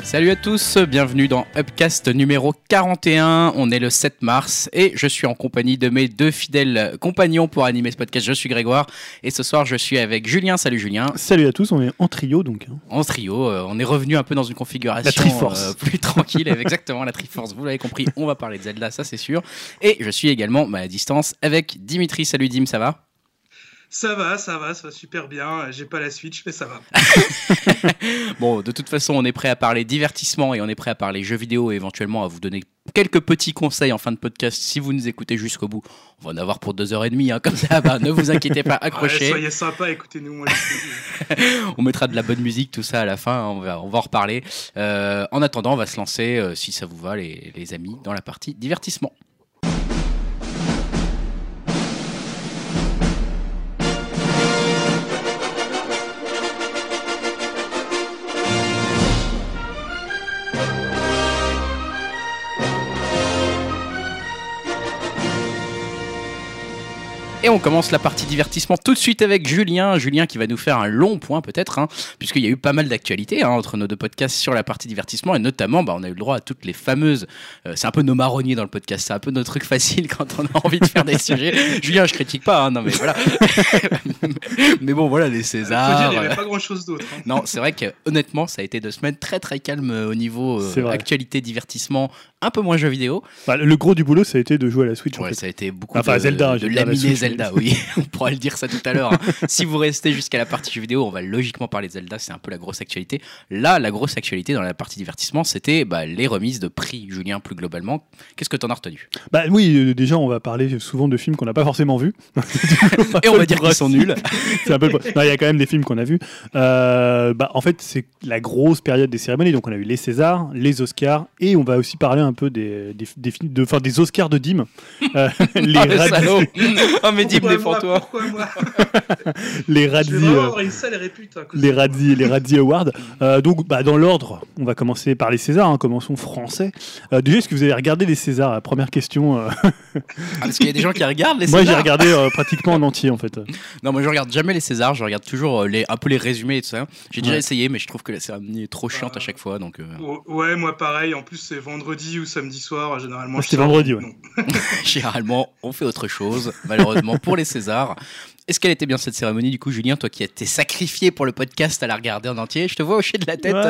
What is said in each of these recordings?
Salut à tous, bienvenue dans Upcast numéro 41, on est le 7 mars et je suis en compagnie de mes deux fidèles compagnons pour animer ce podcast. Je suis Grégoire et ce soir je suis avec Julien. Salut Julien. Salut à tous, on est en trio donc. En trio, on est revenu un peu dans une configuration la Triforce. Plus tranquille, exactement la Triforce, vous l'avez compris, on va parler de Zelda, ça c'est sûr. Et je suis également à distance avec Dimitri. Salut Dim, ça va ? Ça va super bien. J'ai pas la Switch, mais ça va. Bon, de toute façon, on est prêt à parler divertissement et on est prêt à parler jeux vidéo et éventuellement à vous donner quelques petits conseils en fin de podcast. Si vous nous écoutez jusqu'au bout, on va en avoir pour 2h30, comme ça, ne vous inquiétez pas, accrochez. Ouais, soyez sympa, écoutez-nous. Moi, on mettra de la bonne musique, tout ça à la fin, on va en reparler. En attendant, on va se lancer, si ça vous va, les amis, dans la partie divertissement. Et on commence la partie divertissement tout de suite avec Julien. Julien qui va nous faire un long point peut-être, puisqu'il y a eu pas mal d'actualités entre nos deux podcasts sur la partie divertissement. Et notamment, on a eu le droit à toutes les fameuses... c'est un peu nos marronniers dans le podcast, c'est un peu nos trucs faciles quand on a envie de faire des sujets. Julien, je critique pas, non mais voilà. Mais bon, voilà, les Césars... Faut dire, il n'y avait pas grand-chose d'autre. Non, c'est vrai que honnêtement, ça a été 2 semaines très très calmes au niveau actualité, divertissement, un peu moins jeux vidéo. Le gros du boulot, ça a été de jouer à la Switch. Ouais, en fait. ça a été beaucoup Zelda, de laminer Zelda. Oui, on pourra le dire ça tout à l'heure. Si vous restez jusqu'à la partie jeux vidéo, on va logiquement parler de Zelda, c'est un peu la grosse actualité. Là, la grosse actualité dans la partie divertissement, c'était les remises de prix. Julien, plus globalement, qu'est-ce que t'en as retenu ? Oui, déjà, on va parler souvent de films qu'on n'a pas forcément vus. Et on va dire qu'ils sont nuls. C'est un peu... Non, il y a quand même des films qu'on a vus. En fait, c'est la grosse période des cérémonies. Donc, on a eu les Césars, les Oscars, et on va aussi parler un peu des Oscars de Dim. Les salauds. Oh, mais Dim, défends-toi. Pourquoi moi Les Razzie. Je vais vraiment avoir une sale répute. Les Razzie Awards. Donc, dans l'ordre, on va commencer par les Césars. Commençons français. Déjà, est-ce que vous avez regardé les Césars ? Première question. Parce qu'il y a des gens qui regardent les Césars. Moi, j'ai regardé pratiquement en entier, en fait. Non, moi, je regarde jamais les Césars. Je regarde toujours un peu les résumés et tout ça. J'ai déjà essayé, mais je trouve que la cérémonie est trop chiante à chaque fois. Donc, Ouais, moi, pareil. En plus, c'est vendredi ou samedi soir. Généralement, c'était vendredi, ouais. Généralement, on fait autre chose, malheureusement, pour les Césars. Est-ce qu'elle était bien cette cérémonie, du coup, Julien, toi qui as été sacrifié pour le podcast à la regarder en entier? Je te vois hocher de la tête.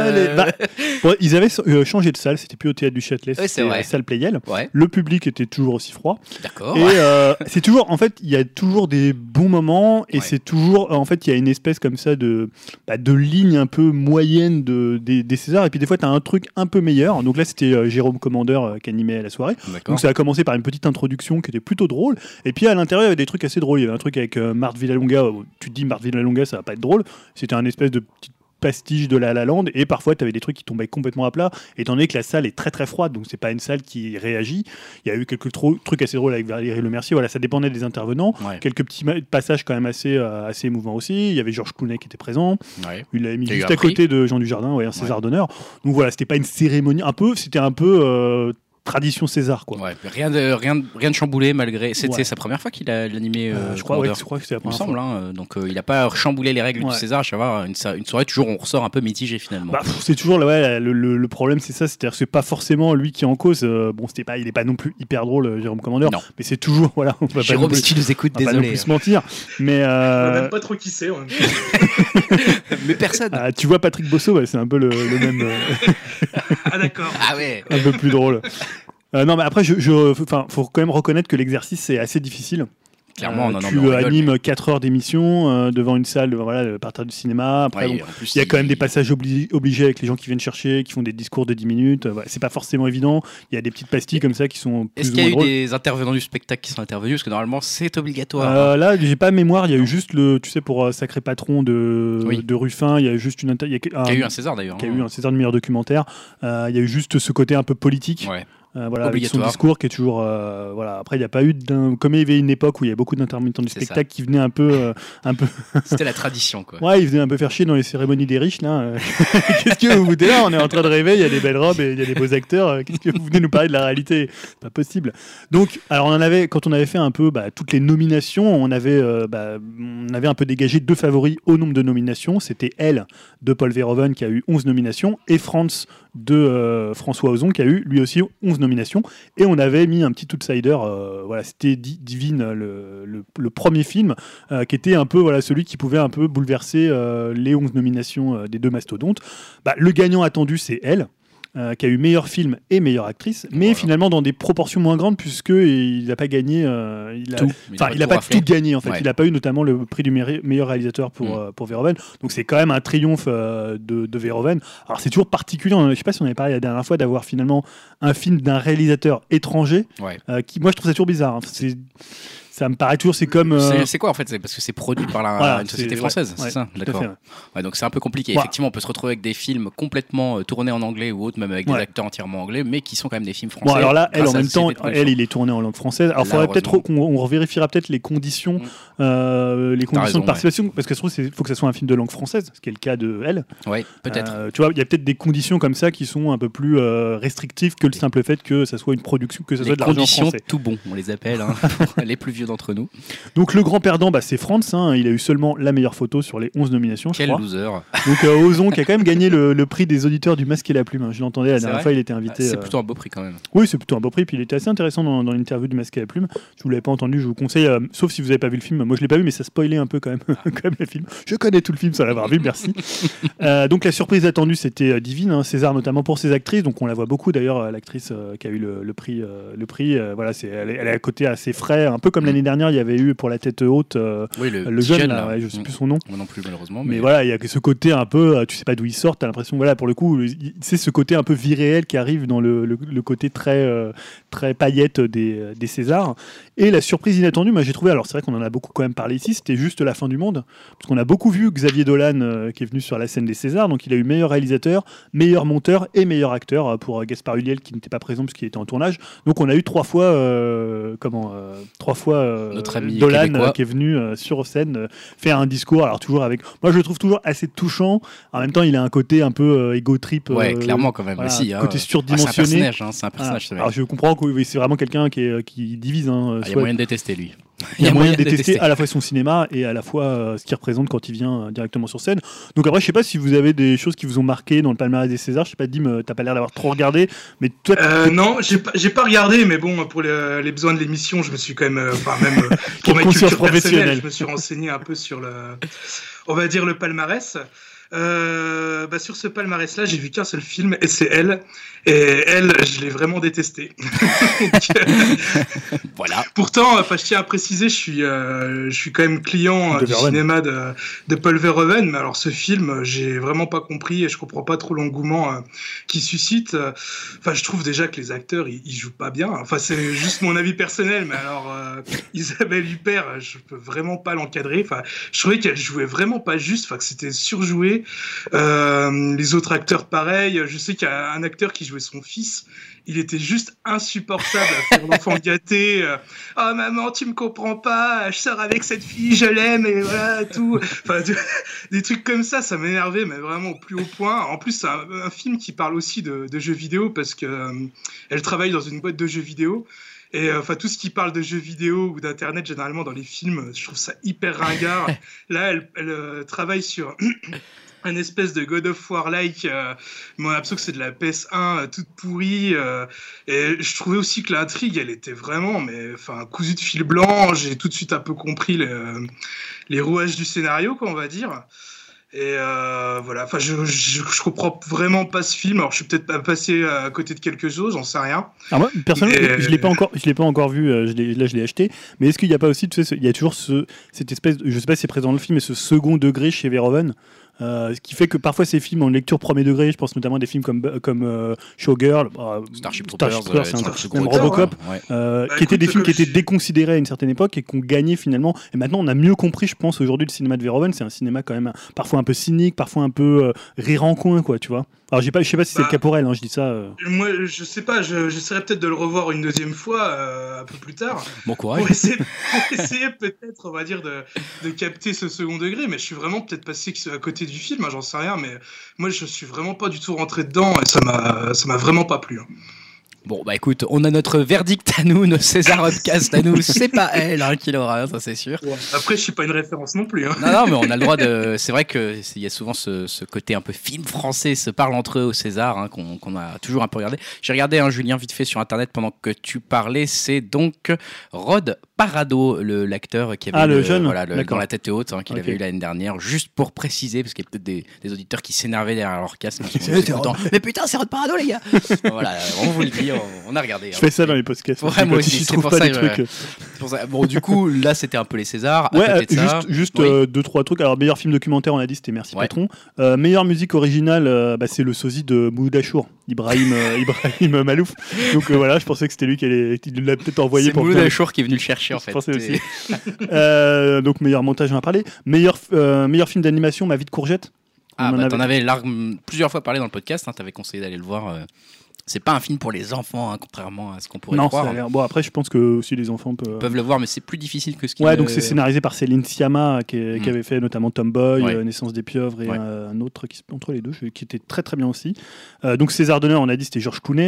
Ils avaient changé de salle, c'était plus au Théâtre du Châtelet, c'était la salle Playel. Ouais. Le public était toujours aussi froid. D'accord. Et c'est toujours, en fait, il y a toujours des bons moments et c'est toujours, en fait, il y a une espèce comme ça de ligne un peu moyenne des Césars. Et puis des fois, tu as un truc un peu meilleur. Donc là, c'était Jérôme Commandeur qui animait la soirée. D'accord. Donc ça a commencé par une petite introduction qui était plutôt drôle. Et puis à l'intérieur, il y avait des trucs assez drôles. Il y avait un truc avec Marthe Villalonga. Tu te dis Marthe Villalonga, ça va pas être drôle. C'était un espèce de petit pastiche de La La Land, et parfois tu avais des trucs qui tombaient complètement à plat, étant donné que la salle est très très froide, donc c'est pas une salle qui réagit. Il y a eu quelques trucs assez drôles avec Valérie Lemercier, voilà, ça dépendait des intervenants. Quelques petits passages quand même assez émouvants aussi. Il y avait Georges Clooney qui était présent, il l'avait mis juste à côté de Jean Dujardin, un César d'honneur. Donc voilà, c'était pas une cérémonie, c'était un peu tradition César, quoi. Ouais, rien de chamboulé, malgré. C'était sa première fois qu'il a l'animé. Je crois que c'est la première fois. Donc il a pas chamboulé les règles du César. Je vais avoir une soirée toujours on ressort un peu mitigé finalement. C'est toujours le problème, c'est ça, c'est-à-dire que c'est pas forcément lui qui est en cause. Il est pas non plus hyper drôle, Jérôme Commandeur, mais c'est toujours on va Jérôme, si tu nous écoutes, désolé. On va pas non plus se mentir, mais on va même pas trop qui c'est. Mais personne. Tu vois Patrick Bosso, c'est un peu le même. Ah d'accord. Ah ouais. Un peu plus drôle. Non, mais après, faut quand même reconnaître que l'exercice est assez difficile. Clairement, tu animes 4 heures d'émission devant une salle, le parterre du cinéma. Après, il y a quand même des passages obligés avec les gens qui viennent chercher, qui font des discours de 10 minutes. C'est pas forcément évident. Il y a des petites pastilles comme ça qui sont plus Est-ce qu'il y a eu des intervenants du spectacle qui sont intervenus? Parce que normalement, c'est obligatoire. Là, j'ai pas mémoire. Il y a eu juste pour Sacré Patron de Ruffin, il y a juste il y a eu un César d'ailleurs. Il y a eu un César du meilleur documentaire. Il y a eu juste ce côté un peu politique. Ouais. Voilà, avec son Obligatoire. discours qui est toujours voilà. Après il n'y a pas eu comme il y avait une époque où il y avait beaucoup d'intermittents du C'est spectacle qui venaient un peu C'était la tradition, quoi. ouais, ils venaient un peu faire chier dans les cérémonies des riches là. Qu'est-ce que vous foutez là? On est en train de rêver, il y a des belles robes et il y a des beaux acteurs. Qu'est-ce que vous venez nous parler de la réalité? C'est pas possible. Donc alors quand on avait fait un peu toutes les nominations, on avait un peu dégagé 2 favoris au nombre de nominations. C'était Elle de Paul Verhoeven qui a eu 11 nominations et France de François Ozon qui a eu lui aussi 11 nominations. Et on avait mis un petit outsider, voilà, c'était Divine, le premier film, qui était un peu celui qui pouvait un peu bouleverser les 11 nominations des 2 mastodontes. Le gagnant attendu, c'est Elle. Qui a eu meilleur film et meilleure actrice, mais finalement dans des proportions moins grandes puisqu'il n'a pas gagné, il n'a pas tout gagné en fait. Ouais. Il n'a pas eu notamment le prix du meilleur réalisateur pour Verhoeven. Donc c'est quand même un triomphe de Verhoeven. Alors c'est toujours particulier, je ne sais pas si on avait parlé la dernière fois d'avoir finalement un film d'un réalisateur étranger, qui moi je trouve ça toujours bizarre. Ça me paraît toujours, c'est comme... C'est quoi en fait? C'est parce que c'est produit par une société française, c'est ça? D'accord. Ouais, donc c'est un peu compliqué. Effectivement, on peut se retrouver avec des films complètement tournés en anglais ou autre, même avec des acteurs entièrement anglais, mais qui sont quand même des films français. Bon, alors là, Elle en même temps, il est tourné en langue française. Alors il faudrait peut-être qu'on revérifiera peut-être les conditions, de participation, parce que il faut que ça soit un film de langue française, ce qui est le cas de Elle. Oui, peut-être. Tu vois, il y a peut-être des conditions comme ça qui sont un peu plus restrictives que le simple fait que ça soit une production, que ça soit de l'argent français. Les conditions tout bon, on les appelle, pour les plus vieux d'entre nous. Donc le grand perdant, c'est France. Il a eu seulement la meilleure photo sur les 11 nominations. Quel loser. Donc Ozon qui a quand même gagné le prix des auditeurs du Masque et la Plume. Je l'entendais la dernière fois, il était invité. C'est plutôt un beau prix quand même. Oui, c'est plutôt un beau prix. Puis il était assez intéressant dans l'interview du Masque et la Plume. Si vous l'avez pas entendu, je vous conseille. Sauf si vous n'avez pas vu le film. Moi, je l'ai pas vu, mais ça spoilait un peu quand même, quand même le film. Je connais tout le film sans l'avoir vu. Merci. Donc la surprise attendue, c'était Divine, César notamment pour ses actrices. Donc on la voit beaucoup d'ailleurs, l'actrice qui a eu le prix. Voilà, elle est à côté assez frais, un peu comme l'année dernière, il y avait eu pour La Tête Haute, le jeune, là, je sais plus son nom. Moi non plus malheureusement. Mais voilà, il y a ce côté un peu, tu sais pas d'où il sort, t'as l'impression, voilà, pour le coup, c'est ce côté un peu vie réelle qui arrive dans le côté très paillette des Césars. Et la surprise inattendue, moi j'ai trouvé, alors c'est vrai qu'on en a beaucoup quand même parlé ici, c'était juste La Fin du Monde, parce qu'on a beaucoup vu Xavier Dolan qui est venu sur la scène des Césars, donc il a eu meilleur réalisateur, meilleur monteur et meilleur acteur pour Gaspard Ulliel qui n'était pas présent parce qu'il était en tournage. Donc on a eu 3 fois notre ami Dolan québécois qui est venu sur scène faire un discours, alors toujours avec, moi je le trouve toujours assez touchant, en même temps il a un côté un peu ego trip, clairement quand même, voilà, aussi, côté surdimensionné. C'est un personnage, alors je comprends que c'est vraiment quelqu'un qui divise, il y a moyen de détester lui. Il y a moyen de détester à la fois son cinéma et à la fois ce qu'il représente quand il vient directement sur scène. Donc après, je sais pas si vous avez des choses qui vous ont marqué dans le palmarès des Césars. Je sais pas, Dim, t'as pas l'air d'avoir trop regardé, mais toi. Non, j'ai pas regardé, mais bon, pour les besoins de l'émission, je me suis quand même, pour ma culture personnelle, je me suis renseigné un peu sur on va dire le palmarès. Sur ce palmarès-là, j'ai vu qu'un seul film et c'est Elle. Et Elle, je l'ai vraiment détesté. Voilà. Pourtant, je tiens à préciser, je suis quand même client du cinéma de Paul Verhoeven. Mais alors, ce film, j'ai vraiment pas compris et je comprends pas trop l'engouement qu'il suscite. Je trouve déjà que les acteurs, ils jouent pas bien. Enfin, c'est juste mon avis personnel. Mais alors, Isabelle Huppert, je peux vraiment pas l'encadrer. Enfin, je trouvais qu'elle jouait vraiment pas juste. Enfin, que c'était surjoué. Les autres acteurs, pareil. Je sais qu'il y a un acteur qui jouait son fils. Il était juste insupportable à faire l'enfant gâté. Oh maman, tu me comprends pas. Je sors avec cette fille, je l'aime et voilà tout. Enfin, des trucs comme ça m'énervait, mais vraiment au plus haut point. En plus, c'est un film qui parle aussi de jeux vidéo parce que elle travaille dans une boîte de jeux vidéo. Et tout ce qui parle de jeux vidéo ou d'internet généralement dans les films, je trouve ça hyper ringard. Là, elle travaille sur un espèce de God of War-like, on a l'impression que c'est de la PS1 toute pourrie, et je trouvais aussi que l'intrigue, elle était vraiment, cousue de fil blanc. J'ai tout de suite un peu compris les rouages du scénario, quoi, on va dire. Et voilà, je comprends vraiment pas ce film. Alors je suis peut-être pas passé à côté de quelque chose, j'en sais rien. Alors moi, personnellement, je l'ai pas encore vu. Je l'ai acheté. Mais est-ce qu'il n'y a pas aussi, tu sais, il y a toujours cette espèce, je sais pas si c'est présent dans le film, mais ce second degré chez Verhoeven. Ce qui fait que parfois ces films ont une lecture premier degré. Je pense notamment à des films comme Showgirl, Starship Troopers, c'est un Robocop, qui étaient des films qui étaient déconsidérés à une certaine époque et qui ont gagné finalement. Et maintenant, on a mieux compris, je pense, aujourd'hui le cinéma de Verhoeven. C'est un cinéma quand même parfois un peu cynique, parfois un peu rire en coin, quoi, tu vois. Alors, je sais pas si c'est le cas pour elle, hein, je dis ça. Moi, je sais pas, j'essaierai peut-être de le revoir une deuxième fois, un peu plus tard. Bon courage. Pour essayer peut-être, on va dire, de capter ce second degré, mais je suis vraiment peut-être passé à côté du film, hein, j'en sais rien, mais moi, je suis vraiment pas du tout rentré dedans, et ça m'a vraiment pas plu. Hein. Bon, bah écoute, on a notre verdict à nous, nos César Upcast à nous. C'est pas elle qui l'aura, ça c'est sûr. Ouais. Après, je suis pas une référence non plus. Hein. Non, mais on a le droit de. C'est vrai qu'il y a souvent ce côté un peu film français se parle entre eux au César, hein, qu'on a toujours un peu regardé. J'ai regardé un Julien vite fait sur internet pendant que tu parlais. C'est donc Rod Parado, l'acteur qui avait le jeune, dans la tête haute, hein, qu'il avait eu l'année dernière. Juste pour préciser, parce qu'il y a peut-être des auditeurs qui s'énervaient derrière leur casque. Mais putain, c'est Rod Parado, les gars. Voilà, on vous le dit. On a regardé. Je fais ça dans les podcasts. Ouais, moi aussi, je trouve pas des trucs. Bon, du coup, là, c'était un peu les Césars. Ouais, juste 2-3 trucs. Alors, meilleur film documentaire, on a dit, c'était Merci Patron. Meilleure musique originale, c'est le sosie de Mouloud Achour, Ibrahim Malouf. Donc voilà, je pensais que c'était lui qui l'a peut-être envoyé. C'est Mouloud Achour qui est venu le chercher, en fait. Je pensais aussi. Donc, meilleur montage, on en a parlé. Meilleur film d'animation, Ma vie de courgette. T'en avais plusieurs fois parlé dans le podcast. T'avais conseillé d'aller le voir. C'est pas un film pour les enfants, hein, contrairement à ce qu'on pourrait croire. Non, bon, après, je pense que aussi les enfants peuvent le voir, mais c'est plus difficile que ce qu'il. Ouais, donc c'est scénarisé par Céline Sciamma, qui avait fait notamment Tomboy, Naissance des pieuvres, et un autre entre les deux, qui était très très bien aussi. Donc César d'honneur, on a dit, c'était Georges Clooney.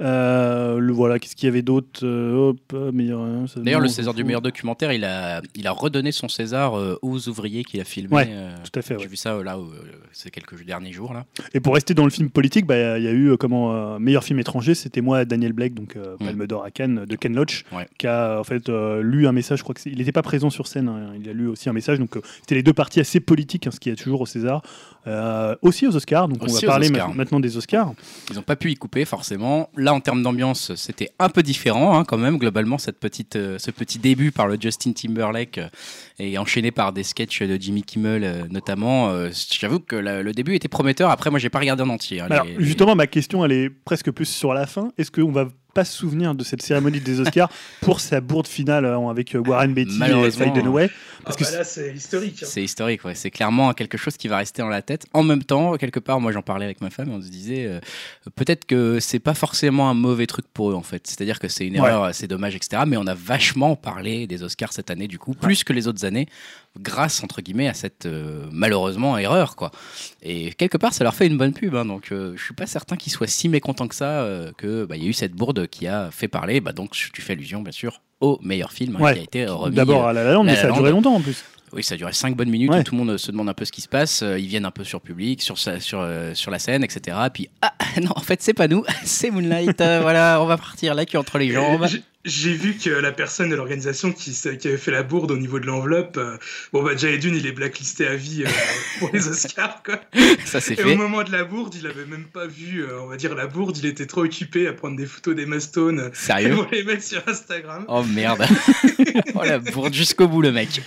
Voilà, qu'est-ce qu'il y avait d'autre D'ailleurs, le César du meilleur documentaire, il a redonné son César aux ouvriers qu'il a filmé. Ouais, tout à fait. J'ai vu ça là, ces quelques derniers jours là. Et pour rester dans le film politique, il y a eu meilleur film étranger, c'était moi, Daniel Blake, donc Palme d'Or à Cannes, de Ken Loach, qui a en fait lu un message. Je crois qu'il n'était pas présent sur scène, hein, il a lu aussi un message. Donc c'était les deux parties assez politiques, hein, ce qu'il y a toujours au César, aussi aux Oscars. Donc aussi on va parler maintenant des Oscars. Ils n'ont pas pu y couper forcément. Là, en termes d'ambiance, c'était un peu différent, hein, quand même. Globalement, ce petit début par le Justin Timberlake et enchaîné par des sketchs de Jimmy Kimmel notamment. J'avoue que le début était prometteur. Après, moi, j'ai pas regardé en entier. Hein, alors, justement, ma question, elle est presque plus sur la fin. Est-ce qu'on va pas se souvenir de cette cérémonie des Oscars pour sa bourde finale avec Warren Beatty et Faye Dunaway? Parce que là, c'est historique. Hein. C'est historique, ouais. C'est clairement quelque chose qui va rester dans la tête. En même temps, quelque part, moi, j'en parlais avec ma femme et on se disait peut-être que c'est pas forcément un mauvais truc pour eux, en fait. C'est-à-dire que c'est une erreur, c'est dommage, etc. Mais on a vachement parlé des Oscars cette année, du coup, plus que les autres années, grâce, entre guillemets, à cette, malheureusement, erreur, quoi. Et quelque part, ça leur fait une bonne pub, hein. Donc, je suis pas certain qu'ils soient si mécontents que ça, que y a eu cette bourde qui a fait parler. Donc, tu fais allusion, bien sûr, au meilleur film qui a été remis. D'abord à La La Land, mais ça a duré longtemps en plus. Oui, ça a duré 5 bonnes minutes où tout le monde se demande un peu ce qui se passe. Ils viennent un peu sur public, sur la scène, etc. Puis, non, en fait, c'est pas nous, c'est Moonlight. Voilà, on va partir la queue entre les jambes. J'ai vu que la personne de l'organisation qui avait fait la bourde au niveau de l'enveloppe, déjà d'une, il est blacklisté à vie pour les Oscars, quoi. Ça c'est Et fait. au moment de la bourde, il avait même pas vu, on va dire, la bourde. Il était trop occupé à prendre des photos d'Emma Stone. Sérieux? Pour les mettre sur Instagram. Oh merde. Oh la bourde jusqu'au bout, le mec.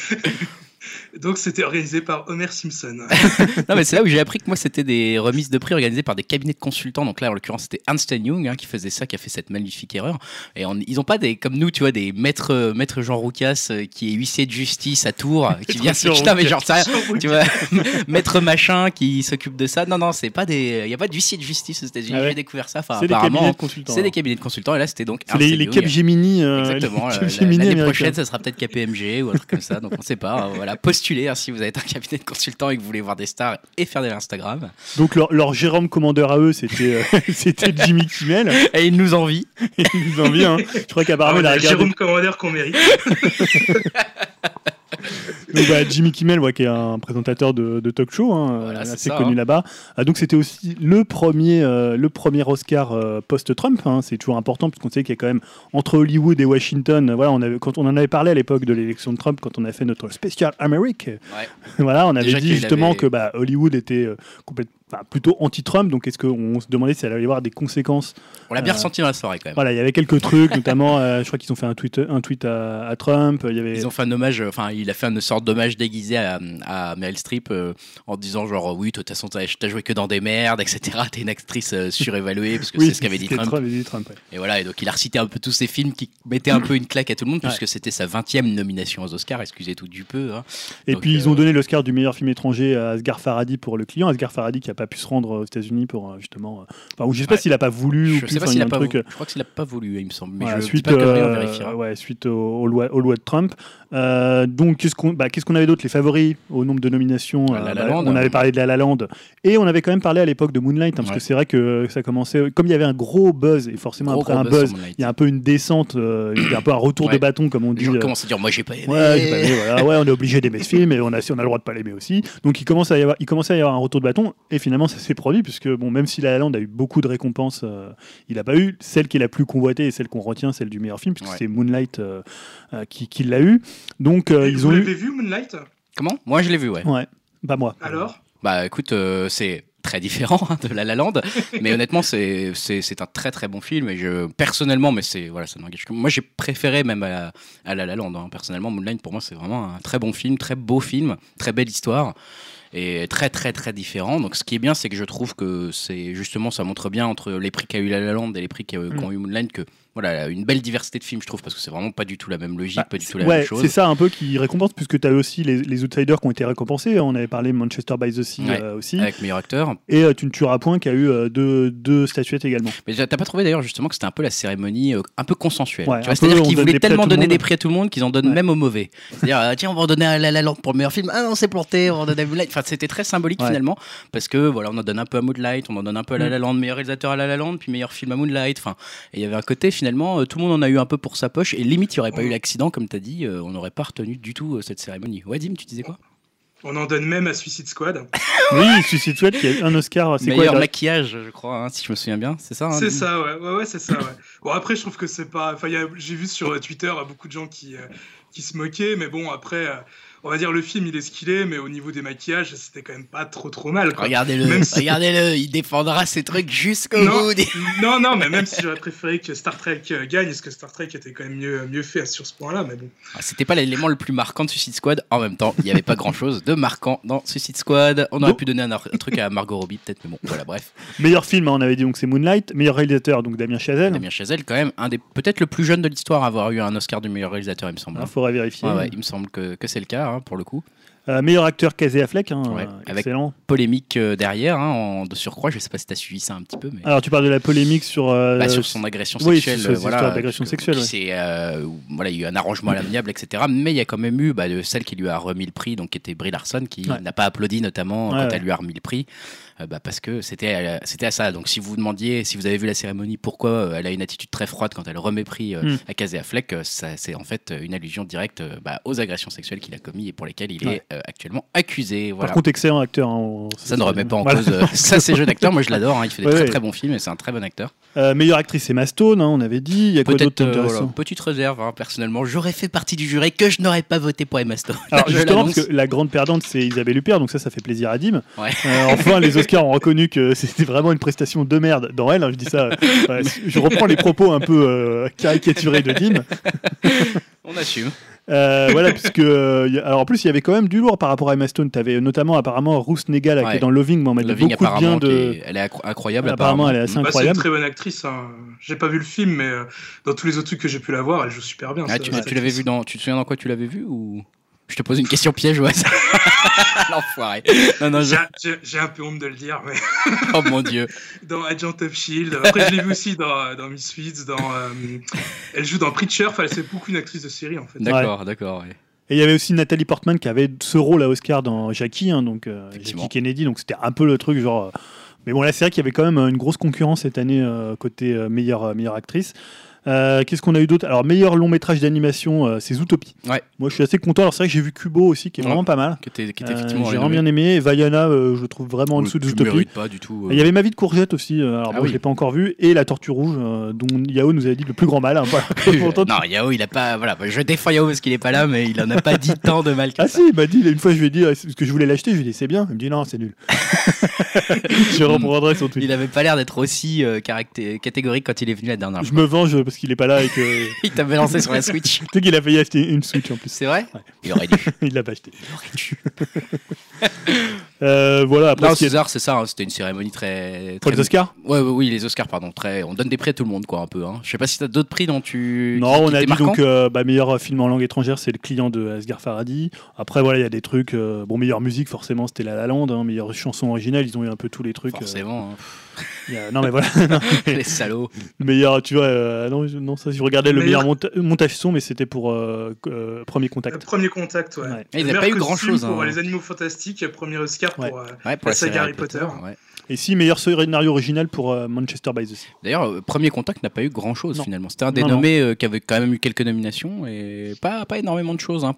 Donc c'était organisé par Homer Simpson. Non mais c'est là où j'ai appris que moi c'était des remises de prix organisées par des cabinets de consultants. Donc là en l'occurrence c'était Ernst & Young qui faisait ça, qui a fait cette magnifique erreur. Et ils ont pas comme nous, tu vois, des maître Jean Roucas qui est huissier de justice à Tours, qui vient se putain mais genre ça, tu vois, maître machin qui s'occupe de ça. Non c'est pas il y a pas d'huissier de justice aux États-Unis. J'ai découvert ça. Enfin apparemment c'est des cabinets de consultants. Et là c'était donc Ernst & Young. Les Capgemini. Exactement. L'année prochaine ça sera peut-être KPMG ou un truc comme ça. Donc on sait pas. Voilà, postulez si vous êtes un cabinet de consultants et que vous voulez voir des stars et faire de l'Instagram. Donc leur Jérôme commandeur à eux, c'était Jimmy Kimmel. Et il nous envie. Il nous envie, hein. Je crois qu'apparemment il a regardé. Jérôme commandeur qu'on mérite. Donc, Jimmy Kimmel, qui est un présentateur de talk show, voilà, assez connu là-bas. Donc c'était aussi le premier Oscar post-Trump. C'est toujours important parce qu'on sait qu'il y a quand même entre Hollywood et Washington. Voilà, quand on en avait parlé à l'époque de l'élection de Trump, quand on a fait notre spécial Amerique. Voilà, on avait dit justement que Hollywood était complètement plutôt anti-Trump. Donc, est-ce qu'on se demandait si elle allait y avoir des conséquences? On l'a bien ressenti dans la soirée quand même. Voilà, il y avait quelques trucs, notamment, je crois qu'ils ont fait un tweet à Trump. Ils ont fait un hommage, il a fait une sorte d'hommage déguisé à Meryl Streep en disant genre oui, de toute façon t'as joué que dans des merdes, etc. T'es une actrice surévaluée parce que c'est ce qu'avait dit Trump. Ouais. Et voilà, et donc il a recité un peu tous ces films qui mettaient un peu une claque à tout le monde puisque c'était sa 20e nomination aux Oscars, excusez tout du peu. Hein. Et donc, puis ils ont donné l'Oscar du meilleur film étranger à Asghar Farhadi pour Le Client. Asghar Farhadi qui n'a pas pu se rendre aux États-Unis pour justement. Ou je sais pas s'il a pas voulu. Je sais pas s'il a pas voulu. Je crois qu'il a pas voulu, il me semble. Mais voilà, je suite, dis pas que on vérifiera. Suite aux lois de Trump. Donc qu'est-ce qu'on avait d'autre? Les favoris au nombre de nominations. On avait parlé de La La Land et on avait quand même parlé à l'époque de Moonlight parce que c'est vrai que ça commençait comme il y avait un gros buzz et forcément après un buzz, il y a un peu une descente, il y a un peu un retour de bâton comme on dit. Les gens commencent à dire moi j'ai pas aimé. On est obligé d'aimer ce film et on a le droit de pas l'aimer aussi. Donc il commençait à y avoir un retour de bâton et finalement ça s'est produit puisque même si La La Land a eu beaucoup de récompenses, il n'a pas eu celle qui est la plus convoitée et celle qu'on retient, celle du meilleur film puisque c'est Moonlight qui l'a eu. Donc vous l'avez vu Moonlight? Comment? Moi je l'ai vu, ouais. Pas moi. Alors? Bah écoute, c'est très différent de La La Land, mais honnêtement c'est un très très bon film et personnellement, mais ça n'engage que moi, j'ai préféré même à La La Land. Hein. Personnellement, Moonlight pour moi c'est vraiment un très bon film, très beau film, très belle histoire. Et très très très différent. Donc ce qui est bien, c'est que je trouve que c'est justement, ça montre bien entre les prix qu'a eu La La Land et les prix qu'ont eu Moonlight que voilà, une belle diversité de films, je trouve, parce que c'est vraiment pas du tout la même logique, pas du tout la même chose. C'est ça un peu qui récompense, puisque tu as aussi les outsiders qui ont été récompensés. On avait parlé Manchester by the Sea aussi. Avec meilleur acteur. Et Tu ne tueras point qui a eu deux statuettes également. Mais t'as pas trouvé d'ailleurs justement que c'était un peu la cérémonie un peu consensuelle, tu vois, c'est-à-dire qu'ils voulaient tellement donner des prix à tout le monde qu'ils en donnent même aux mauvais. C'est-à-dire tiens, on va en donner à La La Land pour le meilleur film. Ah non, c'est planté, on va en donner à Moonlight. Enfin, c'était très symbolique finalement, parce que voilà, on en donne un peu à Moonlight, on en donne un peu à La La Land, meilleur réalisateur à La La Land, puis meilleur film à Moonlight. Enfin, et il y avait un côté finalement, tout le monde en a eu un peu pour sa poche et limite il n'y aurait pas eu l'accident comme tu as dit, on n'aurait pas retenu du tout cette cérémonie. Ouais, Dim, tu disais quoi? On en donne même à Suicide Squad. Oui, Suicide Squad qui a eu un Oscar. Meilleur maquillage, je crois, hein, si je me souviens bien, c'est ça hein, c'est ça, ouais, c'est ça, ouais. Bon, après, je trouve que c'est pas. Enfin, j'ai vu sur Twitter beaucoup de gens qui se moquaient, mais bon, après. On va dire le film il est ce qu'il est, mais au niveau des maquillages c'était quand même pas trop mal quoi. Regardez-le, il défendra ses trucs jusqu'au bout. Non, mais même si j'aurais préféré que Star Trek gagne, parce que Star Trek était quand même mieux fait sur ce point-là, mais bon. C'était pas l'élément le plus marquant de Suicide Squad. En même temps, il y avait pas grand-chose de marquant dans Suicide Squad. On aurait pu donner un truc à Margot Robbie peut-être, mais bon, voilà, bref. Meilleur film, on avait dit donc c'est Moonlight. Meilleur réalisateur donc Damien Chazelle. Damien Chazelle, quand même peut-être le plus jeune de l'histoire à avoir eu un Oscar du meilleur réalisateur, il me semble. Faudrait vérifier. Il me semble que c'est le cas. Pour le coup. Meilleur acteur Casey Affleck, excellent. Avec polémique derrière, de surcroît. Je sais pas si tu as suivi ça un petit peu. Mais... Alors tu parles de la polémique sur son agression sexuelle. Sur d'agression sexuelle. Il y a eu un arrangement à l'amiable, etc. Mais il y a quand même eu celle qui lui a remis le prix, donc qui était Brie Larson, qui n'a pas applaudi notamment quand elle lui a remis le prix. Parce que c'était à ça. Donc si vous demandiez, si vous avez vu la cérémonie, pourquoi elle a une attitude très froide quand elle remet prix à Casey Affleck, c'est en fait une allusion directe aux agressions sexuelles qu'il a commis et pour lesquelles il est actuellement accusé. Voilà. Par contre, excellent acteur. Ça ne remet pas en cause. Ça, c'est jeune acteur. Moi, je l'adore. Il fait des très bons films et c'est un très bon acteur. Meilleure actrice, Emma Stone, on avait dit. Il y a quoi d'autre intéressant? Petite réserve, personnellement. J'aurais fait partie du jury que je n'aurais pas voté pour Emma Stone. Alors, justement, parce que la grande perdante, c'est Isabelle Huppert, donc ça fait plaisir à Dim. Enfin, les Oscars ont reconnu que c'était vraiment une prestation de merde dans elle. Je dis ça. Je reprends les propos un peu caricaturés de Dim. On assume. Voilà, puisque alors en plus il y avait quand même du lourd par rapport à Emma Stone. T'avais notamment apparemment Ruth Negga qui est dans Loving, mais on m'a dit beaucoup de bien de. Elle est incroyable. Apparemment, elle est assez incroyable. C'est une très bonne actrice. J'ai pas vu le film, mais dans tous les autres trucs que j'ai pu la voir, elle joue super bien. Tu l'avais vu tu te souviens dans quoi tu l'avais vu ou? Je te pose une question piège, ouais. L'enfoiré. Non, j'ai un peu honte de le dire, mais. Oh mon dieu. Dans Agent of Shield. Après, je l'ai vu aussi dans Misfits. Elle joue dans Preacher. Enfin, c'est beaucoup une actrice de série, en fait. D'accord. Ouais. Et il y avait aussi Nathalie Portman qui avait ce rôle à Oscar dans Jackie, donc Jackie Kennedy. Donc c'était un peu le truc genre. Mais bon, là, c'est vrai qu'il y avait quand même une grosse concurrence cette année côté meilleure actrice. Qu'est-ce qu'on a eu d'autre? Alors, meilleur long métrage d'animation, c'est Zootopie. Ouais. Moi, je suis assez content. Alors, c'est vrai que j'ai vu Kubo aussi, qui est vraiment pas mal. Qui était effectivement j'ai vraiment bien aimé. Et Vaiana, je le trouve vraiment en dessous de Zootopie. Je ne mérite pas du tout. Il y avait Ma vie de courgette aussi. Alors, je l'ai pas encore vu. Et La Tortue Rouge, dont Yao nous avait dit le plus grand mal. Hein, non, Yao, il a pas. Voilà, je défends Yao parce qu'il est pas là, mais il en a pas dit tant de mal que ça. Ah si, il m'a dit, une fois, je lui ai dit, parce que je voulais l'acheter, je lui ai dit, c'est bien. Il me dit, non, c'est nul. Je reprendrai son tweet. Il avait pas l'air d'être aussi catégorique quand il est venu la dernière fois. Je me venge parce qu'il est pas là et que. Il t'avait lancé sur la Switch. Tu sais qu'il a failli acheter une Switch en plus. C'est vrai? Ouais. Il aurait dû. Il l'a pas acheté. Il aurait dû. Voilà. Après, non, César, c'est ça. Hein, c'était une cérémonie très. Pour les Oscars? Oui, les Oscars, pardon. On donne des prix à tout le monde, quoi, un peu. Hein. Je sais pas si t'as d'autres prix dont tu. Non, on a dit donc meilleur film en langue étrangère, c'est Le Client de Asghar Farhadi. Après, voilà, il y a des trucs. Meilleure musique, forcément, c'était La La Land. Hein, meilleure chanson originale, ils ont eu un peu tous les trucs. Forcément. Non, mais voilà. Les salauds. Meilleur, tu vois, non, ça, je regardais le meilleur montage son, mais c'était pour Premier Contact. Premier Contact, ouais. Il n'a pas eu grand-chose. Pour Les Animaux Fantastiques, premier Oscar pour la saga Harry Potter. Ouais. Et si, meilleur scénario original pour Manchester by the Sea. D'ailleurs, Premier Contact n'a pas eu grand-chose finalement. C'était un des nommés qui avait quand même eu quelques nominations et pas énormément de choses hein,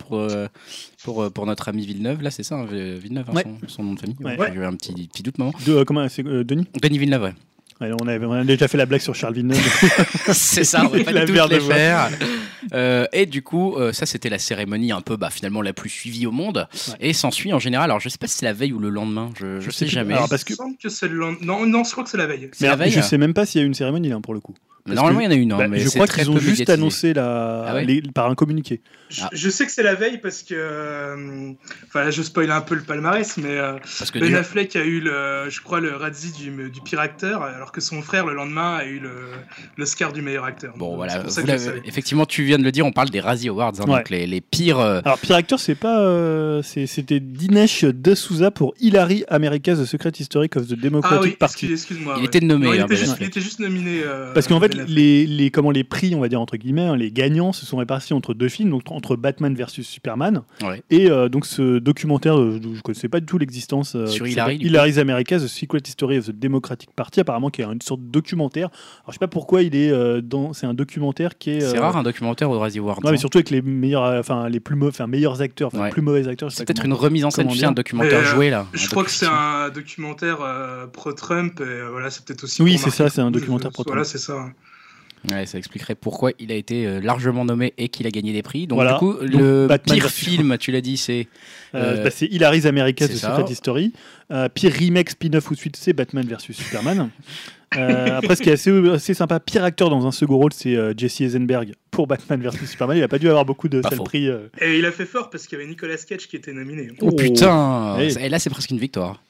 pour notre ami Villeneuve. Là, c'est ça, hein, Villeneuve, hein, son nom de famille. Ouais. J'ai eu un petit doute, maman. Comment c'est Denis Villeneuve, ouais. Ouais, on a déjà fait la blague sur Charles Villeneuve. C'est ça, on va pas du tout les faire. Et du coup, ça c'était la cérémonie un peu finalement la plus suivie au monde. Ouais. Et s'ensuit en général, alors je sais pas si c'est la veille ou le lendemain, je sais jamais. Alors, parce que... Je que c'est le lendemain. Non, je crois que c'est la veille. C'est la veille. Je sais même pas s'il y a eu une cérémonie là pour le coup. Normalement, il y en a une, mais je crois qu'ils ont juste annoncé par un communiqué. Je sais que c'est la veille parce que, je spoil un peu le palmarès, mais Ben Affleck a eu je crois le Razzie du pire acteur, alors que son frère le lendemain a eu l'Oscar du meilleur acteur. Bon, voilà. Effectivement, tu viens de le dire, on parle des Razzie Awards, hein, donc les pires. Alors pire acteur, c'est pas, c'était Dinesh D'Souza pour Hillary, America's The Secret History of the Democratic Party. Excuse-moi. Il était nommé. Il était juste nominé. Parce qu'en fait, les prix, on va dire entre guillemets, hein, les gagnants se sont répartis entre deux films, donc entre Batman versus Superman et donc ce documentaire, je connaissais pas du tout l'existence sur Hillary's America, The Secret History of the Democratic Party, apparemment qui est une sorte de documentaire. Alors je sais pas pourquoi il est c'est un documentaire qui est. C'est rare un documentaire au Razzie Awards. Ouais, mais surtout avec les meilleurs, meilleurs acteurs, plus mauvais acteurs. C'est peut-être une remise en scène, tu sais, un documentaire joué là. Je crois que c'est un documentaire pro-Trump et voilà, c'est peut-être aussi. Oui, c'est ça, c'est un documentaire pro-Trump. Voilà, c'est ça. Ouais, ça expliquerait pourquoi il a été largement nommé et qu'il a gagné des prix. Donc voilà. Du coup, le pire film, tu l'as dit, c'est... c'est Hillary's America The Secret History. Pire remake, spin-off ou suite, c'est Batman vs Superman. Après, ce qui est assez sympa, pire acteur dans un second rôle, c'est Jesse Eisenberg pour Batman vs Superman. Il a pas dû avoir beaucoup de sales prix. Et il a fait fort parce qu'il y avait Nicolas Cage qui était nominé. Oh putain. Et là, c'est presque une victoire.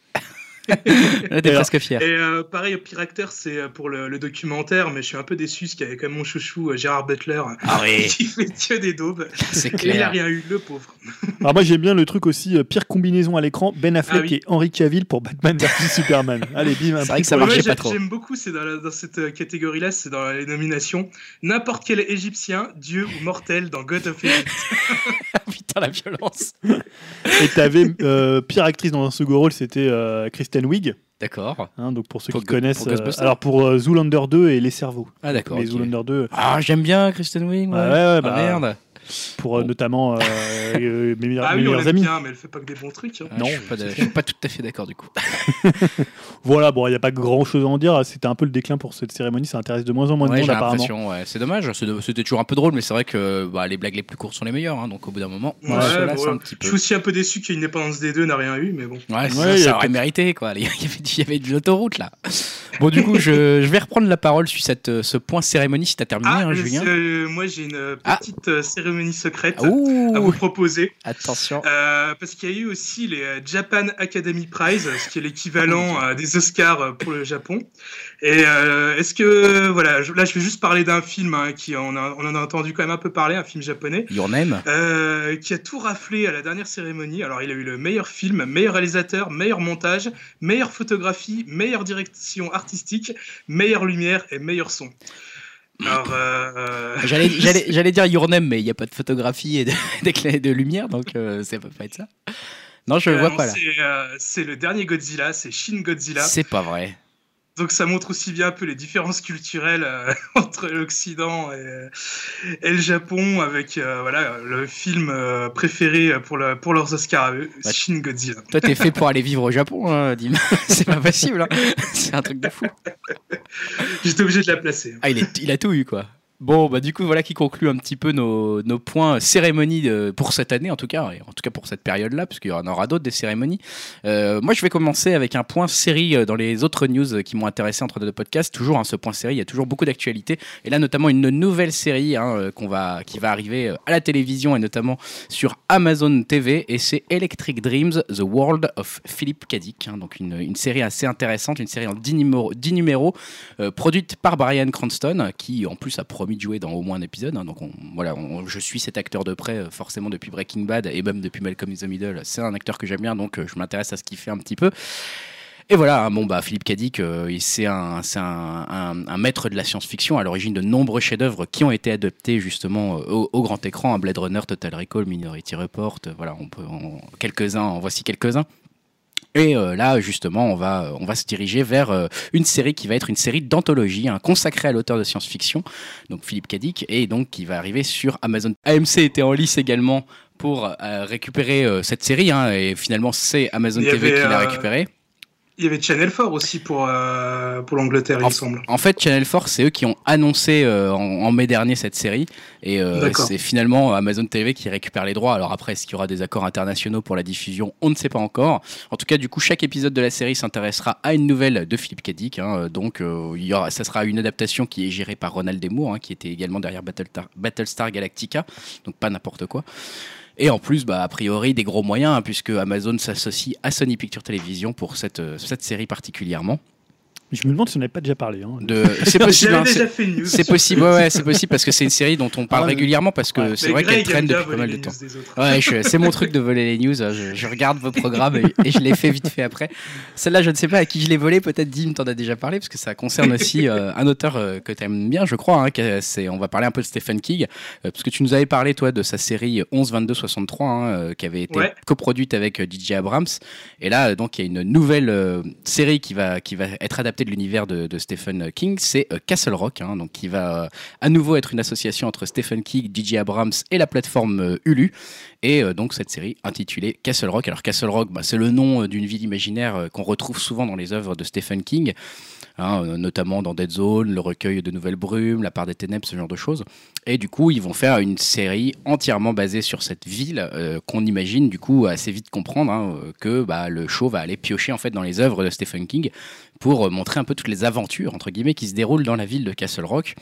T'es presque fier. Et pareil, au pire acteur, c'est pour le documentaire, mais je suis un peu déçu parce qu'il y avait quand même mon chouchou Gérard Butler qui fait que des daubes. C'est clair. Et il a rien eu, le pauvre. Alors moi j'aime bien le truc aussi, pire combinaison à l'écran, Ben Affleck et Henry Cavill pour Batman vs Superman. Allez, bim. C'est vrai que ça marchait pas trop. J'aime beaucoup, c'est dans cette catégorie-là, c'est dans les nominations. N'importe quel Égyptien, dieu ou mortel dans God of Egypt. Putain, la violence. Et t'avais pire actrice dans un second rôle, c'était Kristen Wiig. D'accord. Hein, donc pour ceux qui connaissent, alors pour Zoolander 2 et Les Cerveaux. Ah d'accord. Les Zoolander 2. Ah j'aime bien Kristen Wiig. Merde. Pour notamment mes meilleurs amis. Bien, mais elle fait pas que des bons trucs. Hein. Non, je suis pas tout à fait d'accord du coup. Voilà, bon, il n'y a pas grand chose à en dire. C'était un peu le déclin pour cette cérémonie. Ça intéresse de moins en moins de monde apparemment. Ouais. C'est dommage. C'était toujours un peu drôle, mais c'est vrai que les blagues les plus courtes sont les meilleures. Hein, donc au bout d'un moment, c'est un petit peu. Je suis aussi un peu déçu qu'Indépendance des deux n'a rien eu, mais bon. Ça aurait mérité quoi. Il y avait de l'autoroute là. Bon, du coup, je vais reprendre la parole sur ce point cérémonie si t'as terminé, Julien. Moi, j'ai une petite cérémonie secrète à vous proposer. Attention. Parce qu'il y a eu aussi les Japan Academy Prize, ce qui est l'équivalent des Oscars pour le Japon. Et est-ce que là, je vais juste parler d'un film qui on en a entendu quand même un peu parler, un film japonais. Your Name. Qui a tout raflé à la dernière cérémonie. Alors, il a eu le meilleur film, meilleur réalisateur, meilleur montage, meilleure photographie, meilleure direction artistique, meilleure lumière et meilleur son. Alors, j'allais dire Your Name, mais il n'y a pas de photographie et de lumière, donc ça peut pas être ça. Non, je le vois pas là. C'est le dernier Godzilla, c'est Shin Godzilla. C'est pas vrai. Donc ça montre aussi bien un peu les différences culturelles entre l'Occident et le Japon, avec voilà, le film préféré pour leurs Oscars à eux, Shin Godzilla. Toi, t'es fait pour aller vivre au Japon, hein, Dim. C'est pas possible. Hein. C'est un truc de fou. J'étais obligé de la placer. Ah, il a tout eu, quoi. Bon, bah du coup, voilà qui conclut un petit peu nos points cérémonies pour cette année, en tout cas, et en tout cas pour cette période-là, parce qu'il y en aura d'autres des cérémonies. Moi, je vais commencer avec un point série dans les autres news qui m'ont intéressé entre deux podcasts. Toujours, hein, ce point série, il y a toujours beaucoup d'actualités. Et là, notamment une nouvelle série hein, qui va arriver à la télévision et notamment sur Amazon TV, et c'est Electric Dreams, The World of Philip K. Dick. Hein, donc une série assez intéressante, une série en 10 numéros produite par Bryan Cranston, qui en plus a promis de jouer dans au moins un épisode. Hein, donc je suis cet acteur de près forcément depuis Breaking Bad et même depuis Malcolm in the Middle. C'est un acteur que j'aime bien, donc je m'intéresse à ce qu'il fait un petit peu. Et voilà, bon bah Philip K. Dick, c'est un maître de la science-fiction à l'origine de nombreux chefs-d'œuvre qui ont été adaptés justement au grand écran, Blade Runner, Total Recall, Minority Report. Voilà, voici quelques-uns. Et là, justement, on va se diriger vers une série qui va être une série d'anthologie, hein, consacrée à l'auteur de science-fiction, donc Philip K. Dick, et donc qui va arriver sur Amazon. AMC était en lice également pour récupérer cette série, hein, et finalement c'est Amazon TV qui l'a récupérée. Il y avait Channel 4 aussi pour l'Angleterre, il me semble. En fait, Channel 4, c'est eux qui ont annoncé en mai dernier cette série. Et c'est finalement Amazon TV qui récupère les droits. Alors après, est-ce qu'il y aura des accords internationaux pour la diffusion ? On ne sait pas encore. En tout cas, du coup, chaque épisode de la série s'intéressera à une nouvelle de Philip K. Dick. Hein. Donc, ça sera une adaptation qui est gérée par Ronald D. Moore, hein, qui était également derrière Battlestar Galactica. Donc, pas n'importe quoi. Et en plus, bah, a priori, des gros moyens, hein, puisque Amazon s'associe à Sony Pictures Television pour cette série particulièrement. Je me demande si on n'avait pas déjà parlé. Hein. C'est possible. J'avais déjà fait une news. C'est possible, ouais, c'est possible parce que c'est une série dont on parle régulièrement parce que c'est vrai qu'elle traîne depuis pas mal de temps. Ouais, c'est mon truc de voler les news. Je regarde vos programmes et je les fais vite fait après. Celle-là, je ne sais pas à qui je l'ai volée. Peut-être Dim t'en a déjà parlé parce que ça concerne aussi un auteur que tu aimes bien, je crois. Hein, on va parler un peu de Stephen King parce que tu nous avais parlé toi de sa série 11-22-63 hein, qui avait été coproduite avec DJ Abrams. Et là, donc il y a une nouvelle série qui va être adaptée de l'univers de Stephen King, c'est Castle Rock, hein, donc qui va à nouveau être une association entre Stephen King, DJ Abrams et la plateforme Hulu. Et donc cette série intitulée Castle Rock. Alors Castle Rock, c'est le nom d'une ville imaginaire qu'on retrouve souvent dans les œuvres de Stephen King, hein, notamment dans Dead Zone, Le Recueil de Nouvelles Brumes, La Part des Ténèbres, ce genre de choses. Et du coup, ils vont faire une série entièrement basée sur cette ville qu'on imagine du coup assez vite comprendre hein, que le show va aller piocher en fait dans les œuvres de Stephen King pour montrer un peu toutes les aventures entre guillemets qui se déroulent dans la ville de Castle Rock.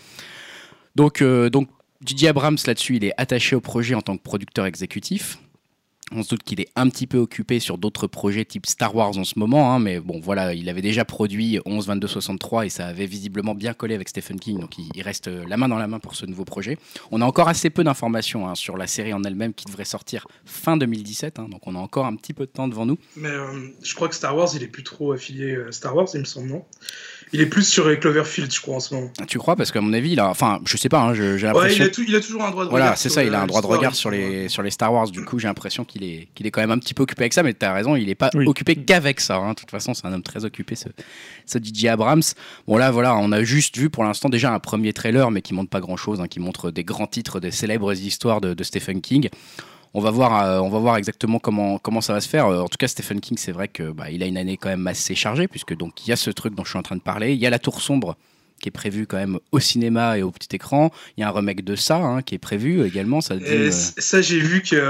Donc J.J. Abrams là-dessus, il est attaché au projet en tant que producteur exécutif. On se doute qu'il est un petit peu occupé sur d'autres projets type Star Wars en ce moment, hein, mais bon voilà, il avait déjà produit 11-22-63 et ça avait visiblement bien collé avec Stephen King, donc il reste la main dans la main pour ce nouveau projet. On a encore assez peu d'informations hein, sur la série en elle-même qui devrait sortir fin 2017, hein, donc on a encore un petit peu de temps devant nous. Mais je crois que Star Wars, il est plus trop affilié à Star Wars, il me semble, non ? Il est plus sur Cloverfield, je crois, en ce moment. Tu crois ? Parce qu'à mon avis, je sais pas, hein, j'ai l'impression... Ouais, il a toujours un droit de regard. Voilà, c'est ça, il a un droit de regard sur les Star Wars. Du coup, j'ai l'impression qu'il est quand même un petit peu occupé avec ça, mais t'as raison, il est pas occupé qu'avec ça. Hein. De toute façon, c'est un homme très occupé, ce DJ Abrams. Bon là, voilà, on a juste vu pour l'instant déjà un premier trailer, mais qui montre pas grand-chose, hein, qui montre des grands titres, des célèbres histoires de Stephen King. On va voir exactement comment ça va se faire. En tout cas, Stephen King, c'est vrai que il a une année quand même assez chargée, puisque donc il y a ce truc dont je suis en train de parler, il y a La Tour Sombre qui est prévu quand même au cinéma et au petit écran. Il y a un remake de ça hein, qui est prévu également. Ça, ça j'ai vu qu'il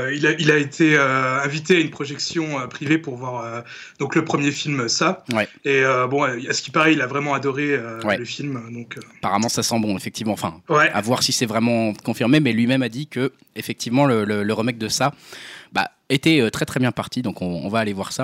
a été invité à une projection privée pour voir donc le premier film ça. Ouais. Et bon, à ce qui paraît, il a vraiment adoré le film. Donc, apparemment, ça sent bon, effectivement. Enfin, à voir si c'est vraiment confirmé, mais lui-même a dit que effectivement le remake de ça était très très bien parti. Donc on va aller voir ça.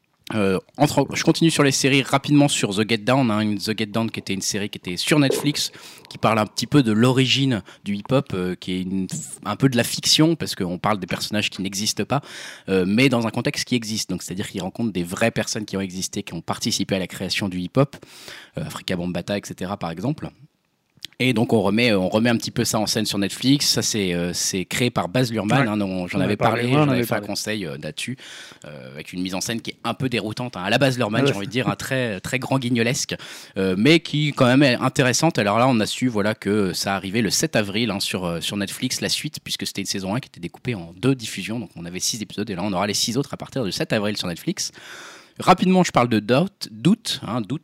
Je continue sur les séries rapidement sur The Get Down, hein, The Get Down qui était une série qui était sur Netflix, qui parle un petit peu de l'origine du hip-hop, qui est un peu de la fiction parce qu'on parle des personnages qui n'existent pas, mais dans un contexte qui existe. Donc c'est-à-dire qu'ils rencontrent des vraies personnes qui ont existé, qui ont participé à la création du hip-hop, Afrika Bambaataa, etc. par exemple. Et donc on remet un petit peu ça en scène sur Netflix. Ça c'est créé par Baz Luhrmann. J'en avais parlé, j'en avais fait un conseil là-dessus, avec une mise en scène qui est un peu déroutante. À la Baz Luhrmann, j'ai envie de dire, un très très grand guignolesque, mais qui quand même est intéressante. Alors là, on a su que ça arrivait le 7 avril sur Netflix, la suite, puisque c'était une saison 1 qui était découpée en 2 diffusions. Donc on avait 6 épisodes et là on aura les 6 autres à partir du 7 avril sur Netflix. Rapidement, je parle de Doubt.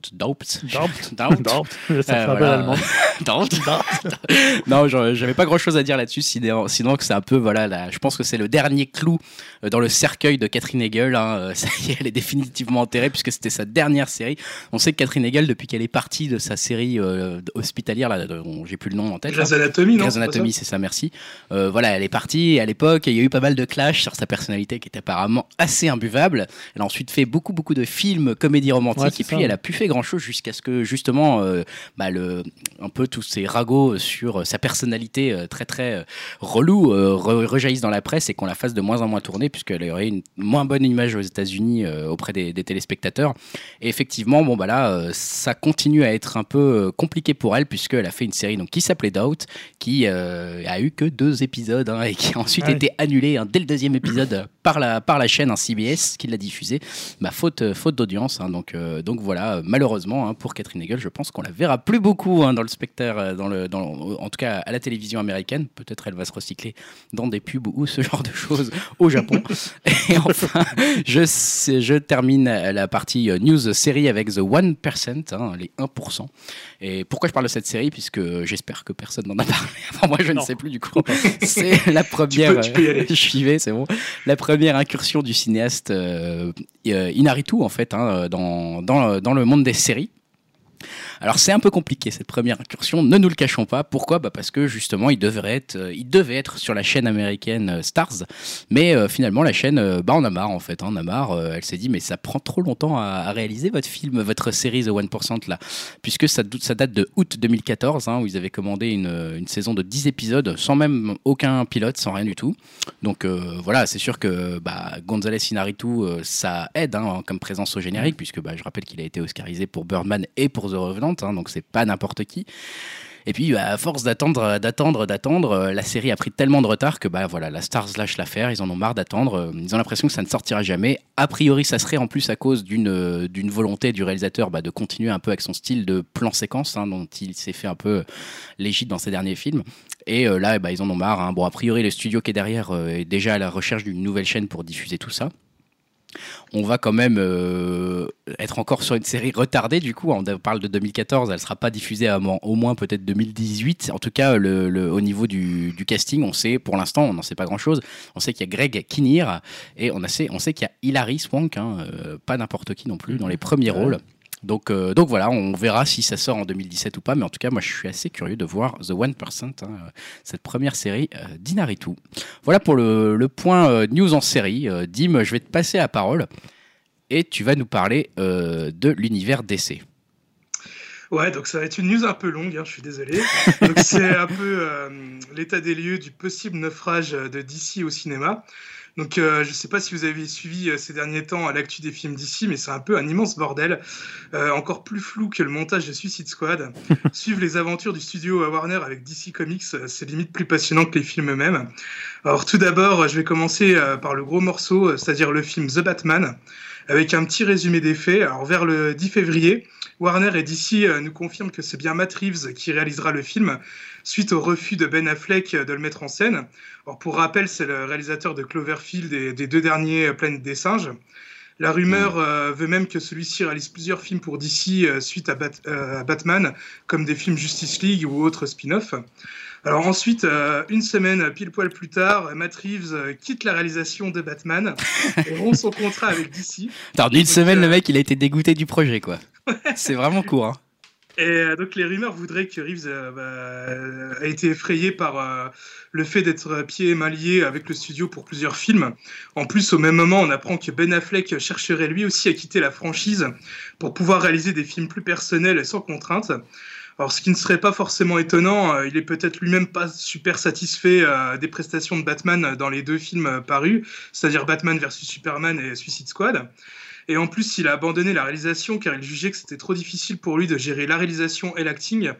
Ça fait un peu allemand. Non, j'avais pas grand chose à dire là-dessus, sinon que c'est un peu, je pense que c'est le dernier clou dans le cercueil de Catherine Hegel. Ça y est, elle est définitivement enterrée puisque c'était sa dernière série. On sait que Catherine Hegel, depuis qu'elle est partie de sa série hospitalière, là, j'ai plus le nom en tête. Grey's Anatomy, non ? Grey's Anatomy, c'est ça, merci. Elle est partie. À l'époque, il y a eu pas mal de clash sur sa personnalité qui était apparemment assez imbuvable. Elle a ensuite fait beaucoup de films comédies romantiques, et puis elle a plus fait grand chose jusqu'à ce que justement un peu tous ces ragots sur sa personnalité très très relou rejaillissent dans la presse et qu'on la fasse de moins en moins tourner puisqu'elle aurait une moins bonne image aux États-Unis auprès des téléspectateurs. Et effectivement, ça continue à être un peu compliqué pour elle puisqu'elle a fait une série qui s'appelait Doubt, qui a eu que 2 épisodes et qui a ensuite été annulée dès le 2e épisode par la chaîne CBS qui l'a diffusée, faute d'audience. Donc voilà, malheureusement pour Catherine Hegel, je pense qu'on la verra plus beaucoup dans le spectre, en tout cas à la télévision américaine. Peut-être elle va se recycler dans des pubs ou ce genre de choses au Japon. Et enfin, je termine la partie news série avec The 1%, les 1%. Et pourquoi je parle de cette série ? Puisque j'espère que personne n'en a parlé. Enfin, moi, je ne sais plus du coup. C'est la première. Tu peux y aller. J'y vais, c'est bon. La première incursion du cinéaste Inaritu, en fait, dans le monde des séries. Alors c'est un peu compliqué cette première incursion, ne nous le cachons pas. Pourquoi ? Parce que justement il devait être sur la chaîne américaine Starz, mais finalement la chaîne en a marre en fait. En a marre, elle s'est dit mais ça prend trop longtemps à réaliser votre série The 1% là, puisque ça date de août 2014 où ils avaient commandé une saison de 10 épisodes sans même aucun pilote, sans rien du tout. Donc voilà, c'est sûr que González Iñárritu ça aide comme présence au générique, puisque je rappelle qu'il a été oscarisé pour Birdman et pour The Revenant, donc c'est pas n'importe qui. Et puis à force d'attendre, la série a pris tellement de retard que la Starz lâche l'affaire, ils en ont marre d'attendre, ils ont l'impression que ça ne sortira jamais. A priori ça serait en plus à cause d'une volonté du réalisateur de continuer un peu avec son style de plan séquence dont il s'est fait un peu l'égide dans ses derniers films. Et là ils en ont marre. A priori le studio qui est derrière est déjà à la recherche d'une nouvelle chaîne pour diffuser tout ça. On va quand même être encore sur une série retardée, du coup. On parle de 2014, elle ne sera pas diffusée avant au moins peut-être 2018. En tout cas, au niveau du casting, on sait, pour l'instant, on n'en sait pas grand-chose. On sait qu'il y a Greg Kinnear et on sait qu'il y a Hilary Swank, pas n'importe qui non plus, dans les premiers rôles. Donc voilà, on verra si ça sort en 2017 ou pas, mais en tout cas, moi je suis assez curieux de voir The 1%, cette première série d'Inaritu. Voilà pour le point news en série. Dim, je vais te passer la parole et tu vas nous parler de l'univers DC. Ouais, donc ça va être une news un peu longue, je suis désolé. Donc c'est un peu l'état des lieux du possible naufrage de DC au cinéma. Donc je ne sais pas si vous avez suivi ces derniers temps l'actu des films d'ici, mais c'est un peu un immense bordel, encore plus flou que le montage de Suicide Squad. Suivre les aventures du studio Warner avec DC Comics, c'est limite plus passionnant que les films eux-mêmes. Alors tout d'abord, je vais commencer par le gros morceau, c'est-à-dire le film The Batman, avec un petit résumé des faits. Alors vers le 10 février, Warner et DC nous confirment que c'est bien Matt Reeves qui réalisera le film, suite au refus de Ben Affleck de le mettre en scène. Alors pour rappel, c'est le réalisateur de Cloverfield et des 2 derniers Planète des Singes. La rumeur veut même que celui-ci réalise plusieurs films pour DC suite à Batman, comme des films Justice League ou autres spin-offs. Alors ensuite, une semaine pile poil plus tard, Matt Reeves quitte la réalisation de Batman et rompt son contrat avec DC. Attends, d'une semaine, le mec, il a été dégoûté du projet, quoi. C'est vraiment court, Et donc les rumeurs voudraient que Reeves a été effrayé par le fait d'être pieds et mains liés avec le studio pour plusieurs films. En plus, au même moment, on apprend que Ben Affleck chercherait lui aussi à quitter la franchise pour pouvoir réaliser des films plus personnels et sans contrainte. Alors, ce qui ne serait pas forcément étonnant, il est peut-être lui-même pas super satisfait des prestations de Batman dans les 2 films parus, c'est-à-dire Batman vs Superman et Suicide Squad. Et en plus, il a abandonné la réalisation car il jugeait que c'était trop difficile pour lui de gérer la réalisation et l'acting.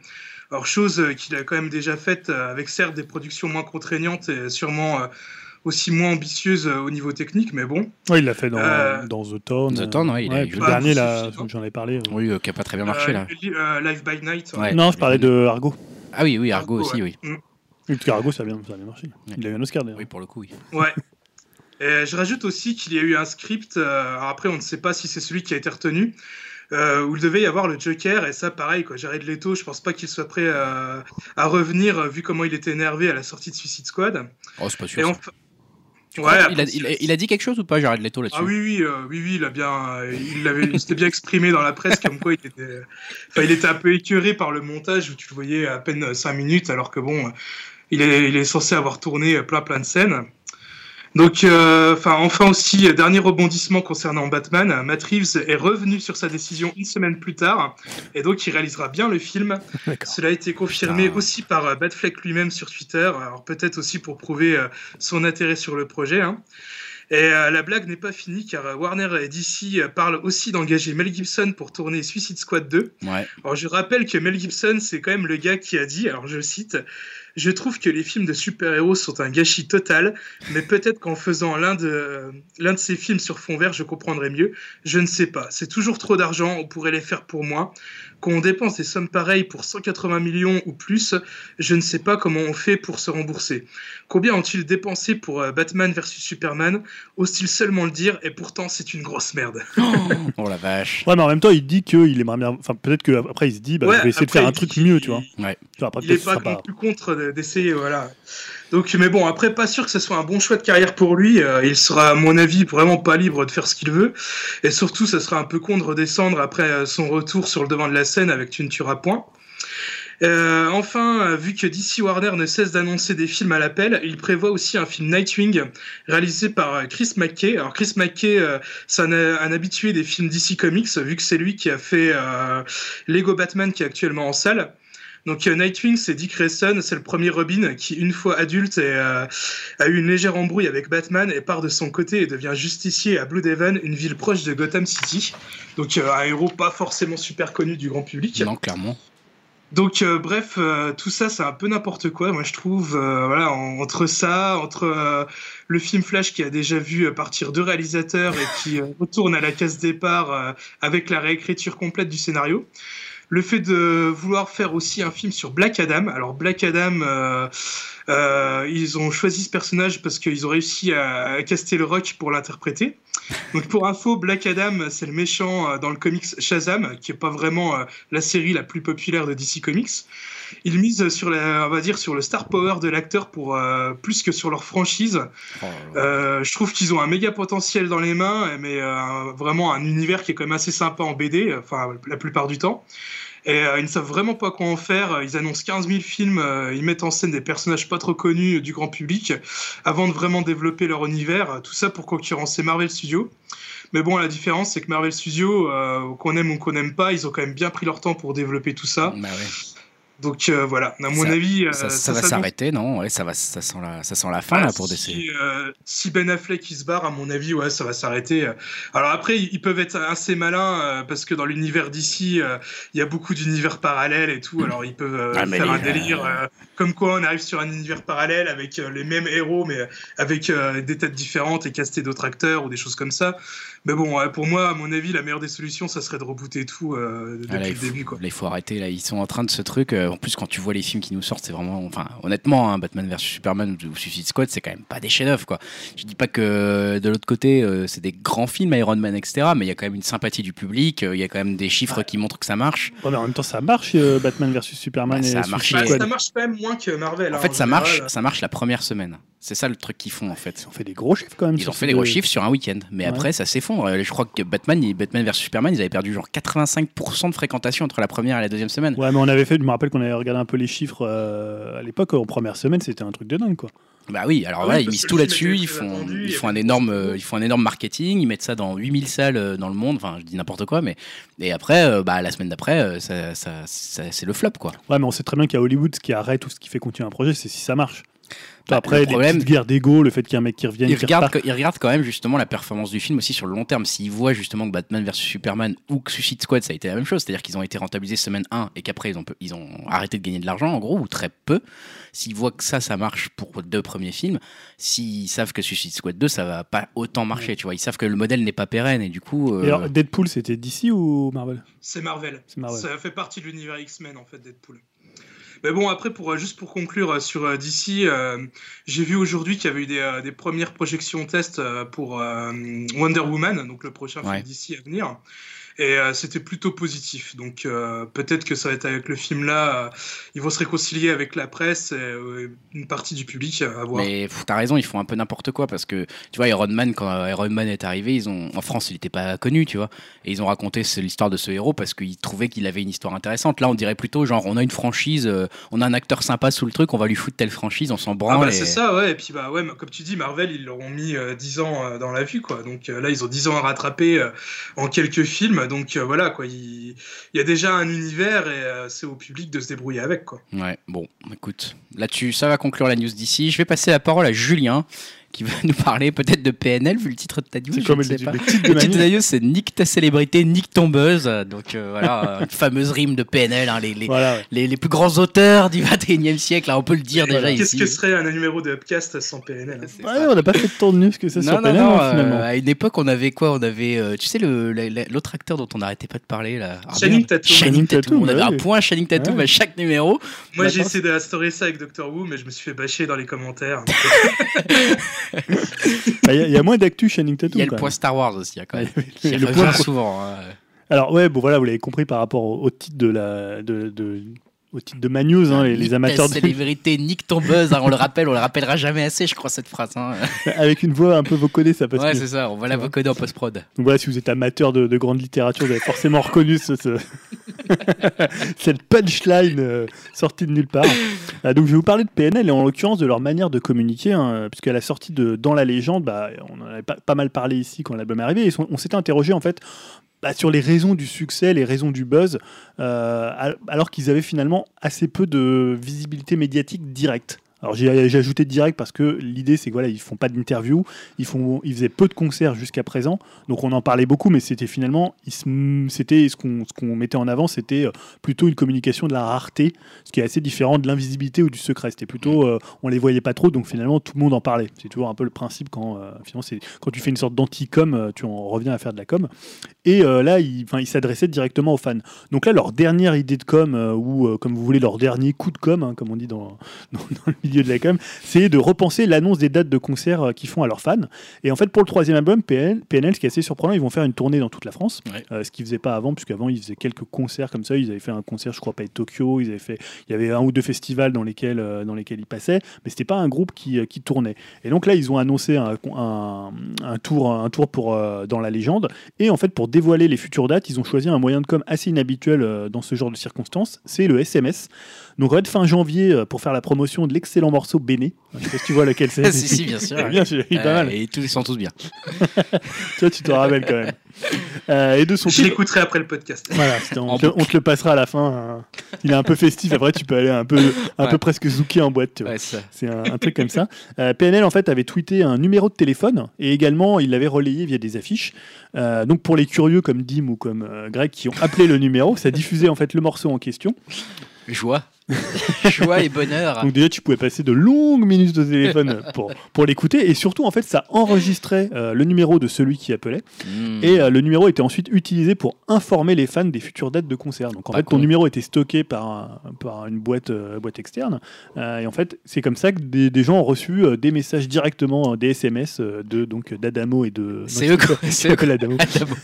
Alors chose qu'il a quand même déjà faite avec certes des productions moins contraignantes et sûrement aussi moins ambitieuses au niveau technique, mais bon. Ouais, il l'a fait dans The Town. The Town, ouais, le dernier, là, j'en ai parlé. Oui, qui n'a pas très bien marché, là. Live by Night. Ouais. Non, je parlais de Argo. Ah oui, Argo aussi, oui. Oui, parce qu'Argo, ça a bien marché. Il a eu un Oscar, d'ailleurs. Oui, pour le coup, oui. Ouais. Et je rajoute aussi qu'il y a eu un script, après on ne sait pas si c'est celui qui a été retenu, où il devait y avoir le Joker, et ça pareil, quoi. Jared Leto, je pense pas qu'il soit prêt à revenir, vu comment il était énervé à la sortie de Suicide Squad. Oh, c'est pas sûr. Ouais, il a dit quelque chose ou pas, Jared Leto, là-dessus? Ah oui, il a bien, il s'était bien exprimé dans la presse, comme quoi il était un peu écœuré par le montage, où tu le voyais à peine 5 minutes, alors que bon, il est censé avoir tourné plein de scènes. Donc, enfin aussi, dernier rebondissement concernant Batman, Matt Reeves est revenu sur sa décision une semaine plus tard, et donc il réalisera bien le film. D'accord. Cela a été confirmé aussi par Batfleck lui-même sur Twitter, alors peut-être aussi pour prouver son intérêt sur le projet. Hein. Et la blague n'est pas finie, car Warner et DC parlent aussi d'engager Mel Gibson pour tourner Suicide Squad 2. Ouais. Alors je rappelle que Mel Gibson, c'est quand même le gars qui a dit, alors je cite... Je trouve que les films de super-héros sont un gâchis total, mais peut-être qu'en faisant l'un de ces films sur fond vert, je comprendrais mieux. Je ne sais pas. C'est toujours trop d'argent, on pourrait les faire pour moi. Quand on dépense des sommes pareilles pour 180 millions ou plus, je ne sais pas comment on fait pour se rembourser. Combien ont-ils dépensé pour Batman vs Superman? Osent-ils seulement le dire, et pourtant c'est une grosse merde. Oh la vache. Ouais, mais en même temps, il dit qu'il aimerait bien. Enfin, peut-être qu'après, il se dit, je vais essayer de faire un truc mieux, tu vois. Ouais. Après, il n'est pas non plus contre d'essayer, voilà. Donc, mais bon, après, pas sûr que ce soit un bon choix de carrière pour lui. Il sera, à mon avis, vraiment pas libre de faire ce qu'il veut. Et surtout, ça sera un peu con de redescendre après son retour sur le devant de la scène avec Tu ne tueras point. Enfin, vu que DC Warner ne cesse d'annoncer des films à l'appel, il prévoit aussi un film Nightwing réalisé par Chris McKay. Alors Chris McKay, c'est un habitué des films DC Comics, vu que c'est lui qui a fait Lego Batman qui est actuellement en salle. Donc Nightwing, c'est Dick Grayson, c'est le premier Robin qui, une fois adulte, a eu une légère embrouille avec Batman et part de son côté et devient justicier à Bloodhaven, une ville proche de Gotham City. Donc un héros pas forcément super connu du grand public. Non, clairement. Donc bref, tout ça c'est un peu n'importe quoi, moi je trouve, voilà, entre le film Flash qui a déjà vu partir 2 réalisateurs et qui retourne à la case départ avec la réécriture complète du scénario. Le fait de vouloir faire aussi un film sur Black Adam. Alors Black Adam, ils ont choisi ce personnage parce qu'ils ont réussi à caster le Rock pour l'interpréter. Donc pour info, Black Adam, c'est le méchant dans le comics Shazam, qui est pas vraiment la série la plus populaire de DC Comics. Ils misent sur on va dire sur le star power de l'acteur pour plus que sur leur franchise. Je trouve qu'ils ont un méga potentiel dans les mains, mais vraiment un univers qui est quand même assez sympa en BD, enfin la plupart du temps. Et ils ne savent vraiment pas quoi en faire. Ils annoncent 15 000 films, ils mettent en scène des personnages pas trop connus du grand public avant de vraiment développer leur univers. Tout ça pour concurrencer Marvel Studios. Mais bon, la différence, c'est que Marvel Studios, qu'on aime ou qu'on n'aime pas, ils ont quand même bien pris leur temps pour développer tout ça. Bah ouais. Donc voilà, à mon avis, ça va s'arrêter, non? Ouais, ça sent la fin là pour DC. Si Ben Affleck il se barre, à mon avis, ouais, ça va s'arrêter. Alors après, ils peuvent être assez malins parce que dans l'univers DC, il y a beaucoup d'univers parallèles et tout. Alors ils peuvent faire un délire comme quoi on arrive sur un univers parallèle avec les mêmes héros, mais avec des têtes différentes et caster d'autres acteurs ou des choses comme ça. Mais bon, pour moi, à mon avis, la meilleure des solutions, ça serait de rebooter tout depuis le début, quoi. Là, il faut arrêter. Là, ils sont en train de ce truc. En plus, quand tu vois les films qui nous sortent, c'est vraiment, enfin, honnêtement, hein, Batman vs Superman ou Suicide Squad, c'est quand même pas des chefs-d'œuvre, quoi. Je dis pas que de l'autre côté, c'est des grands films, Iron Man, etc. Mais il y a quand même une sympathie du public. Il y a quand même des chiffres qui montrent que ça marche. Ouais, mais en même temps, ça marche, Batman vs Superman. Ça et marche. Ça marche quand même moins que Marvel. En fait, ça marche la première semaine. C'est ça le truc qu'ils font, en fait. Ils ont fait des gros chiffres quand même. Ils ont fait des gros chiffres sur un week-end. Mais après, ça s'effondre. Je crois que Batman vs Superman, ils avaient perdu genre 85% de fréquentation entre la première et la deuxième semaine. Ouais, mais je me rappelle qu'on avait regardé un peu les chiffres à l'époque. En première semaine, c'était un truc de dingue, quoi. Bah oui, alors ils misent tout là-dessus. Ils font un énorme marketing. Ils mettent ça dans 8000 salles dans le monde. Enfin, je dis n'importe quoi, mais et après, la semaine d'après, ça c'est le flop, quoi. Ouais, mais on sait très bien qu'à Hollywood, ce qui arrête ou ce qui fait continuer un projet, c'est si ça marche. Après, les petites guerres d'ego, le fait qu'il y ait un mec qui revienne. Il regarde quand même justement la performance du film aussi sur le long terme. S'il voit justement que Batman vs Superman ou que Suicide Squad, ça a été la même chose, c'est-à-dire qu'ils ont été rentabilisés semaine 1 et qu'après ils ont arrêté de gagner de l'argent en gros, ou très peu. S'ils voient que ça marche pour les 2 premiers films, s'ils savent que Suicide Squad 2, ça va pas autant marcher, tu vois. Ils savent que le modèle n'est pas pérenne et du coup... Et alors, Deadpool, c'était DC ou Marvel ? C'est Marvel. Ça fait partie de l'univers X-Men en fait, Deadpool. Mais bon, après, juste pour conclure sur DC, j'ai vu aujourd'hui qu'il y avait eu des premières projections tests pour Wonder Woman, donc le prochain film DC à venir. Et c'était plutôt positif. Donc peut-être que ça va être avec le film là, ils vont se réconcilier avec la presse et une partie du public à voir. Mais t'as raison, ils font un peu n'importe quoi parce que tu vois Iron Man, quand Iron Man est arrivé, en France il n'était pas connu, tu vois, et ils ont raconté l'histoire de ce héros parce qu'ils trouvaient qu'il avait une histoire intéressante. Là on dirait plutôt genre on a une franchise, on a un acteur sympa sous le truc, on va lui foutre telle franchise, on s'en branle. C'est ça, ouais. Et puis comme tu dis, Marvel ils leur ont mis 10 ans dans la vue, quoi. Donc là ils ont 10 ans à rattraper en quelques films. Donc voilà, quoi. Il y a déjà un univers et c'est au public de se débrouiller avec, quoi. Ouais, bon, écoute, là-dessus, ça va conclure la news d'ici. Je vais passer la parole à Julien, qui va nous parler peut-être de PNL, vu le titre de ta news. C'est comme le titre de ta news, c'est Nique ta célébrité, nique ton buzz. Donc voilà, une fameuse rime de PNL, hein, les plus grands auteurs du 21e siècle, là, on peut le dire déjà ici. Qu'est-ce que serait un numéro de Upcast sans PNL? On n'a pas fait tant de news que ça sur PNL, finalement. À une époque, on avait quoi? On avait, tu sais, l'autre acteur dont on n'arrêtait pas de parler, là. Channing Tatum. On avait un point Channing Tatum à chaque numéro. Moi, j'ai essayé d'instaurer ça avec Doctor Who, mais je me suis fait bâcher dans les commentaires. Il y a moins d'actu Channing Tatum. Il y a le point Star Wars aussi, quand même. Il le point souvent. Alors vous l'avez compris par rapport au titre au titre de ma news, hein, les amateurs de célébrité, nique ton buzz, hein, on le rappellera jamais assez, je crois, cette phrase. Hein. Avec une voix un peu vocodée, ça passe. Ouais, c'est ça, on va la vocoder en post-prod. Donc voilà, si vous êtes amateur de grande littérature, vous avez forcément reconnu cette punchline sortie de nulle part. Donc je vais vous parler de PNL et en l'occurrence de leur manière de communiquer, hein, puisqu'à la sortie de Dans la légende, on en avait pas mal parlé ici quand l'album est arrivé, et on s'était interrogé en fait sur les raisons du succès, les raisons du buzz, alors qu'ils avaient finalement assez peu de visibilité médiatique directe. Alors j'ai ajouté direct parce que l'idée c'est que ils font pas d'interview, ils faisaient peu de concerts jusqu'à présent, donc on en parlait beaucoup, mais c'était finalement ce qu'on mettait en avant, c'était plutôt une communication de la rareté, ce qui est assez différent de l'invisibilité ou du secret. C'était plutôt on les voyait pas trop, donc finalement tout le monde en parlait. C'est toujours un peu le principe quand tu fais une sorte d'anti-com, tu en reviens à faire de la com. Et là ils s'adressaient directement aux fans. Donc là leur dernière idée de com ou comme vous voulez leur dernier coup de com, hein, comme on dit dans le milieu de la com, c'est de repenser l'annonce des dates de concerts qu'ils font à leurs fans. Et en fait, pour le 3e album, PNL, ce qui est assez surprenant, ils vont faire une tournée dans toute la France, ce qu'ils faisaient pas avant, puisqu'avant ils faisaient quelques concerts comme ça. Ils avaient fait un concert, je crois pas, à Tokyo. Il y avait 1 ou 2 festivals dans lesquels ils passaient, mais c'était pas un groupe qui tournait. Et donc là, ils ont annoncé un tour pour Dans la légende. Et en fait, pour dévoiler les futures dates, ils ont choisi un moyen de com assez inhabituel dans ce genre de circonstances. C'est le SMS. Donc en fait, fin janvier, pour faire la promotion de l'excellent morceau Béné. Je sais pas si tu vois lequel c'est. si, bien sûr. Bien, il est pas mal. Et ils sont tous bien. Toi, tu te rappelles quand même. Et de son je l'écouterai après le podcast. Voilà, on te le passera à la fin. Il est un peu festif. Après, tu peux aller un peu presque zouké en boîte. Tu vois. Ouais, c'est un truc comme ça. PNL, en fait, avait tweeté un numéro de téléphone et également, il l'avait relayé via des affiches. Donc, pour les curieux comme Dim ou comme Greg qui ont appelé le numéro, ça diffusait en fait le morceau en question. Joie et bonheur. Donc déjà tu pouvais passer de longues minutes au téléphone pour l'écouter, et surtout en fait ça enregistrait le numéro de celui qui appelait, et le numéro était ensuite utilisé pour informer les fans des futures dates de concert. Donc en fait ton numéro était stocké par une boîte externe, et en fait c'est comme ça que des gens ont reçu des messages directement, des SMS d'Adamo et de c'est eux l'Adamo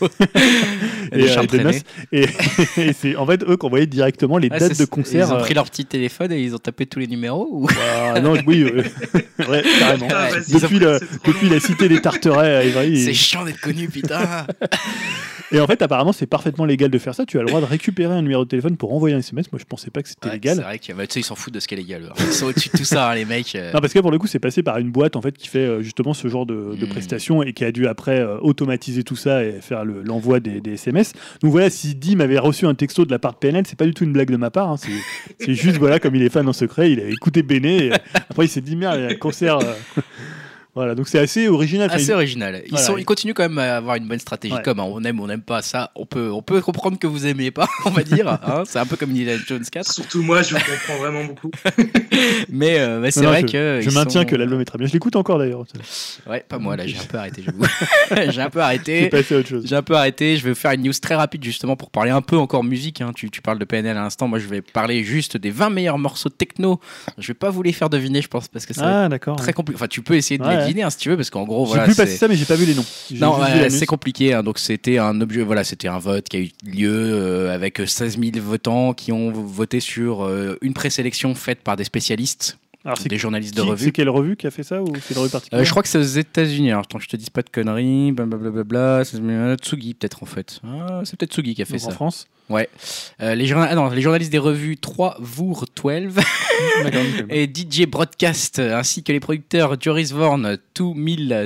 et de Nos, et c'est en fait eux qui envoyaient directement les dates de concert. Ils ont pris leur petit téléphone et ils ont tapé tous les numéros ou... Non, oui, ouais, carrément. Depuis la cité des Tarterets à Évry. C'est chiant d'être connu, putain. Et en fait, apparemment, c'est parfaitement légal de faire ça. Tu as le droit de récupérer un numéro de téléphone pour envoyer un SMS. Moi, je pensais pas que c'était légal. C'est vrai qu'ils s'en foutent de ce qui est légal. Ils sont au-dessus de tout ça, hein, les mecs. Non, parce que pour le coup, c'est passé par une boîte en fait qui fait justement ce genre de prestations et qui a dû après automatiser tout ça et faire l'envoi des SMS. SMS. Donc voilà, si Dim avait reçu un texto de la part de PNL, c'est pas du tout une blague de ma part. Hein. C'est juste, voilà, comme il est fan en secret, il a écouté Béné. Après, il s'est dit, merde, il y a un concert. Voilà, donc c'est assez original. Assez original. Ils continuent quand même à avoir une bonne stratégie. Comme on aime, on n'aime pas ça. On peut comprendre que vous aimez pas, on va dire. Hein, c'est un peu comme Indiana Jones 4. Surtout moi, je vous comprends vraiment beaucoup. mais c'est vrai que je maintiens que l'album est très bien. Je l'écoute encore d'ailleurs. Ouais, pas moi là, j'ai un peu arrêté. J'ai un peu arrêté. C'est passé à autre chose. J'ai un peu arrêté. Je vais faire une news très rapide justement pour parler un peu encore musique. Hein. Tu parles de PNL à l'instant. Moi, je vais parler juste des 20 meilleurs morceaux techno. Je vais pas vous les faire deviner, je pense, parce que c'est très compliqué. Enfin, tu peux essayer de les deviner hein, si tu veux, parce qu'en gros, voilà. J'ai vu passer ça, mais j'ai pas vu les noms. Non, c'est compliqué. Hein. Donc c'était un objet. Voilà, c'était un vote qui a eu lieu avec 16 000 votants qui ont voté sur une présélection faite par des spécialistes. Alors, des journalistes de revue. C'est quelle revue qui a fait ça ou c'est une revue particulière? Je crois que c'est aux États-Unis. Alors, tant que je te dise pas de conneries, blablabla. Tsugi, peut-être en fait. C'est peut-être Tsugi qui a fait ça. En France? Ouais. Les journalistes des revues 3 Vour 12 et DJ Broadcast, ainsi que les producteurs Joris Vorn, 2000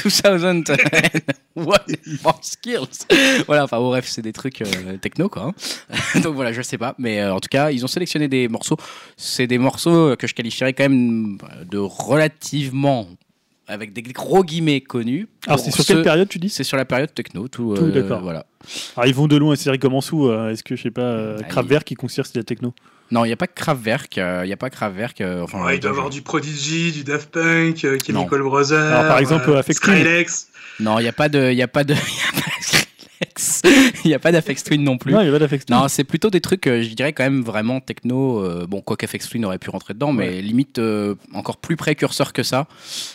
What more skills. Voilà, enfin bref, c'est des trucs techno quoi. Hein. Donc voilà, je sais pas, mais en tout cas, ils ont sélectionné des morceaux. C'est des morceaux que je qualifierais quand même de relativement, avec des gros guillemets, connus. Alors c'est sur quelle période tu dis? C'est sur la période techno, tout d'accord. Voilà. Alors ils vont de loin, c'est comme en sous. Est-ce que je sais pas, Kraftwerk qui considère que c'est de la techno? Non, il n'y a pas Kraftwerk. Enfin, il doit y avoir du Prodigy, du Daft Punk, Chemical Brothers. Alors par exemple, Skrillex. Non, il n'y a pas de Skrillex. Il n'y a pas d'Aphex Twin non plus. Non, il n'y a pas d'Aphex Twin. Non, c'est plutôt des trucs, je dirais quand même vraiment techno. Bon, quoi qu'Aphex Twin aurait pu rentrer dedans, mais limite encore plus précurseur que ça.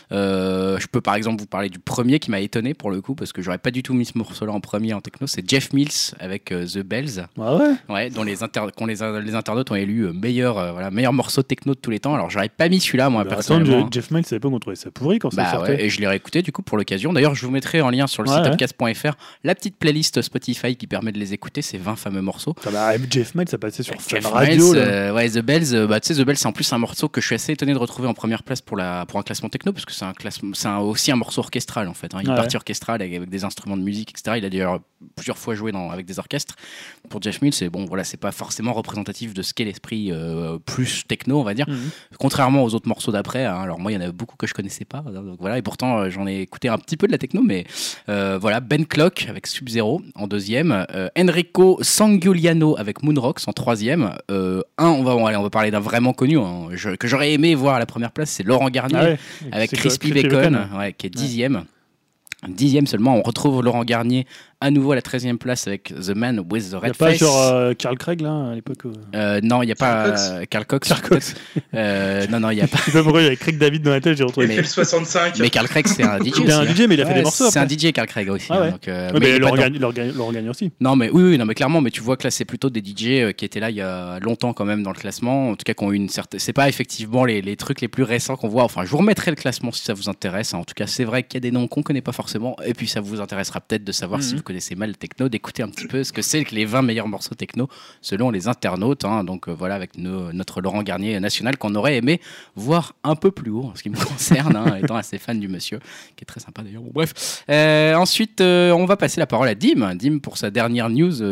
Je peux par exemple vous parler du premier qui m'a étonné pour le coup, parce que j'aurais pas du tout mis ce morceau-là en premier en techno. C'est Jeff Mills avec The Bells. Ah ouais. Ouais, dont les internautes ont élu meilleur morceau techno de tous les temps. Alors j'aurais pas mis celui-là moi personnellement. Attends, Jeff Mills, ça pas qu'on trouvait ça pourri quand ça sortait. Ouais, et je l'ai réécouté du coup pour l'occasion. D'ailleurs, je vous mettrai en lien sur le site upcast.fr la petite playlist Spotify qui permet de les écouter, ces 20 fameux morceaux. Jeff Mills, ça passait sur Fun Radio. The Bells, tu sais, The Bells, c'est en plus un morceau que je suis assez étonné de retrouver en première place pour un classement techno, parce que c'est aussi un morceau orchestral en fait. Hein. Il est parti orchestral avec des instruments de musique, etc. Il a d'ailleurs plusieurs fois joué avec des orchestres. Pour Jeff Mills, c'est pas forcément représentatif de ce qu'est l'esprit plus techno, on va dire. Contrairement aux autres morceaux d'après. Hein. Alors moi, il y en a beaucoup que je connaissais pas. Donc voilà, et pourtant j'en ai écouté un petit peu de la techno, mais voilà, Ben Clock avec Sub-Zero en deuxième, Enrico Sangiuliano avec Moonrocks en troisième. On va parler d'un vraiment connu que j'aurais aimé voir à la première place, c'est Laurent Garnier avec Crispy Bacon, qui est dixième. Dixième seulement, on retrouve Laurent Garnier à nouveau à la 13e place avec The Man with the Red Face. Il n'y a pas genre Carl Craig là à l'époque non, il n'y a pas Carl Cox. Non, il n'y a pas. Je sais pas pourquoi il y avait Craig David dans la tête, j'ai retrouvé. Il a fait le 65. Mais Carl Craig, c'est un DJ. C'est un DJ, mais il a fait des morceaux. C'est un DJ, Carl Craig aussi. Ah ouais. Mais Laurent Garnier aussi. Non, mais oui, mais clairement, mais tu vois que là, c'est plutôt des DJ qui étaient là il y a longtemps quand même dans le classement. En tout cas, qui ont eu une certaine. C'est pas effectivement les trucs les plus récents qu'on voit. Enfin, je vous remettrai le classement si ça vous intéresse. En tout cas, c'est vrai qu'il y a des noms qu'on connaît pas forcément. Et puis, ça vous intéressera peut-être de savoir si vous connaissez mal le techno, d'écouter un petit peu ce que c'est que les 20 meilleurs morceaux techno selon les internautes. Hein. Donc voilà, avec notre Laurent Garnier national qu'on aurait aimé voir un peu plus haut en ce qui me concerne, étant assez fan du monsieur, qui est très sympa d'ailleurs. Bon, bref. Ensuite, on va passer la parole à Dim. Dim, pour sa dernière news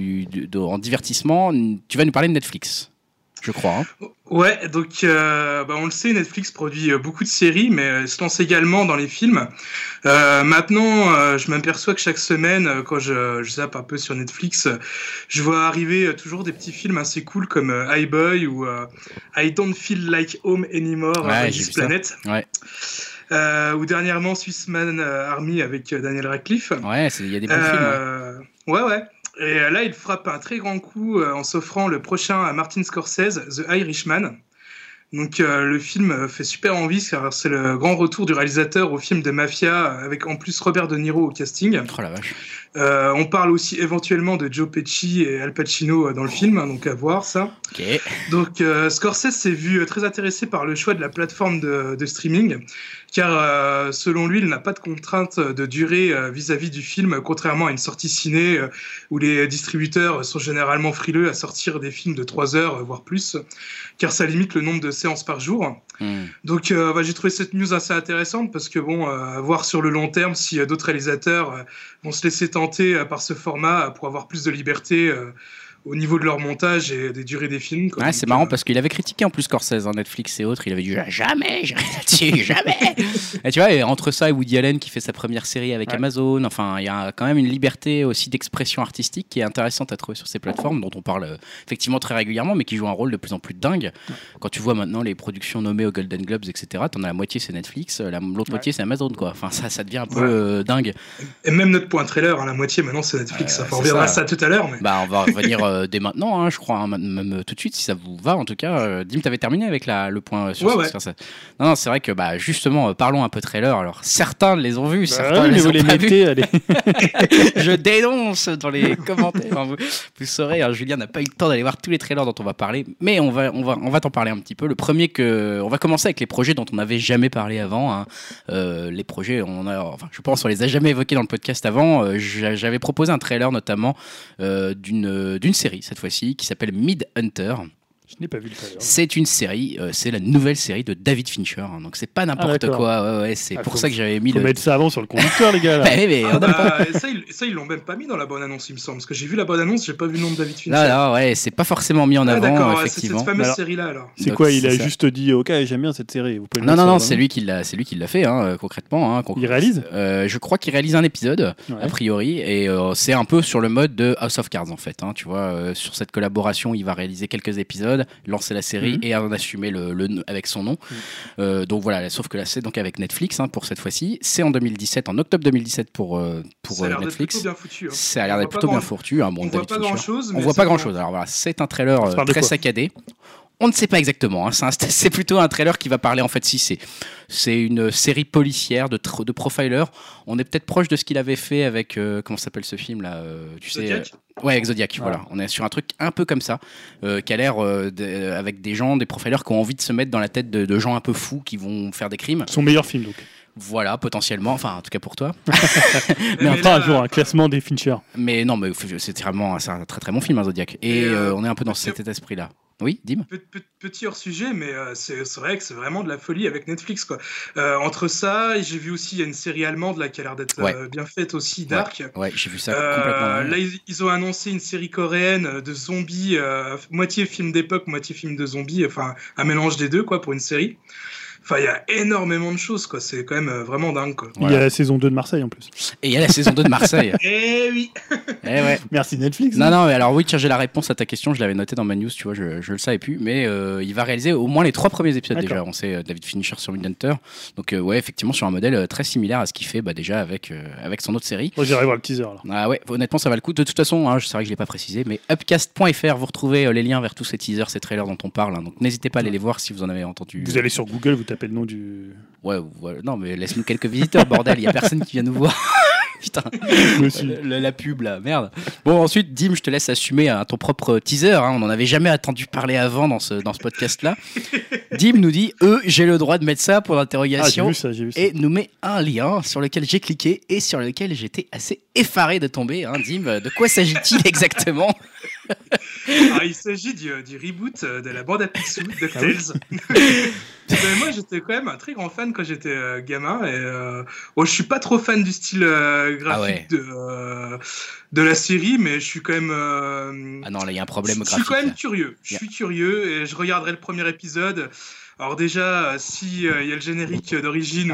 en divertissement, tu vas nous parler de Netflix. Je crois. Hein. Ouais, donc on le sait, Netflix produit beaucoup de séries, mais se lance également dans les films. Maintenant, je m'aperçois que chaque semaine, quand je zappe un peu sur Netflix, je vois arriver toujours des petits films assez cool comme iBoy ou I Don't Feel Like Home Anymore on This Planet. Ouais. Ou dernièrement Swissman Army avec Daniel Radcliffe. Ouais, il y a des bons films. Ouais. Et là, il frappe un très grand coup en s'offrant le prochain à Martin Scorsese, The Irishman. Donc le film fait super envie, car c'est le grand retour du réalisateur au film de mafia, avec en plus Robert De Niro au casting. Oh la vache. On parle aussi éventuellement de Joe Pesci et Al Pacino dans le film, donc à voir ça. Okay. Donc Scorsese s'est vu très intéressé par le choix de la plateforme de streaming, car selon lui, il n'a pas de contrainte de durée vis-à-vis du film, contrairement à une sortie ciné où les distributeurs sont généralement frileux à sortir des films de 3 heures, voire plus, car ça limite le nombre de séances par jour. Donc j'ai trouvé cette news assez intéressante parce que à voir sur le long terme si d'autres réalisateurs vont se laisser tenter par ce format pour avoir plus de liberté au niveau de leur montage et des durées des films. Ouais, c'est marrant parce qu'il avait critiqué en plus Scorsese, Netflix et autres. Il avait dit jamais, j'irai là-dessus, jamais. Et tu vois, et entre ça et Woody Allen qui fait sa première série avec Amazon, enfin, il y a quand même une liberté aussi d'expression artistique qui est intéressante à trouver sur ces plateformes dont on parle effectivement très régulièrement, mais qui joue un rôle de plus en plus dingue. Quand tu vois maintenant les productions nommées aux Golden Globes, etc., t'en as la moitié c'est Netflix, l'autre moitié c'est Amazon, quoi. Enfin, ça devient un peu dingue. Et même notre point trailer, la moitié maintenant c'est Netflix. On reviendra à ça tout à l'heure. Mais... on va revenir dès maintenant, je crois, même tout de suite, si ça vous va. En tout cas, Dim, t'avais terminé avec le point sur ça. Non, c'est vrai que justement, parlons un peu trailer. Alors, certains les ont vus, certains les ont pas vus. Allez. Je dénonce dans les commentaires. Vous saurez, Julien n'a pas eu le temps d'aller voir tous les trailers dont on va parler, mais on va t'en parler un petit peu. Le premier on va commencer avec les projets dont on n'avait jamais parlé avant. Les projets, je pense, on les a jamais évoqués dans le podcast avant. J'avais proposé un trailer notamment d'une série cette fois-ci qui s'appelle Mindhunter. Je n'ai pas vu le trailer. C'est une série, c'est la nouvelle série de David Fincher, donc c'est pas n'importe quoi. C'est pour ça que j'avais mis. Faut mettre ça avant sur le conducteur, les gars. Là. Ça ils l'ont même pas mis dans la bonne annonce, il me semble, parce que j'ai vu la bonne annonce, j'ai pas vu le nom de David Fincher. Là, c'est pas forcément mis en avant. D'accord, effectivement. c'est cette fameuse série là alors. C'est quoi, il a juste dit OK, j'aime bien cette série. Vous pouvez non, c'est lui qui l'a fait concrètement. Il réalise. Je crois qu'il réalise un épisode a priori, et c'est un peu sur le mode de House of Cards en fait. Tu vois, sur cette collaboration, il va réaliser quelques épisodes, lancer la série et en assumer le avec son nom. Donc voilà, sauf que là c'est donc avec Netflix pour cette fois-ci. C'est en 2017, en octobre 2017 pour Netflix. Ça a l'air d'être plutôt bien foutu. On voit pas grand-chose. On voit pas grand-chose. Alors voilà, c'est un trailer très saccadé. On ne sait pas exactement. C'est plutôt un trailer qui va parler en fait c'est une série policière de profiler. On est peut-être proche de ce qu'il avait fait avec comment s'appelle ce film là Zodiac. Avec Zodiac. Voilà. On est sur un truc un peu comme ça qui a l'air avec des profilers qui ont envie de se mettre dans la tête de gens un peu fous qui vont faire des crimes. Son meilleur film donc. Voilà, potentiellement, enfin en tout cas pour toi. mais on fera un jour un classement des Fincher. Mais non, mais c'est un très très bon film, Zodiac. Et on est un peu dans cet esprit-là. Oui, Dim. Petit hors sujet, mais c'est vrai que c'est vraiment de la folie avec Netflix, quoi. Entre ça, j'ai vu aussi, il y a une série allemande là qui a l'air d'être bien faite aussi, Dark. Ouais, j'ai vu ça complètement. Là, ils ont annoncé une série coréenne de zombies, moitié film d'époque, moitié film de zombies, enfin un mélange des deux, quoi, pour une série. Enfin, il y a énormément de choses, quoi. C'est quand même vraiment dingue, quoi. Il y a la saison 2 de Marseille, en plus. Et il y a la saison 2 de Marseille. Eh oui. Merci Netflix. Non, mais alors oui, tiens, j'ai la réponse à ta question. Je l'avais noté dans ma news, tu vois, je le savais plus. Mais il va réaliser au moins les 3 premiers épisodes déjà. On sait David Fincher sur Mindhunter. Donc effectivement, sur un modèle très similaire à ce qu'il fait déjà avec son autre série. Moi, j'irai voir le teaser, là. Ah ouais, honnêtement, ça va le coup. De toute façon, c'est vrai que je l'ai pas précisé, mais upcast.fr, vous retrouvez les liens vers tous ces teasers, ces trailers dont on parle. Donc n'hésitez pas à aller les voir si vous en avez entendu. Vous allez sur Google, vous tapez le nom du... Ouais, non, mais laisse-nous quelques visiteurs, bordel, il y a personne qui vient nous voir. Putain, la pub là, merde. Bon, ensuite, Dim, je te laisse assumer ton propre teaser. On n'en avait jamais entendu parler avant dans ce podcast-là. Dim nous dit j'ai le droit de mettre ça pour l'interrogation. J'ai vu ça. Et nous met un lien sur lequel j'ai cliqué et sur lequel j'étais assez effaré de tomber. Dim, de quoi s'agit-il exactement? Il s'agit du reboot de la bande à Picsou, DuckTales. Moi, j'étais quand même un très grand fan quand j'étais gamin. Et je suis pas trop fan du style graphique de la série, mais je suis quand même. Ah non, là, il y a un problème graphique. Je suis quand même curieux. Je suis curieux et je regarderai le premier épisode. Alors déjà, si y a le générique d'origine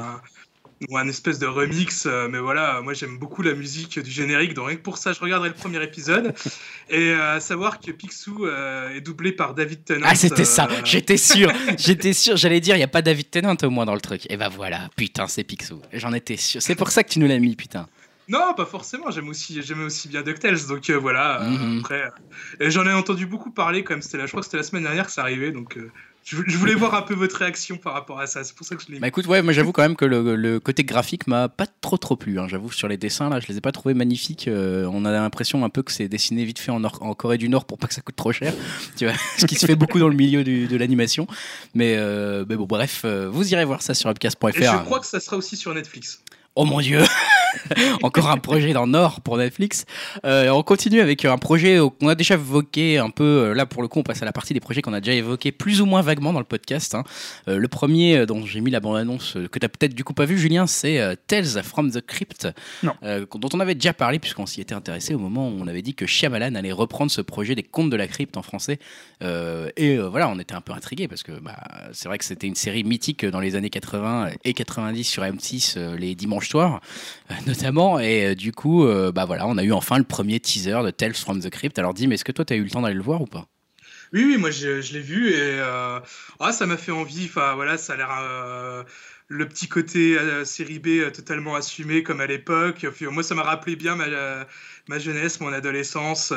ou un espèce de remix, mais voilà, moi j'aime beaucoup la musique du générique, donc rien que pour ça je regarderai le premier épisode. Et à savoir que Picsou est doublé par David Tennant. Ah, c'était ça, j'étais sûr, j'allais dire il n'y a pas David Tennant au moins dans le truc. Et bah voilà, putain, c'est Picsou, j'en étais sûr, c'est pour ça que tu nous l'as mis, putain. Non, pas forcément, j'aimais aussi bien DuckTales, donc voilà, après, j'en ai entendu beaucoup parler quand même, je crois que c'était la semaine dernière que ça arrivait, donc... Je voulais voir un peu votre réaction par rapport à ça, c'est pour ça que je l'ai mis. Bah écoute, moi j'avoue quand même que le côté graphique m'a pas trop plu, j'avoue, sur les dessins là, je les ai pas trouvés magnifiques, on a l'impression un peu que c'est dessiné vite fait en Corée du Nord pour pas que ça coûte trop cher, tu vois, ce qui se fait beaucoup dans le milieu de l'animation, mais bon bref, vous irez voir ça sur upcast.fr. Et je crois que ça sera aussi sur Netflix. Oh mon Dieu. Encore un projet dans le Nord pour Netflix. On continue avec un projet qu'on a déjà évoqué un peu. Là, pour le coup, on passe à la partie des projets qu'on a déjà évoqués plus ou moins vaguement dans le podcast. Le premier dont j'ai mis la bande-annonce, que tu as peut-être du coup pas vu, Julien, c'est Tales from the Crypt, dont on avait déjà parlé puisqu'on s'y était intéressé au moment où on avait dit que Shyamalan allait reprendre ce projet des Contes de la Crypte en français. Voilà, on était un peu intrigués parce que c'est vrai que c'était une série mythique dans les années 80 et 90 sur M6 les dimanches soirs. Notamment, et du coup, voilà, on a eu enfin le premier teaser de Tales from the Crypt. Alors, Dim, est-ce que toi, tu as eu le temps d'aller le voir ou pas ? Oui, moi je l'ai vu et ça m'a fait envie. Enfin, voilà, ça a l'air le petit côté série B totalement assumé comme à l'époque. Moi, ça m'a rappelé bien ma jeunesse, mon adolescence.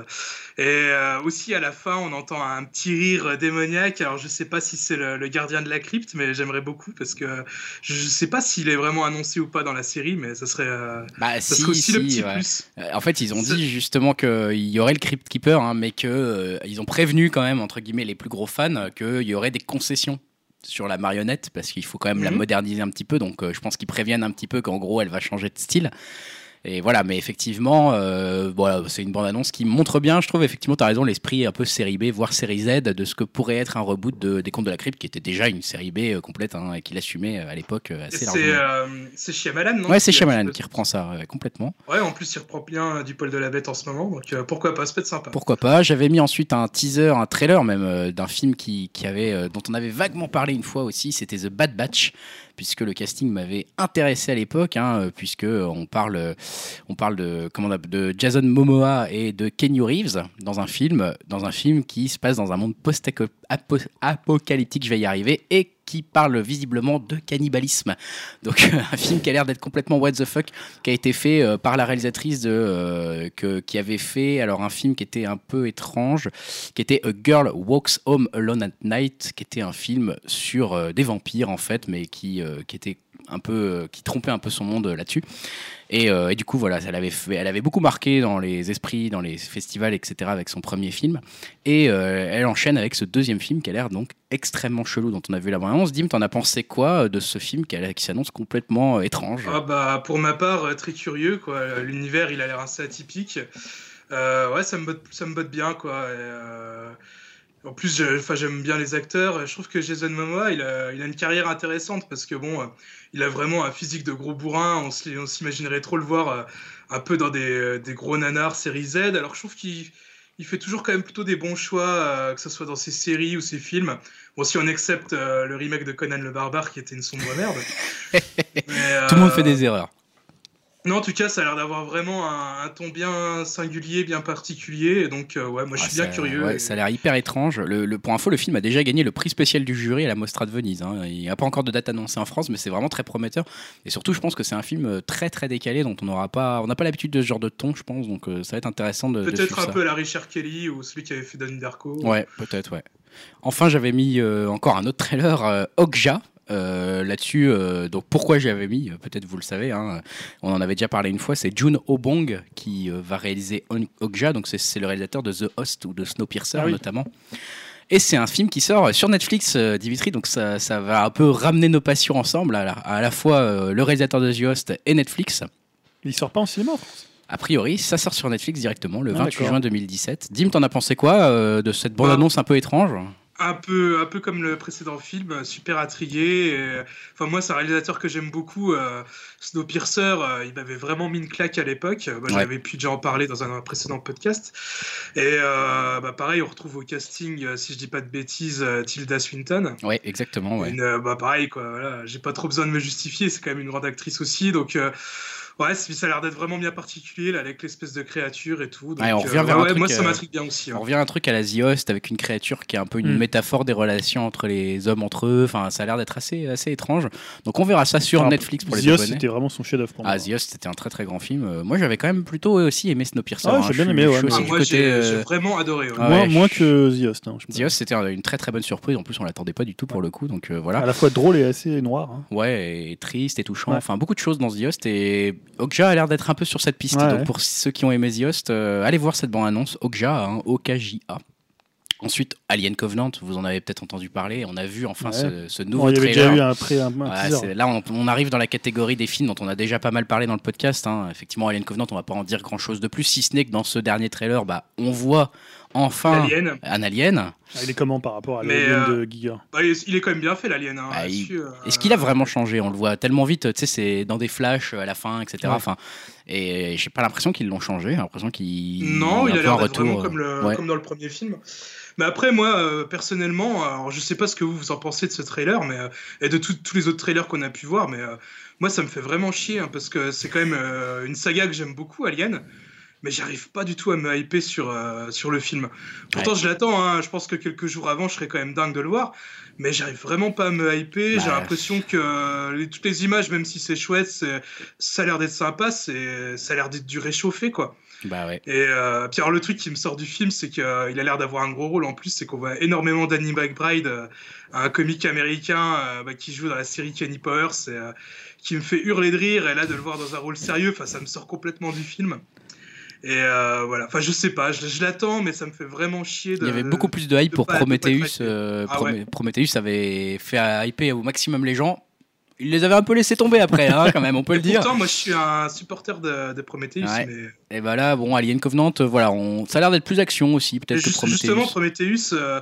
Aussi, à la fin, on entend un petit rire démoniaque. Alors, je sais pas si c'est le gardien de la crypte, mais j'aimerais beaucoup parce que je sais pas s'il est vraiment annoncé ou pas dans la série, mais ça serait serait aussi le petit plus. En fait, ils ont dit justement qu'il y aurait le Crypt Keeper, mais qu'ils ont prévenu quand même, entre guillemets, les plus gros fans qu'il y aurait des concessions sur la marionnette parce qu'il faut quand même la moderniser un petit peu. Donc, je pense qu'ils préviennent un petit peu qu'en gros, elle va changer de style. Et voilà, mais effectivement, c'est une bande-annonce qui montre bien, je trouve, effectivement, tu as raison, l'esprit un peu série B, voire série Z, de ce que pourrait être un reboot des Contes de la Crypte, qui était déjà une série B complète, et qui l'assumait à l'époque assez largement. C'est Shyamalan, non ? Ouais, c'est Shyamalan qui reprend ça complètement. Ouais, en plus, il reprend bien du poil de la bête en ce moment, donc pourquoi pas, ça peut être sympa. Pourquoi pas. J'avais mis ensuite un teaser, un trailer même, d'un film dont on avait vaguement parlé une fois aussi, c'était The Bad Batch, puisque le casting m'avait intéressé à l'époque, puisque on parle de Jason Momoa et de Keanu Reeves dans un film qui se passe dans un monde post-apocalyptique, je vais y arriver, et qui parle visiblement de cannibalisme. Donc un film qui a l'air d'être complètement what the fuck, qui a été fait par la réalisatrice qui avait fait un film qui était un peu étrange, qui était A Girl Walks Home Alone at Night, qui était un film sur des vampires en fait, mais qui était un peu qui trompait un peu son monde là-dessus. Et du coup, voilà, elle avait beaucoup marqué dans les esprits, dans les festivals, etc. avec son premier film. Et elle enchaîne avec ce deuxième film qui a l'air donc extrêmement chelou, dont on a vu la bande-annonce. Dim, t'en as pensé quoi de ce film qui s'annonce complètement étrange ? Pour ma part, très curieux, quoi. L'univers, il a l'air assez atypique. Ça me botte bien, quoi. En plus, j'aime bien les acteurs. Je trouve que Jason Momoa, il a une carrière intéressante parce que il a vraiment un physique de gros bourrin. On s'imaginerait trop le voir un peu dans des gros nanars série Z. Alors je trouve qu'il fait toujours quand même plutôt des bons choix, que ce soit dans ses séries ou ses films. Bon, si on accepte le remake de Conan le Barbare qui était une sombre merde. Tout le monde fait des erreurs. Non, en tout cas, ça a l'air d'avoir vraiment un ton bien singulier, bien particulier. Et donc, moi, je suis bien curieux. Ouais, ça a l'air hyper étrange. Pour info, le film a déjà gagné le prix spécial du jury à la Mostra de Venise. Il n'y a pas encore de date annoncée en France, mais c'est vraiment très prometteur. Et surtout, je pense que c'est un film très, très décalé, dont on n'a pas l'habitude de ce genre de ton, je pense. Donc, ça va être intéressant de peut-être un peu la Richard Kelly ou celui qui avait fait Donnie Darko. Ouais, peut-être, ouais. Enfin, j'avais mis encore un autre trailer, Okja. Là-dessus, donc pourquoi j'avais mis, peut-être vous le savez, on en avait déjà parlé une fois, c'est Jun Ho-bong qui va réaliser Okja, donc c'est le réalisateur de The Host ou de Snowpiercer notamment. Et c'est un film qui sort sur Netflix, Dimitri, donc ça va un peu ramener nos passions ensemble, à la fois le réalisateur de The Host et Netflix. Il sort pas en cinéma en France ? A priori, ça sort sur Netflix directement le 28 juin 2017. Dim, t'en as pensé quoi de cette bande-annonce un peu étrange ? Un peu comme le précédent film, super intrigué. Moi, c'est un réalisateur que j'aime beaucoup. Snowpiercer, il m'avait vraiment mis une claque à l'époque. J'avais pu déjà en parler dans un précédent podcast. Et pareil, on retrouve au casting, si je dis pas de bêtises, Tilda Swinton. Ouais, exactement. Ouais. Pareil, quoi. Voilà, j'ai pas trop besoin de me justifier. C'est quand même une grande actrice aussi, donc. Ça a l'air d'être vraiment bien particulier là, avec l'espèce de créature et tout. Donc, on revient vers un truc, moi, ça m'intrigue bien aussi. On revient à un truc à la The Host avec une créature qui est un peu une métaphore des relations entre les hommes entre eux. Enfin, ça a l'air d'être assez étrange. Donc, on verra ça sur Netflix pour les abonnés. The Host, c'était vraiment son chef-d'œuvre pour moi. The Host, c'était un très très grand film. Moi, j'avais quand même plutôt aussi aimé Snowpiercer. J'ai bien aimé. Moi, j'ai vraiment adoré. Moins que The Host. The Host, c'était une très très bonne surprise. En plus, on l'attendait pas du tout pour le coup. Donc voilà. À la fois drôle et assez noir. Ouais, et triste et touchant. Enfin, beaucoup de choses dans The Host. Et Okja a l'air d'être un peu sur cette piste. Donc pour ceux qui ont aimé The Host, allez voir cette bande-annonce Okja, Okja. Ensuite, Alien Covenant, vous en avez peut-être entendu parler. On a vu enfin ce nouveau trailer. Il y avait déjà eu un teaser. Là, on arrive dans la catégorie des films dont on a déjà pas mal parlé dans le podcast. Effectivement, Alien Covenant, on va pas en dire grand-chose de plus, si ce n'est que dans ce dernier trailer, on voit enfin un alien. Il est comment par rapport à l'alien de Giga? Il est quand même bien fait, l'alien. Est-ce qu'il a vraiment changé? On le voit tellement vite, tu sais, c'est dans des flashs à la fin, etc. Ouais. Enfin, et j'ai pas l'impression qu'ils l'ont changé. J'ai l'impression qu'il non, il a l'air d'être vraiment comme dans le premier film. Mais après, moi, personnellement, alors je sais pas ce que vous en pensez de ce trailer, mais et de tous les autres trailers qu'on a pu voir, mais moi, ça me fait vraiment chier, parce que c'est quand même une saga que j'aime beaucoup, Alien, mais j'arrive pas du tout à me hyper sur le film. Pourtant, je l'attends, je pense que quelques jours avant, je serais quand même dingue de le voir, mais j'arrive vraiment pas à me hyper. J'ai l'impression que toutes les images, même si c'est chouette, ça a l'air d'être sympa, ça a l'air d'être du réchauffé, quoi. Ouais. Et puis alors le truc qui me sort du film, c'est qu'il a l'air d'avoir un gros rôle en plus, c'est qu'on voit énormément Danny McBride, un comique américain qui joue dans la série Kenny Powers, qui me fait hurler de rire, et là de le voir dans un rôle sérieux, ça me sort complètement du film. Et voilà, je sais pas, je l'attends, mais ça me fait vraiment chier. Il y avait beaucoup plus de hype pour Prometheus. Prometheus avait fait hyper au maximum les gens. Il les avait un peu laissé tomber après, quand même, on peut le dire. Pourtant, moi, je suis un supporter de Prometheus. Ouais. Mais... Et voilà, Alien Covenant, ça a l'air d'être plus action aussi, peut-être que Prometheus. Justement, Prometheus,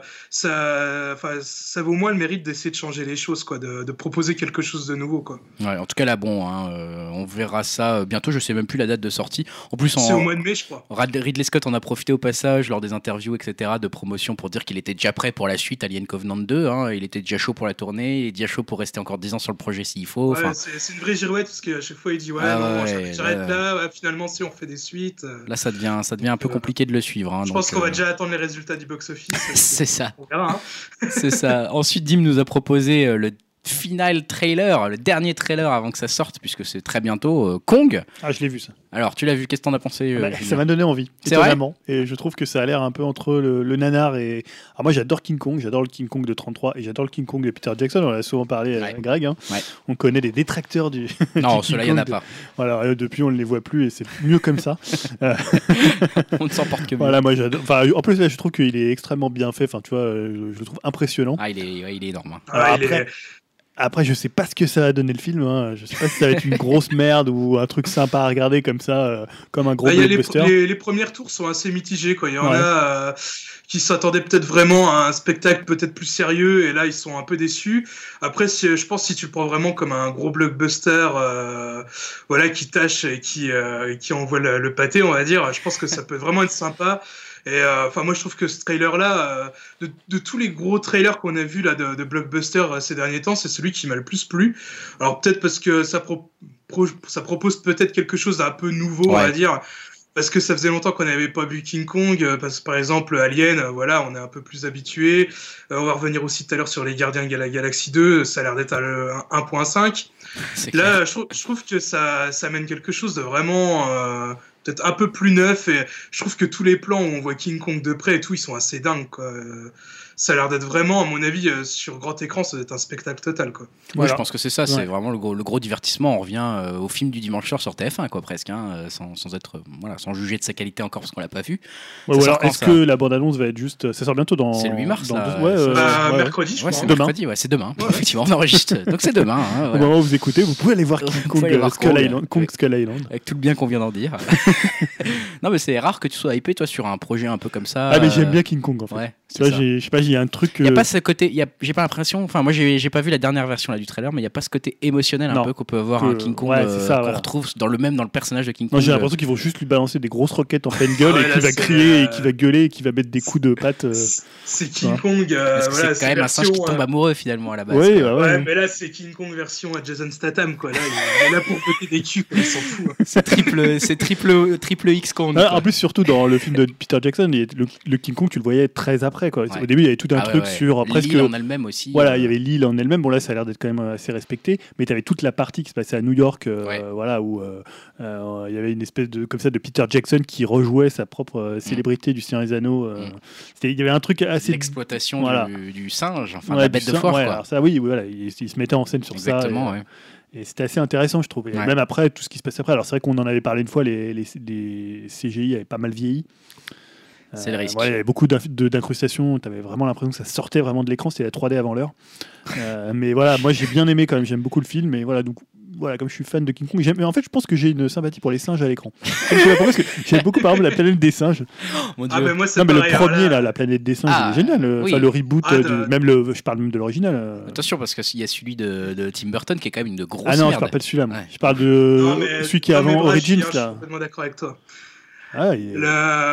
ça vaut moins le mérite d'essayer de changer les choses, quoi, de proposer quelque chose de nouveau, quoi. Ouais, en tout cas, là, on verra ça bientôt. Je sais même plus la date de sortie. En plus, c'est au mois de mai, je crois. Ridley Scott en a profité au passage lors des interviews, etc., de promotion pour dire qu'il était déjà prêt pour la suite, Alien Covenant 2. Il était déjà chaud pour la tournée, il est déjà chaud pour rester encore 10 ans sur le projet s'il faut. Ouais, c'est une vraie girouette parce qu'à chaque fois il dit j'arrête là, finalement si on fait des suites. Là ça devient un peu compliqué de le suivre. Je pense qu'on va déjà attendre les résultats du box-office. C'est ça. On verra. C'est ça. Ensuite, Dim nous a proposé le final trailer, le dernier trailer avant que ça sorte, puisque c'est très bientôt, Kong. Ah, je l'ai vu ça. Alors, tu l'as vu, qu'est-ce que t'en as pensé? Ça m'a donné envie, étonnamment. Et je trouve que ça a l'air un peu entre le nanar et... Alors moi j'adore King Kong, j'adore le King Kong de 33 et j'adore le King Kong de Peter Jackson, on en a souvent parlé avec Greg. On connaît les détracteurs du... Non, ceux-là, il n'y en a pas. Voilà, depuis on ne les voit plus et c'est mieux comme ça. On ne s'en porte que mieux. Voilà, moi j'adore... en plus là je trouve qu'il est extrêmement bien fait, tu vois, je le trouve impressionnant. Ah, il est énorme. Après, je sais pas ce que ça va donner le film. Je sais pas si ça va être une grosse merde ou un truc sympa à regarder comme ça, comme un gros blockbuster. Les premiers tours sont assez mitigés, quoi. Il y en a qui s'attendaient peut-être vraiment à un spectacle peut-être plus sérieux et là ils sont un peu déçus. Après, je pense que si tu le prends vraiment comme un gros blockbuster, qui tâche et qui envoie le pâté, on va dire, je pense que ça peut vraiment être sympa. Et moi je trouve que ce trailer là de tous les gros trailers qu'on a vus là de blockbuster ces derniers temps, c'est celui qui m'a le plus plu. Alors peut-être parce que ça propose peut-être quelque chose d'un peu nouveau, on va dire, parce que ça faisait longtemps qu'on n'avait pas vu King Kong, parce que par exemple Alien, on est un peu plus habitué. On va revenir aussi tout à l'heure sur les Gardiens de la Galaxie 2, ça a l'air d'être à 1.5. Là je trouve que ça amène quelque chose de vraiment peut-être un peu plus neuf, et je trouve que tous les plans où on voit King Kong de près et tout, ils sont assez dingues, quoi. Ça a l'air d'être vraiment, à mon avis, sur grand écran, ça doit être un spectacle total, quoi. Moi, je pense que c'est ça, c'est vraiment le gros divertissement. On revient au film du dimanche soir sur TF1, quoi, presque, sans juger de sa qualité encore parce qu'on l'a pas vu. Est-ce que la bande-annonce va être juste... Ça sort bientôt dans... C'est le 8 mars, mercredi, je crois. C'est demain. C'est demain. Effectivement, on enregistre. Donc c'est demain. Au moment où vous écoutez, vous pouvez aller voir King Kong Skull Island. Avec tout le bien qu'on vient d'en dire. Non, mais c'est rare que tu sois hypé, toi, sur un projet un peu comme ça. Ah, mais j'aime bien King Kong, en fait. Tu vois, je sais pas, il y a un truc. Il y a pas ce côté, j'ai pas l'impression. Enfin, moi, j'ai pas vu la dernière version là du trailer, mais il y a pas ce côté émotionnel un peu qu'on peut avoir un King Kong qu'on retrouve dans le personnage de King Kong. J'ai l'impression qu'ils vont juste lui balancer des grosses roquettes en pleine gueule et qu'il va crier et qu'il va gueuler et qu'il va mettre des coups de patte. C'est King Kong. C'est quand même un singe qui tombe amoureux finalement à la base. Ouais, mais là c'est King Kong version Jason Statham, quoi. Là, il est là pour péter des culs, quoi. Il s'en fout. C'est triple X Kong. En plus, surtout dans le film de Peter Jackson, le King Kong, tu le voyais très après, quoi. Au début, il y avait tout un truc sur presque l'île en elle-même aussi. Voilà, il y avait l'île en elle-même. Bon, là, ça a l'air d'être quand même assez respecté, mais tu avais toute la partie qui se passait à New York, où il y avait une espèce de Peter Jackson qui rejouait sa propre célébrité du Seigneur des Anneaux. Il y avait un truc assez l'exploitation du singe, enfin la bête de foire. Alors ça, il se mettait en scène sur ça. Exactement. Et c'était assez intéressant, je trouve. Et même après, tout ce qui se passe après. Alors c'est vrai qu'on en avait parlé une fois, les CGI avaient pas mal vieilli. C'est le risque. Ouais, il y avait beaucoup d'incrustations, tu avais vraiment l'impression que ça sortait vraiment de l'écran, c'était la 3D avant l'heure. Mais voilà, moi j'ai bien aimé quand même, j'aime beaucoup le film, et voilà, donc voilà, comme je suis fan de King Kong, mais en fait je pense que j'ai une sympathie pour les singes à l'écran. Je sais pas pourquoi, parce que j'aime beaucoup par exemple la planète des singes. Mon Dieu. Ah, mais moi, c'est Non, mais pareil, le premier, alors là, la planète des singes, Ah, il est génial. oui. Enfin, le reboot, Ah, je parle même de l'original. Attention, parce qu'il y a celui de Tim Burton qui est quand même une grosse Ah non, je merde. parle pas de celui-là. moi. Ouais. Je parle de Non, mais- celui qui est non, mais avant bref, Origins, Je suis là. complètement d'accord avec toi. Ah, il est-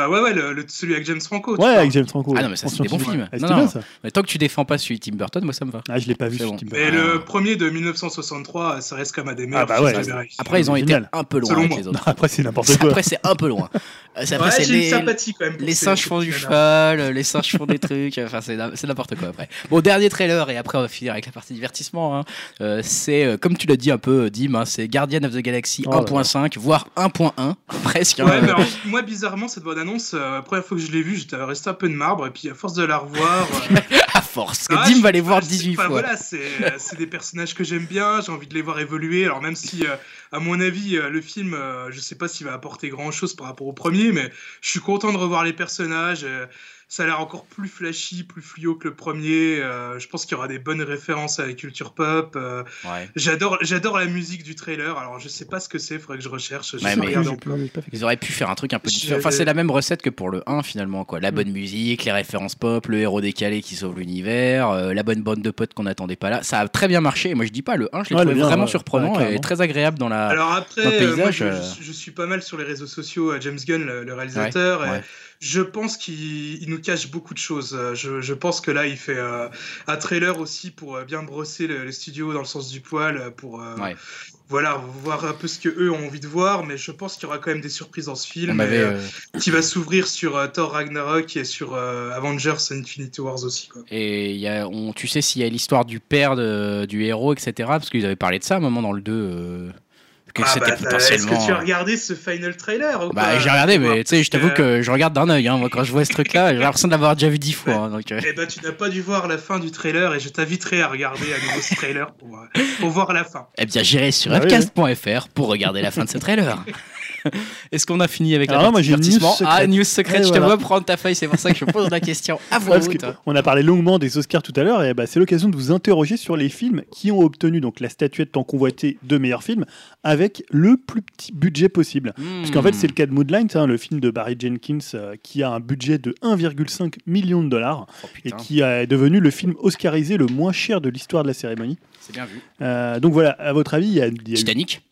Celui avec James Franco. tu Ouais, parles. avec James Franco. Ah non, mais ça, c'est des bons films. Ah, Non, c'était non. bien, ça. Mais tant que tu défends pas celui de Tim Burton, moi ça me va. Ah, je l'ai pas vu, C'est ce bon. Tim Mais Burton. le premier de 1963, ça reste quand même un des meilleurs bah films ouais. américains. Après, ils ont été Génial. un peu loin Selon avec moi. les Non, autres. après, c'est n'importe quoi. Après, c'est un peu loin. Après, Ouais, c'est j'ai une sympathie quand même. pour les ces- singes ces font du petits cheval, les singes font des trucs, enfin c'est n'importe quoi après. Bon, dernier trailer et après on va finir avec la partie divertissement. Hein. C'est comme tu l'as dit un peu, Dim, hein, c'est Guardian of the Galaxy Oh là 1.5, voire 1.1 presque. hein. Ouais, mais alors, moi, bizarrement, cette bande-annonce, la première fois que je l'ai vue, j'étais resté un peu de marbre, et puis à force de la revoir. À force, que Ah, Dim je- va les voir je- 18 enfin, fois. Voilà, c'est des personnages que j'aime bien, j'ai envie de les voir évoluer. Alors, même si, à mon avis, le film, je sais pas s'il va apporter grand-chose par rapport au premier, mais je suis content de revoir les personnages. Ça a l'air encore plus flashy, plus fluo que le premier. Je pense qu'il y aura des bonnes références à la culture pop. Ouais. J'adore la musique du trailer. Alors, je sais pas ce que c'est, faudrait que je recherche. Je Ouais, sais mais- regarder J'ai encore. pas fait Ils auraient pu faire un truc un peu Je- différent. Enfin, c'est la même recette que pour le 1 finalement, quoi. La bonne musique, les références pop, le héros décalé qui sauve l'univers, la bonne bande de potes qu'on n'attendait pas là. Ça a très bien marché. Et moi, je dis pas, le 1, je l'ai Ouais, trouvé le bien, vraiment ouais. surprenant Ouais, et clairement. très agréable dans la. Alors dans après, le paysage, moi, je suis pas mal sur les réseaux sociaux, James Gunn, le réalisateur. Ouais, et ouais. Je pense qu'il nous cache beaucoup de choses. Je pense que là, il fait un trailer aussi pour bien brosser le studio dans le sens du poil, pour Ouais. voilà, voir un peu ce que eux ont envie de voir. Mais je pense qu'il y aura quand même des surprises dans ce film. On avait, Qui va s'ouvrir sur Thor Ragnarok et sur Avengers Infinity Wars aussi. Quoi. Et tu sais s'il y a l'histoire du père du héros, etc. Parce qu'ils avaient parlé de ça à un moment dans le 2. Que c'était Est-ce potentiellement. que tu as regardé ce final trailer ou Bah, pas j'ai regardé, mais tu sais, je t'avoue Euh, que je regarde d'un œil. Hein. Moi, quand je vois ce truc-là, j'ai l'impression de l'avoir déjà vu 10 fois. Hein, donc, Eh ben, tu n'as pas dû voir la fin du trailer et je t'inviterai à regarder à nouveau ce trailer pour voir la fin. Eh bien, j'irai sur Ah oui, upcast.fr pour regarder la fin de ce trailer. Est-ce qu'on a fini avec Alors la là, moi, partie j'ai une news divertissement? secrète. Ah, news secrète, Et je te voilà. vois prendre ta feuille, c'est pour ça que je pose la question à voix Parce haute. qu'on a parlé longuement des Oscars tout à l'heure, et bah, c'est l'occasion de vous interroger sur les films qui ont obtenu donc la statuette tant convoitée de meilleur film avec le plus petit budget possible. Parce qu'en fait, c'est le cas de Moonlight, hein, le film de Barry Jenkins qui a un budget de 1,5 million de dollars Oh, et putain, qui est devenu le film oscarisé le moins cher de l'histoire de la cérémonie. c'est bien vu. Donc voilà, à votre avis, il y a eu... Titanic.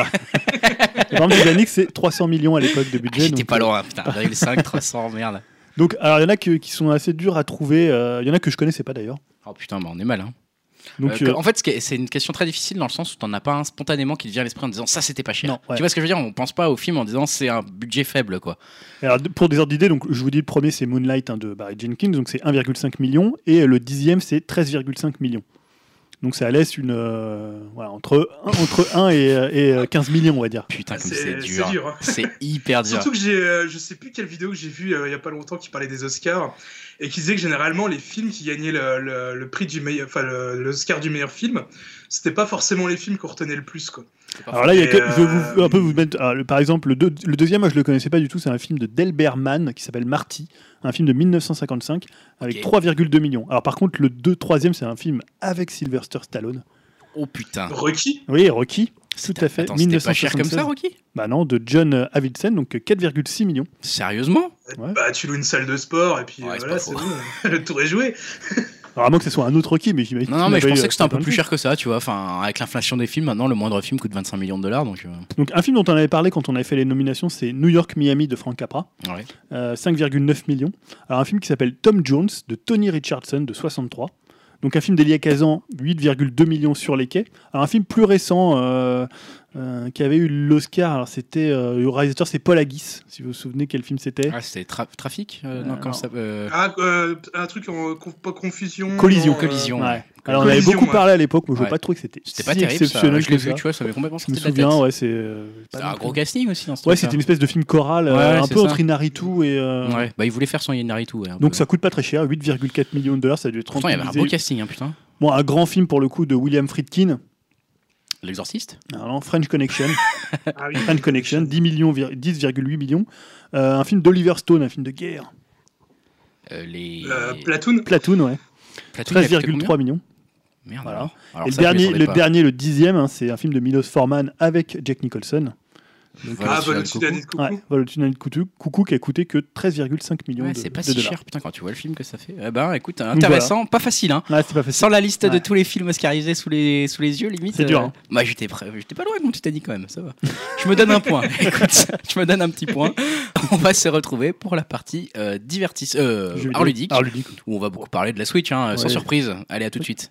Par exemple, Titanic, c'est 300 millions à l'époque de Ah, budget. j'étais donc, pas loin, putain. 1,5, 300, merde. Donc, alors, il y en a qui sont assez durs à trouver. Il y en a que je connaissais pas d'ailleurs. Oh putain, bah, on est mal. Hein. Donc, En fait, c'est une question très difficile dans le sens où t'en as pas un spontanément qui te vient à l'esprit en disant ça c'était pas cher. Non, ouais. Tu vois ce que je veux dire? On pense pas au film en disant c'est un budget faible quoi. alors, pour des ordres d'idée, donc je vous dis le premier c'est Moonlight de Barry Jenkins, donc c'est 1,5 million, et le dixième c'est 13,5 millions. Donc ça laisse une voilà, entre 1 et 15 millions, on va dire. Putain, Ah, comme c'est c'est dur. dur, hein. C'est hyper dur. Surtout que je sais plus quelle vidéo que j'ai vue il y a pas longtemps qui parlait des Oscars et qui disait que généralement les films qui gagnaient le prix du meilleur, enfin l'Oscar du meilleur film, c'était pas forcément les films qu'on retenait le plus quoi. Alors là, il y a Et, je vais vous, un peu vous mettre. Par exemple, le deuxième, moi je le connaissais pas du tout, c'est un film de Delbert Mann qui s'appelle Marty, un film de 1955 avec Ok. 3,2 millions. Alors par contre, le troisième, c'est un film avec Sylvester Stallone. Oh putain. Rocky. Oui, Rocky. Tout à fait. Attends, c'était pas cher comme 1976. ça, Rocky? Bah non, de John Avildsen, donc 4,6 millions. Sérieusement? Ouais. Bah tu loues une salle de sport et puis Ouais, c'est voilà pas c'est faux. bon, le tour est joué. Alors à moins que ce soit un autre Rocky, mais j'imagine. Non, qu'il mais je n'a pas pensais eu, que c'était un peu plein de plus films. cher que ça, tu vois. Enfin, avec l'inflation des films, maintenant, le moindre film coûte 25 millions de dollars, donc. Donc un film dont on avait parlé quand on avait fait les nominations, c'est New York Miami de Frank Capra, Ouais. 5,9 millions. Alors un film qui s'appelle Tom Jones de Tony Richardson de 63. Donc un film d'Elia Kazan, 8,2 millions sur les quais. Alors un film plus récent qui avait eu l'Oscar, alors c'était le réalisateur c'est Paul Haggis, si vous vous souvenez quel film c'était. Ah, c'était Trafic? Non, comment non. ça. Ah, un truc pas confusion. Collision. non, Collision. Ouais. Alors on avait Collision, beaucoup ouais. parlé à l'époque, moi je Ouais. n'ai pas trouvé que c'était C'était si pas terrible, ça. exceptionnel Je l'ai que vu, ça. tu vois, ça m'avait complètement Je me sorti de la souviens, tête. ouais, c'est C'est pas un non gros plus- casting aussi dans ce Ouais, truc-là. c'était une espèce de film choral, Ouais, un c'est peu ça. entre Inaritu et. Ouais, bah il voulait faire son Inaritu. Ouais, un Donc peu. ça coûte pas très cher, 8,4 millions de dollars, ça a dû être Pourtant, il y avait un beau casting, hein, putain. Bon, un grand film pour le coup de William Friedkin, L'Exorciste? alors, non, French Connection, Ah oui. French Connection, 10,8 millions. Un film d'Oliver Stone, un film de guerre. Platoon. Platoon, ouais. Platoon, il a coûté 13,3 millions. Merde. Voilà. Alors Et ça, le dernier, le 10e, hein, c'est un film de Milos Forman avec Jack Nicholson. Vol au-dessus d'un nid de coucou. Ouais, Vol au-dessus d'un nid de coucou qui a coûté que 13,5 millions Ouais, de c'est pas de si dollars. cher, putain, quand tu vois le film que ça fait. Eh ben, écoute, intéressant, pas facile, hein. Ouais, c'est pas facile. Sans la liste de Ouais. tous les films oscarisés sous les yeux, limite. C'est dur, hein. Moi, j'étais pas loin avec mon Titanic quand même, ça va. Je me donne un point. Écoute, je me donne un petit point. On va se retrouver pour la partie art ludique, où on va beaucoup parler de la Switch, hein, sans surprise. Allez, à tout de suite.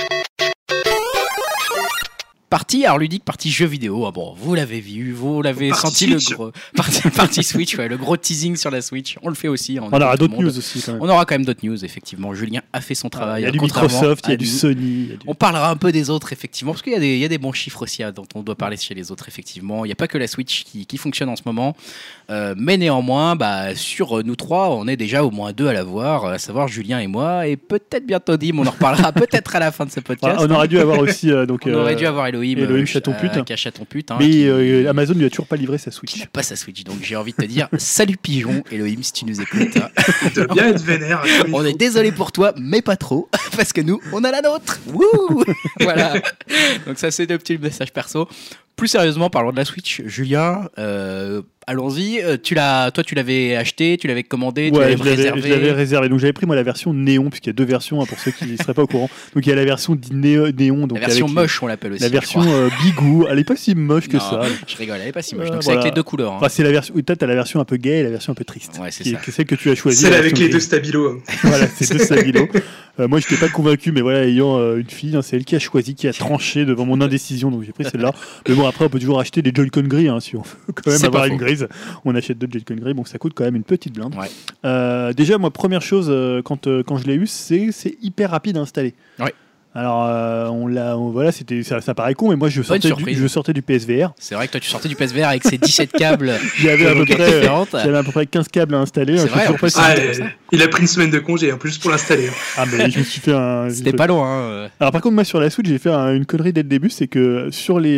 Partie art ludique, partie jeu vidéo. Ah bon, vous l'avez vu, vous l'avez senti, Switch. le gros partie Switch, ouais, le gros teasing sur la Switch. On le fait aussi. On aura d'autres news aussi quand même. On aura quand même d'autres news, effectivement. Julien a fait son travail. Il y a du Microsoft, il y a du Sony. On parlera un peu des autres, effectivement, parce qu'il y a des bons chiffres aussi dont on doit parler chez les autres, effectivement. Il n'y a pas que la Switch qui fonctionne en ce moment. Mais néanmoins, sur nous trois, on est déjà au moins deux à l'avoir, à savoir Julien et moi, et peut-être bientôt Dim. On en reparlera peut-être à la fin de ce podcast. On aurait dû avoir aussi. On aurait dû avoir Elohim Chaton-pute. qui a Chaton-pute. Hein, mais Amazon lui a toujours pas livré sa Switch. Qui n'a pas sa Switch. Donc j'ai envie de te dire, salut pigeon, Elohim, si tu nous écoutes. De bien être vénère. On est désolé pour toi, mais pas trop, parce que nous, on a la nôtre. Wouh. Voilà. Donc ça, c'est deux petits messages perso. Plus sérieusement, parlons de la Switch. Julien, allons-y. Toi, tu l'avais acheté, tu l'avais commandé, tu l'avais réservé. Je l'avais réservé. Donc j'avais pris moi la version néon, puisqu'il y a deux versions hein, pour ceux qui ne seraient pas au courant. Donc il y a la version néon. Donc la version avec moche, on l'appelle aussi. La version bigou. Elle est pas si moche que ça. Je rigole, elle est pas si moche. Donc c'est voilà. avec les deux couleurs. Hein. Enfin, c'est la version. Peut-être t'as la version un peu gay et la version un peu triste. Ouais, c'est celle que tu as choisie. Celle avec les deux stabilos. Voilà, c'est deux stabilos. Moi, je n'étais pas convaincu, mais voilà, ayant une fille, hein, c'est elle qui a choisi, qui a tranché devant mon indécision, donc j'ai pris celle-là. Mais bon, après, on peut toujours acheter des Joy-Con gris, hein, si on veut quand même avoir une grise. On achète deux Joy-Con gris, donc ça coûte quand même une petite blinde. Ouais. Déjà, moi, première chose, quand je l'ai eu, c'est hyper rapide à installer. Ouais. Alors, voilà, ça paraît con, mais moi, je sortais du PSVR. C'est vrai que toi, tu sortais du PSVR avec ses 17 câbles. J'avais à peu près 15 câbles à installer. C'est vrai, il a pris une semaine de congé, en plus pour l'installer. Ah, mais je me suis fait un. C'était pas loin. Alors, par contre, moi, sur la Switch, j'ai fait une connerie dès le début, c'est que sur les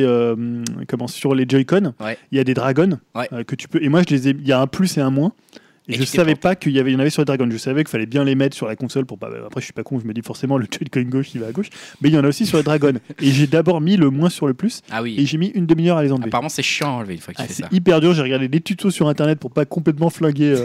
Joy-Con, il y a des dragons que tu peux. Et moi, il y a un plus et un moins. Et je savais pas qu'il y en avait sur les Dragons. Je savais qu'il fallait bien les mettre sur la console pour pas. Après, je suis pas con, je me dis forcément le Joy-Con gauche il va à gauche. Mais il y en a aussi sur les Dragons. Et j'ai d'abord mis le moins sur le plus. Ah oui. Et j'ai mis une demi-heure à les enlever. Apparemment, c'est chiant à enlever une fois que tu fais ça. C'est hyper dur. J'ai regardé des tutos sur internet pour pas complètement flinguer.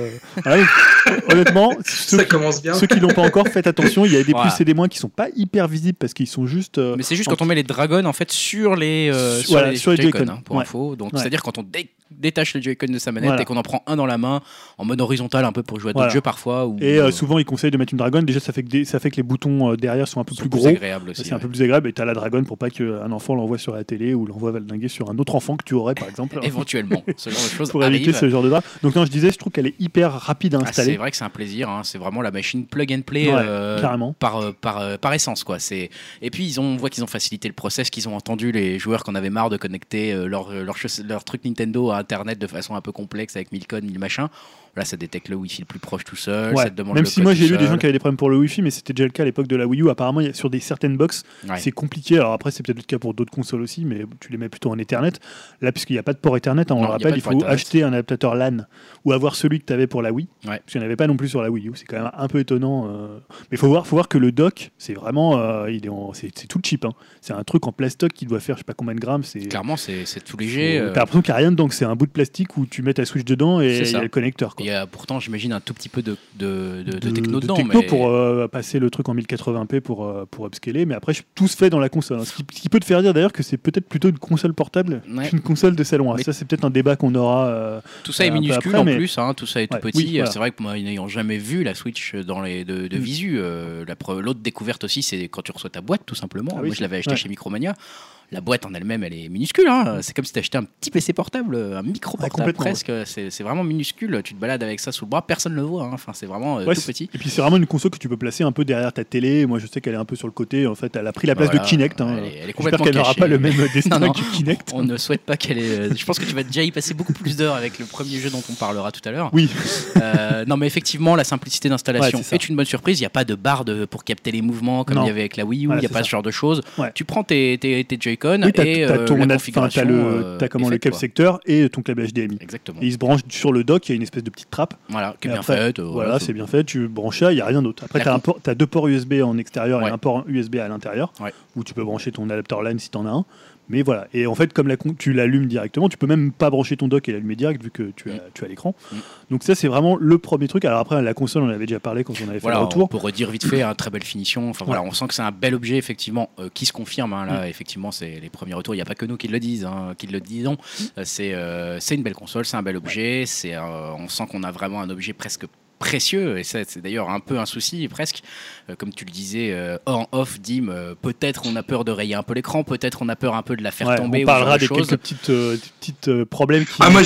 Honnêtement, ça commence bien. Ceux qui l'ont pas encore, faites attention. Il y a des plus et des moins qui sont pas hyper visibles parce qu'ils sont juste. Mais c'est juste quand on met les Dragons en fait sur les Joy-Con hein, pour info. Donc c'est-à-dire quand on détache le Joy-Con de sa manette et qu'on en prend un dans la main en mode horizontal un peu pour jouer à d'autres jeux parfois. Et souvent ils conseillent de mettre une Dragon. Déjà ça fait que les boutons derrière sont un peu plus gros. C'est un peu plus agréable et t'as la Dragon pour pas qu'un enfant l'envoie sur la télé ou l'envoie valdinguer sur un autre enfant que tu aurais par exemple. Éventuellement, ce genre de choses pour éviter ce genre de drap. Donc non, je disais, je trouve qu'elle est hyper rapide à installer. C'est vrai que c'est un plaisir. Hein. C'est vraiment la machine plug and play carrément. par essence quoi. Et puis on voit qu'ils ont facilité le process, qu'ils ont entendu les joueurs qu'on avait marre de connecter leur truc Nintendo à Internet de façon un peu complexe avec 1000 codes, 1000 machins. Là, ça détecte le Wi-Fi le plus proche tout seul. Ça te demande même si moi j'ai lu des gens qui avaient des problèmes pour le Wi-Fi, mais c'était déjà le cas à l'époque de la Wii U. Apparemment, sur certaines box, c'est compliqué. Alors après, c'est peut-être le cas pour d'autres consoles aussi, mais tu les mets plutôt en Ethernet. Là, puisqu'il n'y a pas de port Ethernet, on le rappelle, il faut acheter un adaptateur LAN ou avoir celui que tu avais pour la Wii. Parce qu'il n'y en avait pas non plus sur la Wii U. C'est quand même un peu étonnant. Mais il faut voir que le dock, c'est vraiment, c'est tout cheap. Hein. C'est un truc en plastoc qui doit faire je sais pas combien de grammes. Clairement, c'est tout léger. T'as l'impression qu'il n'y a rien dedans, que c'est un bout de plastique où tu mets ta Switch dedans et il y a le connecteur. Il y a pourtant, j'imagine, un tout petit peu de techno dedans. Techno pour passer le truc en 1080p pour upscaler, mais après tout se fait dans la console. Hein. Ce qui peut te faire dire d'ailleurs que c'est peut-être plutôt une console portable qu'une console de salon. Ça, c'est peut-être un débat qu'on aura. Tout ça est minuscule après, en plus, hein, tout ça est tout petit. Oui, voilà. C'est vrai que moi, n'ayant jamais vu la Switch de visu, l'autre découverte aussi, c'est quand tu reçois ta boîte, tout simplement. Moi, je l'avais acheté chez Micromania. La boîte en elle-même, elle est minuscule. Hein. C'est comme si tu achetais un petit PC portable, un micro portable presque. C'est vraiment minuscule. Tu te balades avec ça sous le bras, personne ne le voit. Hein. Enfin, c'est vraiment tout petit. Et puis c'est vraiment une console que tu peux placer un peu derrière ta télé. Moi, je sais qu'elle est un peu sur le côté. En fait, elle a pris la place de Kinect. Hein. Elle est complètement J'espère qu'elle n'aura pas le même destin que Kinect. On ne souhaite pas qu'elle ait. Je pense que tu vas déjà y passer beaucoup plus d'heures avec le premier jeu dont on parlera tout à l'heure. Oui. Non, mais effectivement, la simplicité d'installation est une bonne surprise. Il n'y a pas de barre pour capter les mouvements comme il y avait avec la Wii U. Il n'y a pas ce genre de choses. Tu prends tes Joy-Con Joy-Con Oui, et t'as la configuration. le est faite, câble quoi. secteur et ton câble HDMI. Exactement. Et il se branche sur le dock, il y a une espèce de petite trappe. Voilà, qui est Et bien après, faite. Voilà, c'est bien fait. Tu branches ça, il n'y a rien d'autre. Après, La tu as 2 ports USB en extérieur Ouais. et un port USB à l'intérieur, Ouais. où tu peux brancher ton adapteur LAN si tu en as un. Mais voilà. Et en fait, comme tu l'allumes directement, tu peux même pas brancher ton dock et l'allumer direct vu que tu as l'écran. Donc ça, c'est vraiment le premier truc. Alors après, la console, on en avait déjà parlé quand on avait fait Voilà, le retour. on peut redire vite fait, très belle finition. Enfin voilà, on sent que c'est un bel objet effectivement qui se confirme. Là, effectivement, c'est les premiers retours. Il n'y a pas que nous qui le disent, qui le disons. C'est une belle console, c'est un bel objet. On sent qu'on a vraiment un objet presque précieux, et ça c'est d'ailleurs un peu un souci presque, comme tu le disais en off, Dim, peut-être on a peur de rayer un peu l'écran, peut-être on a peur un peu de la faire tomber. On parlera des choses. quelques petites problèmes qui... moi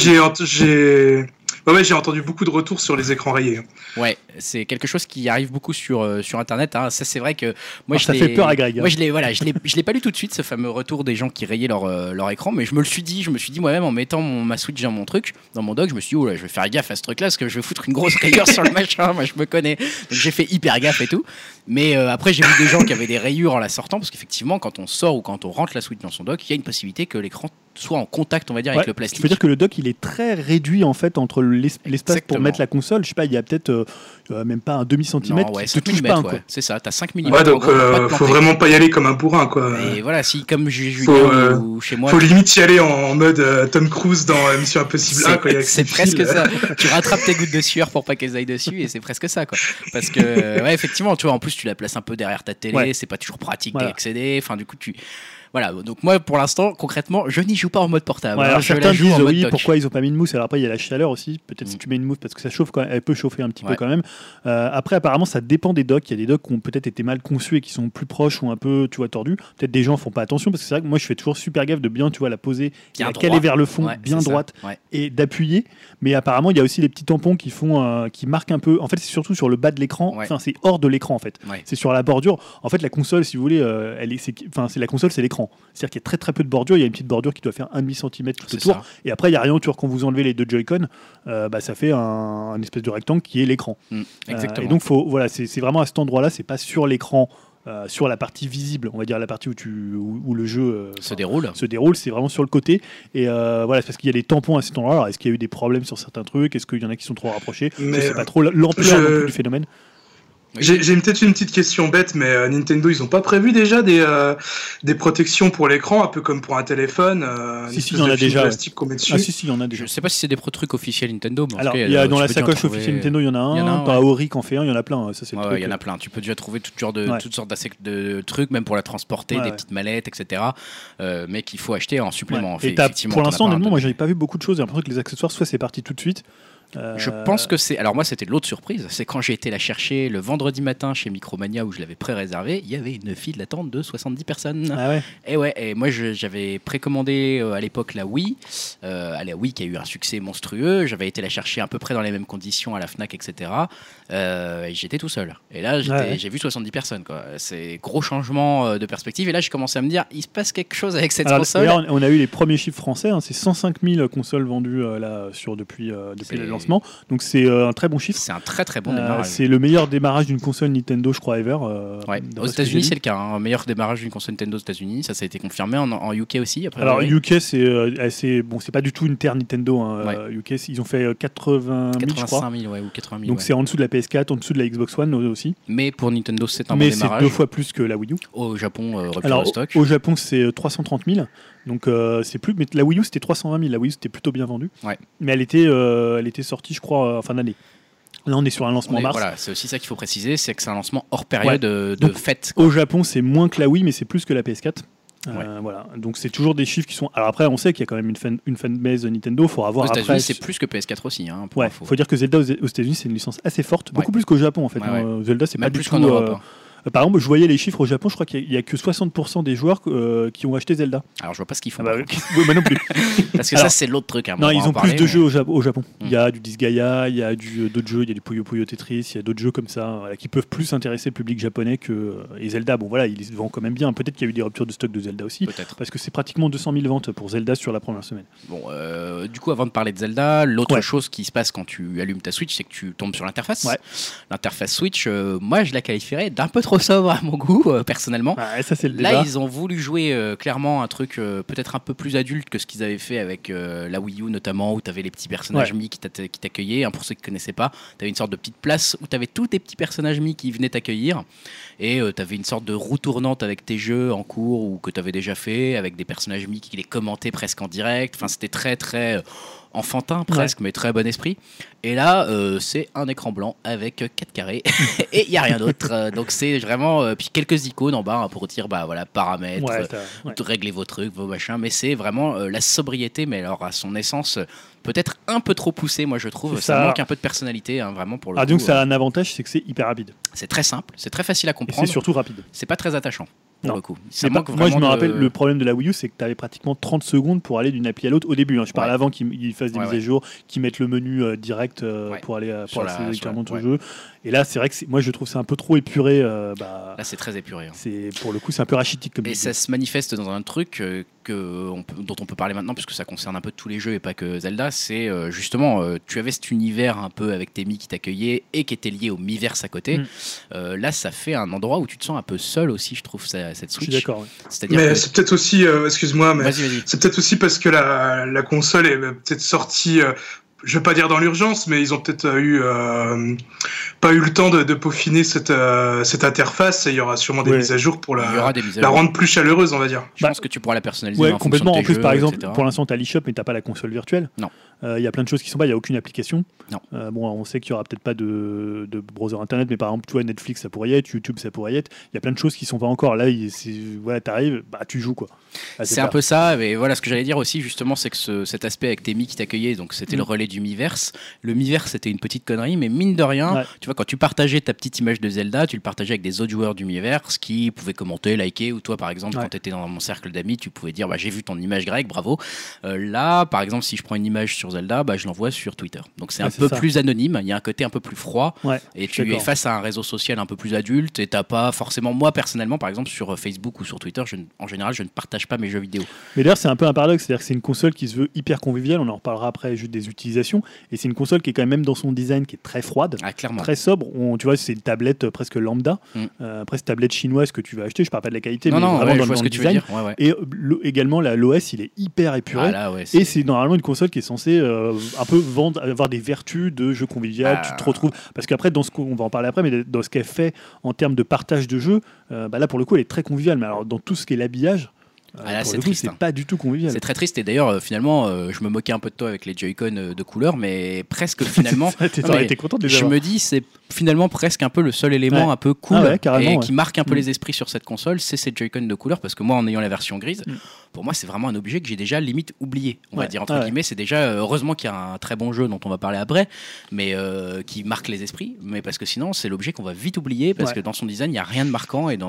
j'ai entendu beaucoup de retours sur les écrans rayés. Ouais, c'est quelque chose qui arrive beaucoup sur internet. Ça c'est vrai que moi ça fait peur à Greg. Moi je l'ai pas lu tout de suite, ce fameux retour des gens qui rayaient leur écran, mais je me suis dit moi-même en mettant ma Switch dans mon truc, dans mon dock, je me suis dit je vais faire gaffe à ce truc-là parce que je vais foutre une grosse rayure sur le machin. Moi je me connais, donc j'ai fait hyper gaffe et tout. Mais après j'ai vu des gens qui avaient des rayures en la sortant parce qu'effectivement quand on sort ou quand on rentre la Switch dans son dock, il y a une possibilité que l'écran soit en contact, on va dire, avec le plastique. Il faut dire que le dock il est très réduit en fait entre l'espace pour mettre la console. Je sais pas, il y a peut-être même pas un demi-centimètre qui te touche pas. Ouais. C'est ça, t'as 5 mm. Ouais, donc faut vraiment pas y aller comme un bourrin, quoi. Et voilà, si comme Julien ou chez moi. Faut limite y aller en mode Tom Cruise dans Mission Impossible 1, quoi. C'est presque ça. Tu rattrapes tes gouttes de sueur pour pas qu'elles aillent dessus, et c'est presque ça, quoi. Parce que, effectivement, tu vois, en plus, tu la places un peu derrière ta télé, c'est pas toujours pratique d'accéder. Enfin, du coup, Voilà, donc moi pour l'instant, concrètement, je n'y joue pas en mode portable. Alors je certains la joue disent en mode oui, dock. pourquoi ils ont pas mis une mousse. Alors après, il y a la chaleur aussi. Peut-être si tu mets une mousse parce que ça chauffe quand même, elle peut chauffer un petit peu quand même. Après, apparemment, ça dépend des docks. Il y a des docks qui ont peut-être été mal conçus et qui sont plus proches ou un peu, tu vois, tordus. Peut-être des gens font pas attention parce que c'est vrai que moi, je fais toujours super gaffe de bien, tu vois, la poser, la caler vers le fond, bien droite et d'appuyer. Mais apparemment, il y a aussi les petits tampons qui font, qui marquent un peu. En fait, c'est surtout sur le bas de l'écran. Enfin, c'est hors de l'écran en fait. C'est sur la bordure. En fait, la console, si vous voulez, c'est la console, c'est l'écran. C'est-à-dire qu'il y a très très peu de bordure. Il y a une petite bordure qui doit faire 1,5 cm tout autour. Et après, il n'y a rien autour. Quand vous enlevez les deux Joy-Con, ça fait un espèce de rectangle qui est l'écran. Et donc, voilà, c'est vraiment à cet endroit-là. C'est pas sur l'écran. Sur la partie visible, on va dire la partie où le jeu se déroule, c'est vraiment sur le côté. Et voilà, c'est parce qu'il y a des tampons à cet endroit. Alors, est-ce qu'il y a eu des problèmes sur certains trucs? Est-ce qu'il y en a qui sont trop rapprochés? Je ne sais pas trop l'ampleur du phénomène. J'ai peut-être une petite question bête, mais Nintendo, ils ont pas prévu déjà des protections pour l'écran, un peu comme pour un téléphone, si, il y en a déjà. Plastique qu'on met dessus. Ah, si, il y en a déjà. Je sais pas si c'est des trucs officiels Nintendo. Mais alors, il y a dans la sacoche officielle Nintendo, il y en a un. Dans Aori qui en fait un, il y en a plein. Ça, c'est il y en a plein. Tu peux déjà trouver toutes sortes de trucs, même pour la transporter, des petites mallettes, etc. Mais qu'il faut acheter en supplément. Et pour l'instant, honnêtement, moi, j'en ai pas vu beaucoup de choses. J'ai l'impression que les accessoires, soit c'est parti tout de suite. Je pense que c'est. Alors, moi, c'était l'autre surprise. C'est quand j'ai été la chercher le vendredi matin chez Micromania où je l'avais pré-réservé. Il y avait une file d'attente de 70 personnes. Ah ouais. Et moi, j'avais précommandé à l'époque la Wii. La Wii qui a eu un succès monstrueux. J'avais été la chercher à peu près dans les mêmes conditions à la Fnac, etc. Et j'étais tout seul. Et là, j'ai vu 70 personnes. C'est gros changement de perspective. Et là, j'ai commencé à me dire, il se passe quelque chose avec cette console. Là, on a eu les premiers chiffres français. C'est 105 000 consoles vendues depuis le lancement. Donc c'est un très bon chiffre. C'est un très très bon démarrage. C'est le meilleur démarrage d'une console Nintendo, je crois, ever. Aux États-Unis, c'est le cas. Un meilleur démarrage d'une console Nintendo aux États-Unis. Ça a été confirmé en UK aussi. Alors UK, c'est pas du tout une terre Nintendo. UK, ils ont fait 80 000, je crois. 85 000, ou 80 000. Donc c'est en dessous de la PS4, en dessous de la Xbox One aussi. Mais pour Nintendo, c'est un bon démarrage. Mais c'est 2 fois plus que la Wii U. Au Japon, rupture de stock. Au Japon, c'est 330 000. Donc c'est plus, mais la Wii U c'était 320 000. La Wii U c'était plutôt bien vendu. Mais elle était sortie, je crois, en fin d'année. Là, on est sur un lancement en mars. Voilà, c'est aussi ça qu'il faut préciser, c'est que c'est un lancement hors période de fête. Au Japon, c'est moins que la Wii, mais c'est plus que la PS4. Voilà. Donc c'est toujours des chiffres qui sont. Alors après, on sait qu'il y a quand même une fanbase Nintendo. Il faudra voir. Aux États-Unis, c'est plus que PS4 aussi. Faut dire que Zelda aux États-Unis, c'est une licence assez forte, beaucoup plus qu'au Japon en fait. Zelda, c'est même pas plus du qu'en tout. Europe. Par exemple, je voyais les chiffres au Japon, je crois qu'il n'y a que 60% des joueurs qui ont acheté Zelda. Alors je vois pas ce qu'ils font. Moi non plus. Parce que ça, c'est l'autre truc. Non, ils ont plus de jeux au Japon. Il y a du Disgaea, il y a d'autres jeux, il y a du Puyo Puyo Tetris, il y a d'autres jeux comme ça qui peuvent plus intéresser le public japonais que. Et Zelda, bon voilà, ils se vendent quand même bien. Peut-être qu'il y a eu des ruptures de stock de Zelda aussi. Peut-être. Parce que c'est pratiquement 200 000 ventes pour Zelda sur la première semaine. Bon, du coup, avant de parler de Zelda, l'autre chose qui se passe quand tu allumes ta Switch, c'est que tu tombes sur l'interface. L'interface Switch, moi, je la qualifierais d'un peu trop trop sobre à mon goût, personnellement. Ah, ça, c'est le Là, débat. ils ont voulu jouer clairement un truc peut-être un peu plus adulte que ce qu'ils avaient fait avec la Wii U notamment, où tu avais les petits personnages Mi qui t'accueillaient. Hein, pour ceux qui ne connaissaient pas, tu avais une sorte de petite place où tu avais tous tes petits personnages Mi qui venaient t'accueillir. Et tu avais une sorte de roue tournante avec tes jeux en cours ou que tu avais déjà fait, avec des personnages Mi qui les commentaient presque en direct. Enfin, c'était très, très enfantin presque, mais très bon esprit. Et là, c'est un écran blanc avec 4 carrés et il n'y a rien d'autre. Donc c'est vraiment... puis quelques icônes en bas hein, pour dire, bah voilà, paramètres, régler vos trucs, vos machins. Mais c'est vraiment la sobriété, mais alors à son essence... peut-être un peu trop poussé, moi je trouve. Ça manque un peu de personnalité, hein, vraiment pour le coup. Donc ça a un avantage, c'est que c'est hyper rapide. C'est très simple, c'est très facile à comprendre. Et c'est surtout rapide. C'est pas très attachant. Pour le coup. Moi, je me rappelle, le problème de la Wii U, c'est que tu avais pratiquement 30 secondes pour aller d'une appli à l'autre au début. Hein. Je parle avant qu'ils fassent des mises à jour, qu'ils mettent le menu direct pour aller directement ton jeu. Et là, c'est vrai que moi, je trouve c'est un peu trop épuré. Là, c'est très épuré. Hein. Pour le coup, c'est un peu rachitique. Comme et ça se manifeste dans un truc dont on peut parler maintenant, puisque ça concerne un peu tous les jeux et pas que Zelda. C'est justement, tu avais cet univers un peu avec tes Mi qui t'accueillaient et qui étaient liés au Miiverse à côté. Là, ça fait un endroit où tu te sens un peu seul aussi, je trouve, cette Switch. Je suis d'accord. Mais c'est peut-être aussi, excuse-moi, mais vas-y. C'est peut-être aussi parce que la console est peut-être sortie. Je vais pas dire dans l'urgence, mais ils ont peut-être pas eu le temps de peaufiner cette interface. Et il y aura sûrement des mises à jour pour la rendre plus chaleureuse, on va dire. Je pense que tu pourras la personnaliser. Ouais, complètement. En plus, jeux, par exemple, etc. pour l'instant, tu as l'eShop, mais tu n'as pas la console virtuelle. Non. Il y a plein de choses qui sont pas. Il n'y a aucune application. Non. On sait qu'il n'y aura peut-être pas de browser internet, mais par exemple, tu vois, Netflix, ça pourrait y être, YouTube, ça pourrait y être. Il y a plein de choses qui sont pas encore. Là, tu arrives, tu joues quoi. C'est un peu ça. Mais voilà, ce que j'allais dire aussi, justement, c'est que cet aspect avec tes Mi qui t'accueillaient, donc c'était le relais du Miiverse. Le Miiverse, c'était une petite connerie, mais mine de rien, tu vois, quand tu partageais ta petite image de Zelda, tu le partageais avec des autres joueurs du Miiverse qui pouvaient commenter, liker, ou toi, par exemple, quand tu étais dans mon cercle d'amis, tu pouvais dire, j'ai vu ton image Greg, bravo. Là, par exemple, si je prends une image sur Zelda, je l'envoie sur Twitter. Donc c'est un peu plus anonyme, il y a un côté un peu plus froid, et tu es face à un réseau social un peu plus adulte, et t'as pas forcément, moi personnellement, par exemple, sur Facebook ou sur Twitter, en général, je ne partage pas mes jeux vidéo. Mais d'ailleurs, c'est un peu un paradoxe, c'est-à-dire que c'est une console qui se veut hyper conviviale, on en reparlera après juste des utilisations, et c'est une console qui est quand même dans son design qui est très froide, très sobre. Tu vois, c'est une tablette presque lambda, presque tablette chinoise que tu vas acheter. Je parle pas de la qualité, mais vraiment dans le design. Et également, l'OS, il est hyper épuré. Et c'est normalement une console qui est censée un peu avoir des vertus de jeu convivial. Tu te retrouves parce qu'après, on va en parler après, mais dans ce qu'elle fait en termes de partage de jeu, là pour le coup, elle est très conviviale. Mais alors dans tout ce qui est l'habillage. C'est triste. C'est pas du tout convivial. C'est très triste. Et d'ailleurs, finalement, je me moquais un peu de toi avec les Joy-Con de couleur, mais presque finalement. T'es content de les je avoir. me dis, c'est finalement presque un peu le seul élément un peu cool qui marque un peu les esprits sur cette console, c'est ces Joy-Con de couleur, parce que moi, en ayant la version grise, pour moi, c'est vraiment un objet que j'ai déjà limite oublié. On va dire entre guillemets, c'est déjà heureusement qu'il y a un très bon jeu dont on va parler après, mais qui marque les esprits. Mais parce que sinon, c'est l'objet qu'on va vite oublier, parce que dans son design, il n'y a rien de marquant, et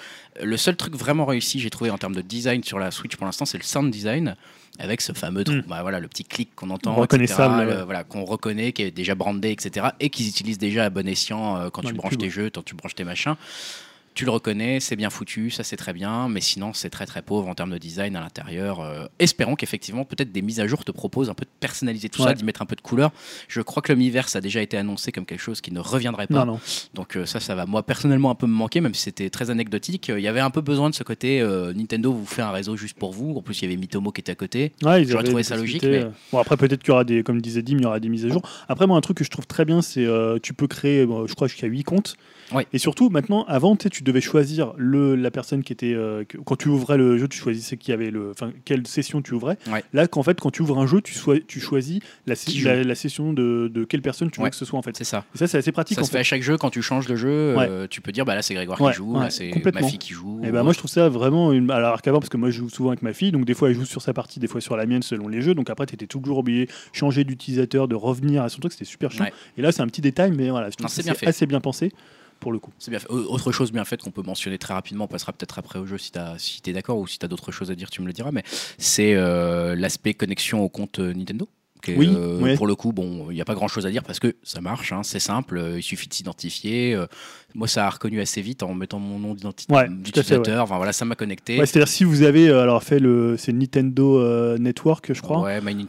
le seul truc vraiment réussi, j'ai trouvé en termes de design sur la Switch pour l'instant, c'est le sound design, avec ce fameux truc, le petit clic qu'on entend, reconnaissable, qu'on reconnaît, qui est déjà brandé, etc., et qu'ils utilisent déjà à bon escient quand tu branches tes jeux, quand tu branches tes machins. Tu le reconnais, c'est bien foutu, ça c'est très bien, mais sinon c'est très très pauvre en termes de design à l'intérieur. Espérons qu'effectivement peut-être des mises à jour te proposent un peu de personnaliser tout ça, d'y mettre un peu de couleur. Je crois que le Miiverse a déjà été annoncé comme quelque chose qui ne reviendrait pas. Non. Donc ça va moi personnellement un peu me manquer, même si c'était très anecdotique. Il y avait un peu besoin de ce côté Nintendo vous fait un réseau juste pour vous. En plus il y avait Mitomo qui était à côté. J'aurais trouvé ça logique. Mais... Bon après peut-être qu'il y aura des, comme disait Dim, il y aura des mises à jour. Après moi un truc que je trouve très bien, c'est tu peux créer, je crois jusqu'à 8 comptes. Et surtout maintenant, avant tu devais choisir la personne qui était quand tu ouvrais le jeu, tu choisissais quelle session tu ouvrais. Là qu'en fait quand tu ouvres un jeu, tu choisis la session de quelle personne tu veux que ce soit en fait. C'est ça. Et ça c'est assez pratique. Ça se fait à chaque jeu quand tu changes de jeu. Tu peux dire là c'est Grégoire qui joue, là c'est ma fille qui joue. Et moi je trouve ça vraiment alors qu'avant, parce que moi je joue souvent avec ma fille, donc des fois elle joue sur sa partie, des fois sur la mienne selon les jeux. Donc après tu étais toujours obligé de changer d'utilisateur, de revenir à son truc, c'était super chiant. Et là c'est un petit détail, mais voilà, je trouve que c'est assez bien pensé. Pour le coup. C'est bien fait. Autre chose bien faite qu'on peut mentionner très rapidement, on passera peut-être après au jeu si t'es d'accord, ou si t'as d'autres choses à dire tu me le diras, mais c'est l'aspect connexion au compte Nintendo. Pour le coup, il n'y a pas grand chose à dire parce que ça marche, c'est simple, il suffit de s'identifier. Moi, ça a reconnu assez vite en mettant mon nom d'utilisateur. Enfin, ça m'a connecté. C'est-à-dire si vous avez fait c'est Nintendo Network, je crois. My Nintendo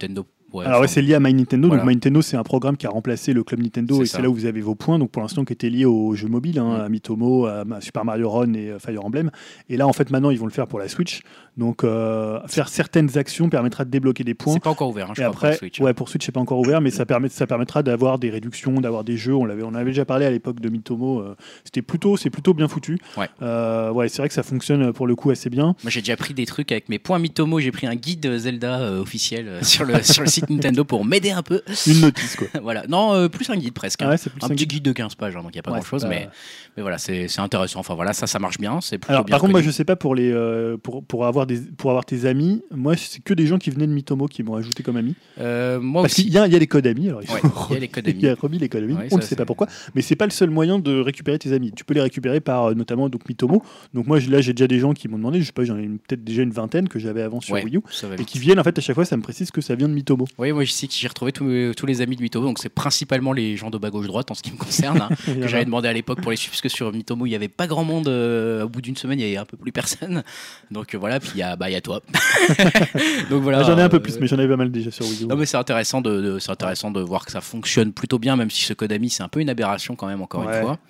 Ouais, Alors ouais, c'est lié à My Nintendo. Voilà. Donc My Nintendo, c'est un programme qui a remplacé le Club Nintendo, C'est et ça. c'est là où vous avez vos points. Donc pour l'instant, qui étaient liés aux jeux mobiles, à Miitomo, à Super Mario Run et Fire Emblem. Et là, en fait, maintenant, ils vont le faire pour la Switch. Donc faire certaines actions permettra de débloquer des points. C'est pas encore ouvert, je Et crois, après, pour Switch. ouais, pour Switch, c'est pas encore ouvert, mais ça permettra d'avoir des réductions, d'avoir des jeux. On avait déjà parlé à l'époque de Miitomo. C'est plutôt bien foutu. Ouais. Ouais, c'est vrai que ça fonctionne pour le coup assez bien. Moi, j'ai déjà pris des trucs avec mes points Miitomo. J'ai pris un guide Zelda officiel sur le site Nintendo pour m'aider un peu. Une notice, quoi. Voilà. Non, plus un guide presque. Ah ouais, c'est plus un un petit guide. guide de 15 pages, donc il n'y a pas grand-chose. Mais voilà, c'est intéressant. Enfin voilà, ça marche bien. C'est plutôt Alors, bien par contre, moi, connu. je sais pas pour avoir tes amis. Moi, c'est que des gens qui venaient de Miitomo qui m'ont ajouté comme amis. Moi Parce aussi. qu'il y a les codes amis. Alors, Ouais, il y a les codes amis. Il y a remis les codes amis. Ouais, On ne ça, sait pas c'est- pourquoi, mais c'est pas le seul moyen de récupérer tes amis. Tu peux les récupérer par notamment donc Miitomo. Donc moi, là, j'ai déjà des gens qui m'ont demandé. Je sais pas, j'en ai peut-être déjà une vingtaine que j'avais avant sur Ouais, Wii U ça va et vite. qui viennent en fait à chaque fois. Ça me précise que ça vient de Miitomo. Oui, moi je sais que j'ai retrouvé tous les amis de Miitomo, donc c'est principalement les gens de bas gauche-droite en ce qui me concerne, hein, Il y en que a. j'avais demandé à l'époque pour les suivre, parce que sur Miitomo il n'y avait pas grand monde, au bout d'une semaine il y avait un peu plus personne, donc voilà, puis il y a toi. Donc voilà. J'en ai un peu plus, mais j'en avais pas mal déjà sur Wii U. Non mais c'est intéressant c'est intéressant de voir que ça fonctionne plutôt bien, même si ce code ami c'est un peu une aberration quand même, encore Ouais. une fois.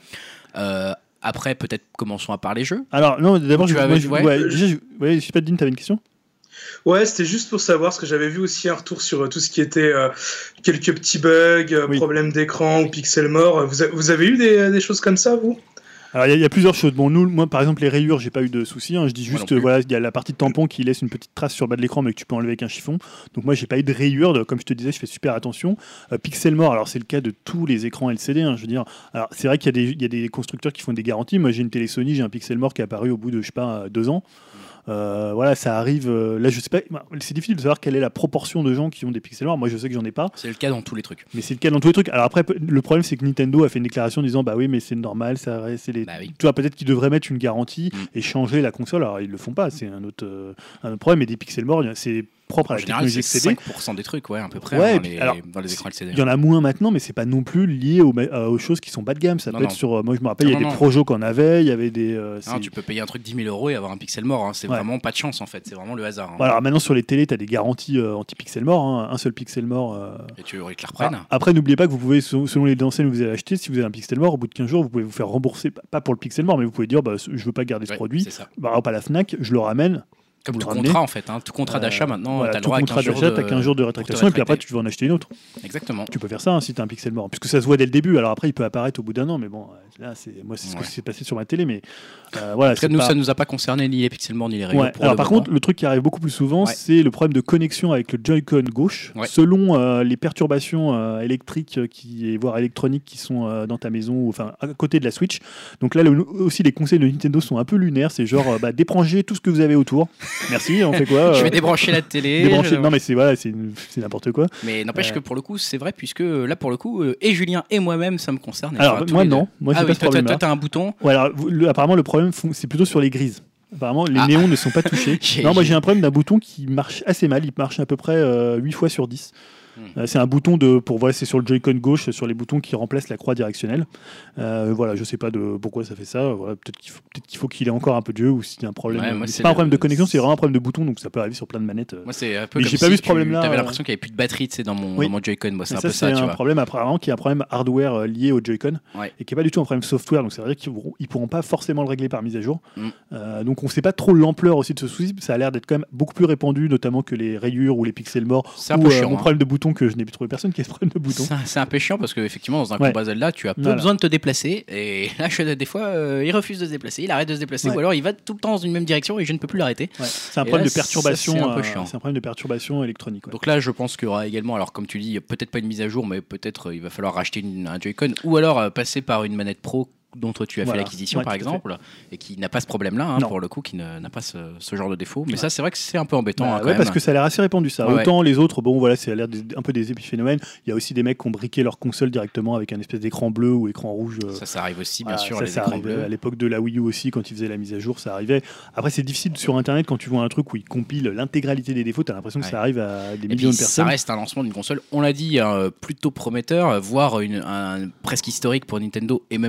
Après peut-être commençons à parler jeux. Alors non, d'abord, Tu je avais- je ouais. sais pas, Dean, t'avais une question? Ouais, c'était juste pour savoir, parce que j'avais vu aussi un retour sur tout ce qui était quelques petits bugs, Oui. problèmes d'écran ou pixels morts. Vous avez eu des choses comme ça, vous? Alors il y a plusieurs choses. Bon, moi par exemple les rayures, j'ai pas eu de soucis. Je dis Moi non juste plus. voilà, il y a la partie de tampon qui laisse une petite trace sur le bas de l'écran, mais que tu peux enlever avec un chiffon. Donc moi j'ai pas eu de rayures. Comme je te disais, je fais super attention. Pixel mort, alors c'est le cas de tous les écrans LCD. Je veux dire, alors c'est vrai qu'il y a des constructeurs qui font des garanties. Moi j'ai une télé Sony, j'ai un pixel mort qui est apparu au bout de je sais pas 2 ans. Voilà, ça arrive. Là, je sais pas. C'est difficile de savoir quelle est la proportion de gens qui ont des pixels morts. Moi, je sais que j'en ai pas, C'est le cas dans tous les trucs. mais c'est le cas dans tous les trucs. Alors après, le problème, c'est que Nintendo a fait une déclaration disant bah oui, mais c'est normal, c'est les. Bah oui. Tu vois, peut-être qu'ils devraient mettre une garantie Mm. et changer la console. Alors ils le font pas, c'est un autre problème. Mais des pixels morts, c'est propre à En la général technologie c'est LCD. 5% des trucs, ouais, à peu près, Ouais, hein, et puis, alors, dans les écrans LCD. Il y en a moins maintenant, mais c'est pas non plus lié aux choses qui sont bas de gamme. Ça Non, peut non. être sur. Moi, je me rappelle, il y a Non, des non. projos qu'on avait, il y avait des. Non, tu peux payer un truc 10 000 € et avoir un pixel mort, hein. C'est Ouais. vraiment pas de chance en fait, c'est vraiment le hasard, hein. Voilà, alors maintenant sur les télés, tu as des garanties anti-pixel mort. Un seul pixel mort. Et tu veux qu'ils la reprennent. Après, n'oubliez pas que vous pouvez, selon les enseignes que vous avez acheté, si vous avez un pixel mort, au bout de 15 jours, vous pouvez vous faire rembourser, pas pour le pixel mort, mais vous pouvez dire je veux pas garder ce Ouais, produit. c'est ça. Par exemple, à la Fnac, je le ramène. Comme vous tout le ramenez. contrat en fait, hein. Tout contrat d'achat maintenant, Voilà, t'as le tout droit à contrat 15 jours d'achat, t'as de... 15 jours de pour te rétractation, et puis après, rétracter. tu veux en acheter une autre. Exactement. Tu peux faire ça si tu as un pixel mort, puisque ça se voit dès le début. Alors après, il peut apparaître au bout d'un an, mais bon, là, c'est ce Ouais. qui s'est passé sur ma télé, mais voilà. En tout cas, c'est nous, pas- ça nous a pas concerné ni les pixels morts ni les rayures. Ouais. pour Alors le par moment. contre, le truc qui arrive beaucoup plus souvent, Ouais. c'est le problème de connexion avec le Joy-Con gauche, Ouais. selon les perturbations électriques voire électroniques qui sont dans ta maison, ou, enfin à côté de la Switch. Donc là, aussi les conseils de Nintendo sont un peu lunaires. C'est genre débranchez tout ce que vous avez autour. Merci. On fait quoi Je vais débrancher la télé. débrancher. Non mais c'est n'importe quoi. Mais n'empêche que pour le coup, c'est vrai, puisque là, pour le coup, et Julien et moi-même, ça me concerne. et Alors enfin, tous moi les non, deux. moi j'ai Ah pas oui, ce toi, problème-là. t'as un bouton. Ouais, alors, apparemment le problème c'est plutôt sur les grises. Apparemment les Ah. néons ne sont pas touchés. J'ai- Non, moi j'ai un problème d'un bouton qui marche assez mal. Il marche à peu près 8 fois sur 10. C'est un bouton c'est sur le Joy-Con gauche, sur les boutons qui remplacent la croix directionnelle. Voilà, je sais pas pourquoi ça fait ça. Voilà, peut-être qu'il faut qu'il ait encore un peu de jeu, ou s'il y a un problème. Ouais, moi, Mais c'est c'est pas un le- problème de connexion, c'est vraiment un problème de bouton, donc ça peut arriver sur plein de manettes. Moi, c'est un peu Mais comme j'ai pas si vu ce problème-là, T'avais l'impression qu'il n'y avait plus de batterie, tu sais, dans Oui. mon Joy-Con. Moi, c'est Mais un peu ça, ça, c'est tu un vois. problème apparemment qui est un problème hardware lié au Joy-Con, Ouais. et qui n'est pas du tout un problème software. Donc ça veut dire qu'ils pourront pas forcément le régler par mise à jour. Mm. Donc on sait pas trop l'ampleur aussi de ce souci. Ça a l'air d'être quand même beaucoup plus répandu, notamment que les rayures ou les pixels morts. C'est un ou peu chiant, mon hein. problème de bouton, que je n'ai plus trouvé personne qui a ce problème de bouton. C'est un peu chiant parce que effectivement dans un Ouais. combat Zelda tu as peu Voilà. besoin de te déplacer et là des fois il refuse de se déplacer, il arrête de se déplacer Ouais. ou alors il va tout le temps dans une même direction et je ne peux plus l'arrêter. Ouais. C'est un Et problème là, de perturbation. ça, c'est un peu chiant. C'est un problème de perturbation électronique. Ouais. Donc là je pense qu'il y aura également, alors comme tu dis, peut-être pas une mise à jour mais peut-être il va falloir racheter un Joy-Con ou alors passer par une manette pro dont toi tu as Voilà. fait l'acquisition Ouais, par tout à fait. exemple et qui n'a pas ce problème là Non. pour le coup, qui n'a pas ce genre de défaut, mais Ouais. ça c'est vrai que c'est un peu embêtant Bah hein, ouais, quand même. parce que ça a l'air assez répandu ça. Ouais, Autant les autres, bon voilà, c'est a l'air un peu des épiphénomènes. Il y a aussi des mecs qui ont briqué leur console directement avec un espèce d'écran bleu ou écran rouge. Ça arrive aussi bien Voilà, sûr, ça, les ça écrans arrivait bleus. à l'époque de la Wii U aussi, quand ils faisaient la mise à jour, ça arrivait. Après, c'est difficile sur Internet quand tu vois un truc où ils compilent l'intégralité des défauts. T'as l'impression que Ouais. ça arrive à des Et millions puis, de ça personnes. reste un lancement d'une console, on l'a dit, plutôt prometteur, voire un presque historique pour Nintendo et même pour des consoles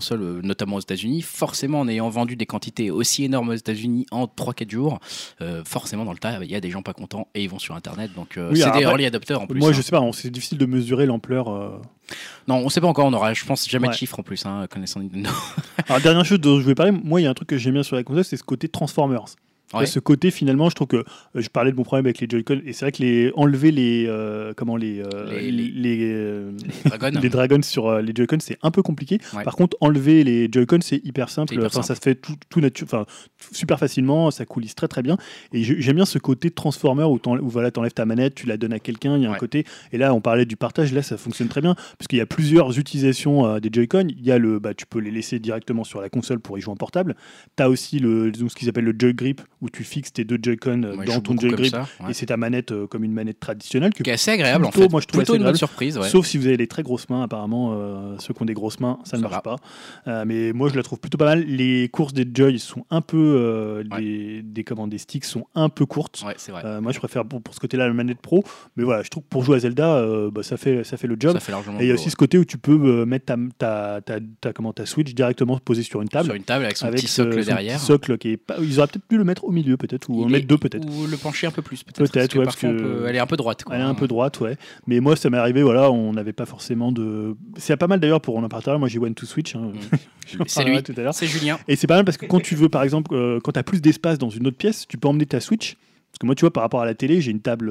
consoles, notamment aux États-Unis. Forcément, en ayant vendu des quantités aussi énormes aux États-Unis en 3-4 jours, forcément dans le tas, il y a des gens pas contents et ils vont sur Internet. Donc c'est des early adopters en plus. Moi, je sais pas, c'est difficile de mesurer l'ampleur. Non, on sait pas encore. On aura, je pense, jamais de chiffres en plus, connaissant Nintendo. Alors, dernière chose dont je voulais parler, moi, il y a un truc que j'aime bien sur la console, c'est ce côté Transformers. Ouais. Ce côté, finalement, je trouve que je parlais de mon problème avec les Joy-Con, et c'est vrai que enlever les dragons sur les Joy-Con, c'est un peu compliqué. Ouais. Par contre, enlever les Joy-Con, c'est hyper simple. Ça se fait tout super facilement, ça coulisse très très bien. Et j'aime bien ce côté Transformer où voilà, t'enlèves ta manette, tu la donnes à quelqu'un, il y a un côté. Et là, on parlait du partage, là, ça fonctionne très bien parce qu'il y a plusieurs utilisations des Joy-Con. Il y a tu peux les laisser directement sur la console pour y jouer en portable. T'as aussi ce qu'ils appellent le Joy Grip, où tu fixes tes deux Joy-Con dans ton Joy Grip et c'est ta manette comme une manette traditionnelle qui est assez agréable en fait. Moi je trouve plutôt une bonne surprise, sauf si vous avez des très grosses mains apparemment. Ceux qui ont des grosses mains ça ne marche pas, mais moi je la trouve plutôt pas mal. Les courses des Joy sont un peu des sticks sont un peu courtes. Ouais, c'est vrai. Moi je préfère pour ce côté là la manette pro, mais voilà, je trouve que pour jouer à Zelda ça fait le job. Et il y a aussi ce côté où tu peux mettre ta Switch directement posée sur une table avec son petit socle derrière, socle qui est pas... Ils auraient peut-être pu le mettre au milieu peut-être, ou en mettre deux peut-être. Ou le pencher un peu plus peut-être, parce que elle est un peu droite. Elle est un peu droite, ouais. Mais moi ça m'est arrivé, voilà, on n'avait pas forcément de... C'est pas mal d'ailleurs pour en parler, moi j'ai One to Switch. C'est lui, tout à l'heure. C'est Julien. Et c'est pas mal parce que quand tu veux par exemple, quand tu as plus d'espace dans une autre pièce, tu peux emmener ta Switch. Parce que moi, tu vois, par rapport à la télé, j'ai une table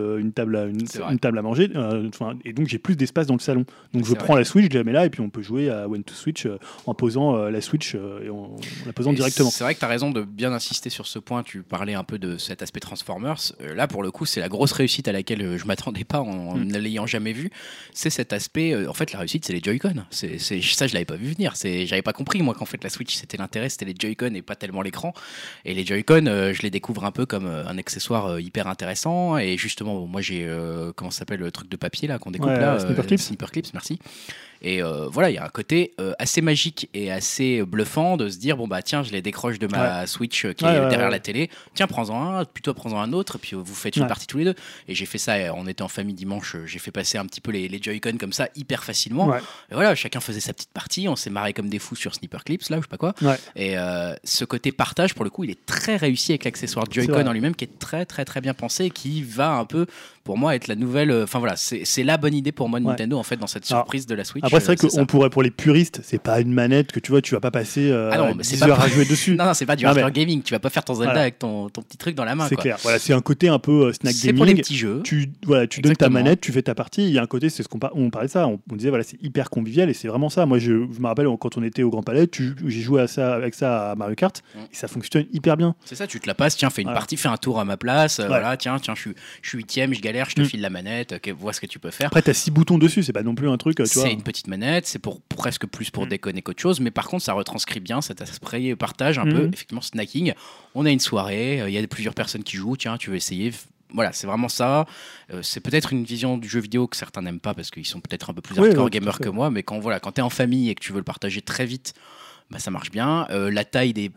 à manger, et donc j'ai plus d'espace dans le salon. Donc je prends la Switch, je la mets là, et puis on peut jouer à One to Switch en posant la Switch et en la posant directement. C'est vrai que tu as raison de bien insister sur ce point. Tu parlais un peu de cet aspect Transformers. Là, pour le coup, c'est la grosse réussite à laquelle je m'attendais pas en ne l'ayant jamais vu. C'est cet aspect. En fait, la réussite, c'est les Joy-Con. Ça, je l'avais pas vu venir. J'avais pas compris moi qu'en fait la Switch, c'était l'intérêt, c'était les Joy-Con et pas tellement l'écran. Et les Joy-Con, je les découvre un peu comme un accessoire hyper intéressant. Et justement, moi j'ai comment ça s'appelle le truc de papier là qu'on découpe là, Snipper Clips, merci. Et voilà, il y a un côté assez magique et assez bluffant de se dire bon bah tiens, je les décroche de ma Switch qui est derrière la télé. Tiens, prends-en un, plutôt prends-en un autre, et puis vous faites une partie tous les deux. Et j'ai fait ça, on était en famille dimanche, j'ai fait passer un petit peu les Joy-Con comme ça hyper facilement. Et voilà, chacun faisait sa petite partie, on s'est marré comme des fous sur Snipper Clips là, ou je sais pas quoi. Et ce côté partage, pour le coup, il est très réussi avec l'accessoire Joy-Con en lui-même, qui est très très très bien pensé, et qui va un peu pour moi être la nouvelle. Enfin voilà, c'est la bonne idée pour moi de Nintendo en fait dans cette surprise de la Switch. Après c'est vrai qu'on pourrait, pour les puristes, c'est pas une manette que tu vois, tu vas pas passer 10 heures à jouer dessus. Non, c'est pas du hardcore gaming. Tu vas pas faire ton Zelda avec ton petit truc dans la main. C'est clair. Voilà, c'est un côté un peu snack gaming. C'est pour les petits jeux. Tu donnes ta manette, tu fais ta partie. Il y a un côté, c'est on parlait de ça. On disait voilà, c'est hyper convivial et c'est vraiment ça. Moi, je me rappelle quand on était au Grand Palais, j'ai joué avec ça à Mario Kart et ça fonctionne hyper bien. C'est ça. Tu te la passes. Tiens, fais une partie, fais un tour à ma place. Voilà, tiens, je suis 8ème, je galère, je te file la manette. Vois ce que tu peux faire. Après, t'as 6 boutons dessus. C'est pas non plus un truc. C'est une petite manette. C'est presque plus pour déconner qu'autre chose, mais par contre ça retranscrit bien cet aspect partage un peu, effectivement snacking. On a une soirée, il y a plusieurs personnes qui jouent, tiens tu veux essayer, voilà, c'est vraiment ça. C'est peut-être une vision du jeu vidéo que certains n'aiment pas parce qu'ils sont peut-être un peu plus hardcore gamers que moi, mais quand t'es en famille et que tu veux le partager très vite, bah, ça marche bien. La taille des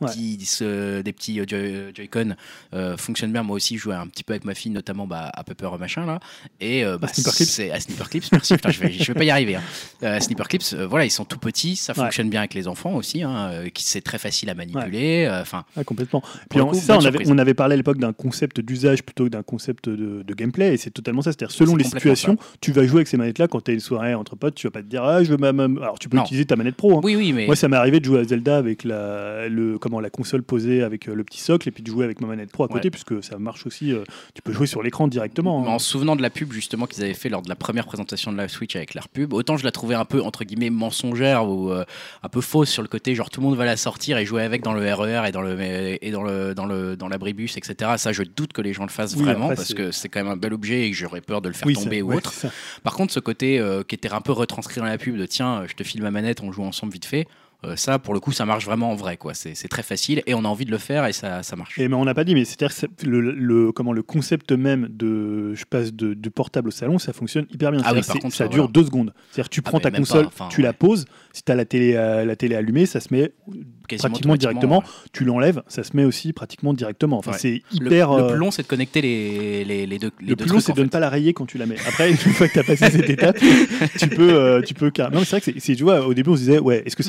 petits Joy-Con fonctionne bien. Moi aussi, je jouais un petit peu avec ma fille, notamment à Pepper machin là. Et c'est à Snipper Clips. Merci. Putain, je vais pas y arriver. Snipper Clips, voilà, ils sont tout petits. Ça fonctionne bien avec les enfants aussi. C'est très facile à manipuler. Complètement. Puis on avait parlé à l'époque d'un concept d'usage plutôt que d'un concept de gameplay. Et c'est totalement ça. C'est-à-dire selon les situations, tu vas jouer avec ces manettes-là. Quand tu as une soirée entre potes, tu vas pas te dire je veux alors tu peux utiliser ta manette pro. Oui, mais moi, ça m'est arrivé de jouer à Zelda avec la console posée avec le petit socle et puis de jouer avec ma manette pro à côté puisque ça marche aussi, tu peux jouer sur l'écran directement. En se souvenant de la pub justement qu'ils avaient fait lors de la première présentation de la Switch avec leur pub, autant je la trouvais un peu entre guillemets mensongère ou un peu fausse sur le côté genre tout le monde va la sortir et jouer avec dans le RER et dans l'abribus, etc. Ça je doute que les gens le fassent vraiment parce que c'est quand même un bel objet et que j'aurais peur de le faire tomber ou autre. Par contre ce côté qui était un peu retranscrit dans la pub de tiens je te file ma manette, on joue ensemble vite fait. Ça, pour le coup, ça marche vraiment en vrai, quoi. C'est très facile et on a envie de le faire et ça marche. Mais on n'a pas dit, mais c'est-à-dire que le concept même je passe du portable au salon, ça fonctionne hyper bien. Par contre, ça dure 2 secondes. C'est-à-dire que tu prends ta console, tu la poses, si tu as la télé allumée, ça se met pratiquement directement. Tu l'enlèves, ça se met aussi pratiquement directement. Enfin, c'est hyper. Le plus long, c'est de connecter les deux. Le plus long, c'est de ne pas la rayer quand tu la mets. Après, une fois que tu as passé cette étape, tu peux carrément. Non, mais c'est vrai que tu vois, au début, on se disait, est-ce que ça va vraiment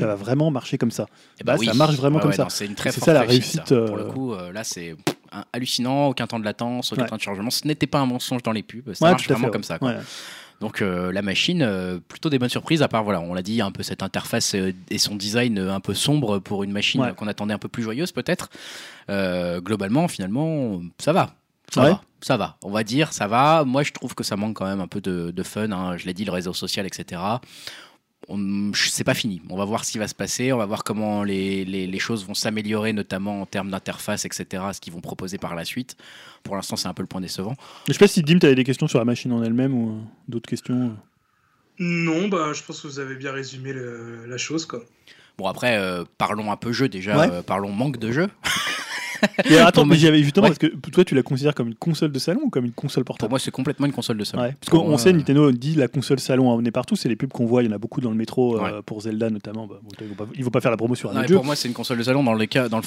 vraiment marcher comme ça. Oui. Ça marche vraiment comme ça. Non, c'est une très forte ça la réussite. réussite. Pour le coup, là, c'est hallucinant, aucun temps de latence, aucun temps de chargement. Ce n'était pas un mensonge dans les pubs. Ça marche vraiment comme ça. Quoi. Ouais. Donc la machine, plutôt des bonnes surprises, à part, voilà, on l'a dit, un peu cette interface et son design un peu sombre pour une machine qu'on attendait un peu plus joyeuse peut-être. Globalement, finalement, ça va. Ça va, on va dire, ça va. Moi, je trouve que ça manque quand même un peu de fun. Hein. Je l'ai dit, le réseau social, etc. C'est pas fini. On va voir ce qui va se passer. On va voir comment les choses vont s'améliorer, notamment en termes d'interface, etc. Ce qu'ils vont proposer par la suite. Pour l'instant, c'est un peu le point décevant. Je sais pas si Dim, tu avais des questions sur la machine en elle-même ou d'autres questions. Non, je pense que vous avez bien résumé la chose, quoi. Bon, après, parlons un peu jeu déjà. Parlons manque de jeu. Et attends, mais j'avais justement, parce que toi tu la considères comme une console de salon ou comme une console portable? Pour moi, c'est complètement une console de salon. Parce qu'on sait, Nintendo dit la console salon on est partout, c'est les pubs qu'on voit, il y en a beaucoup dans le métro pour Zelda notamment. Ils vont pas faire la promo sur un autre jeu. Pour moi, c'est une console de salon dans les cas,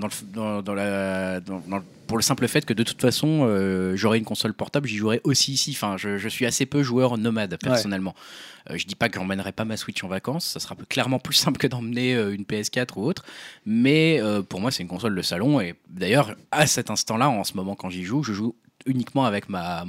pour le simple fait que de toute façon, j'aurais une console portable, j'y jouerais aussi ici. Enfin, je suis assez peu joueur nomade personnellement. Je dis pas que j'emmènerai pas ma Switch en vacances, ça sera clairement plus simple que d'emmener une PS4 ou autre, mais pour moi c'est une console de salon, et d'ailleurs à cet instant-là, en ce moment quand j'y joue, je joue uniquement avec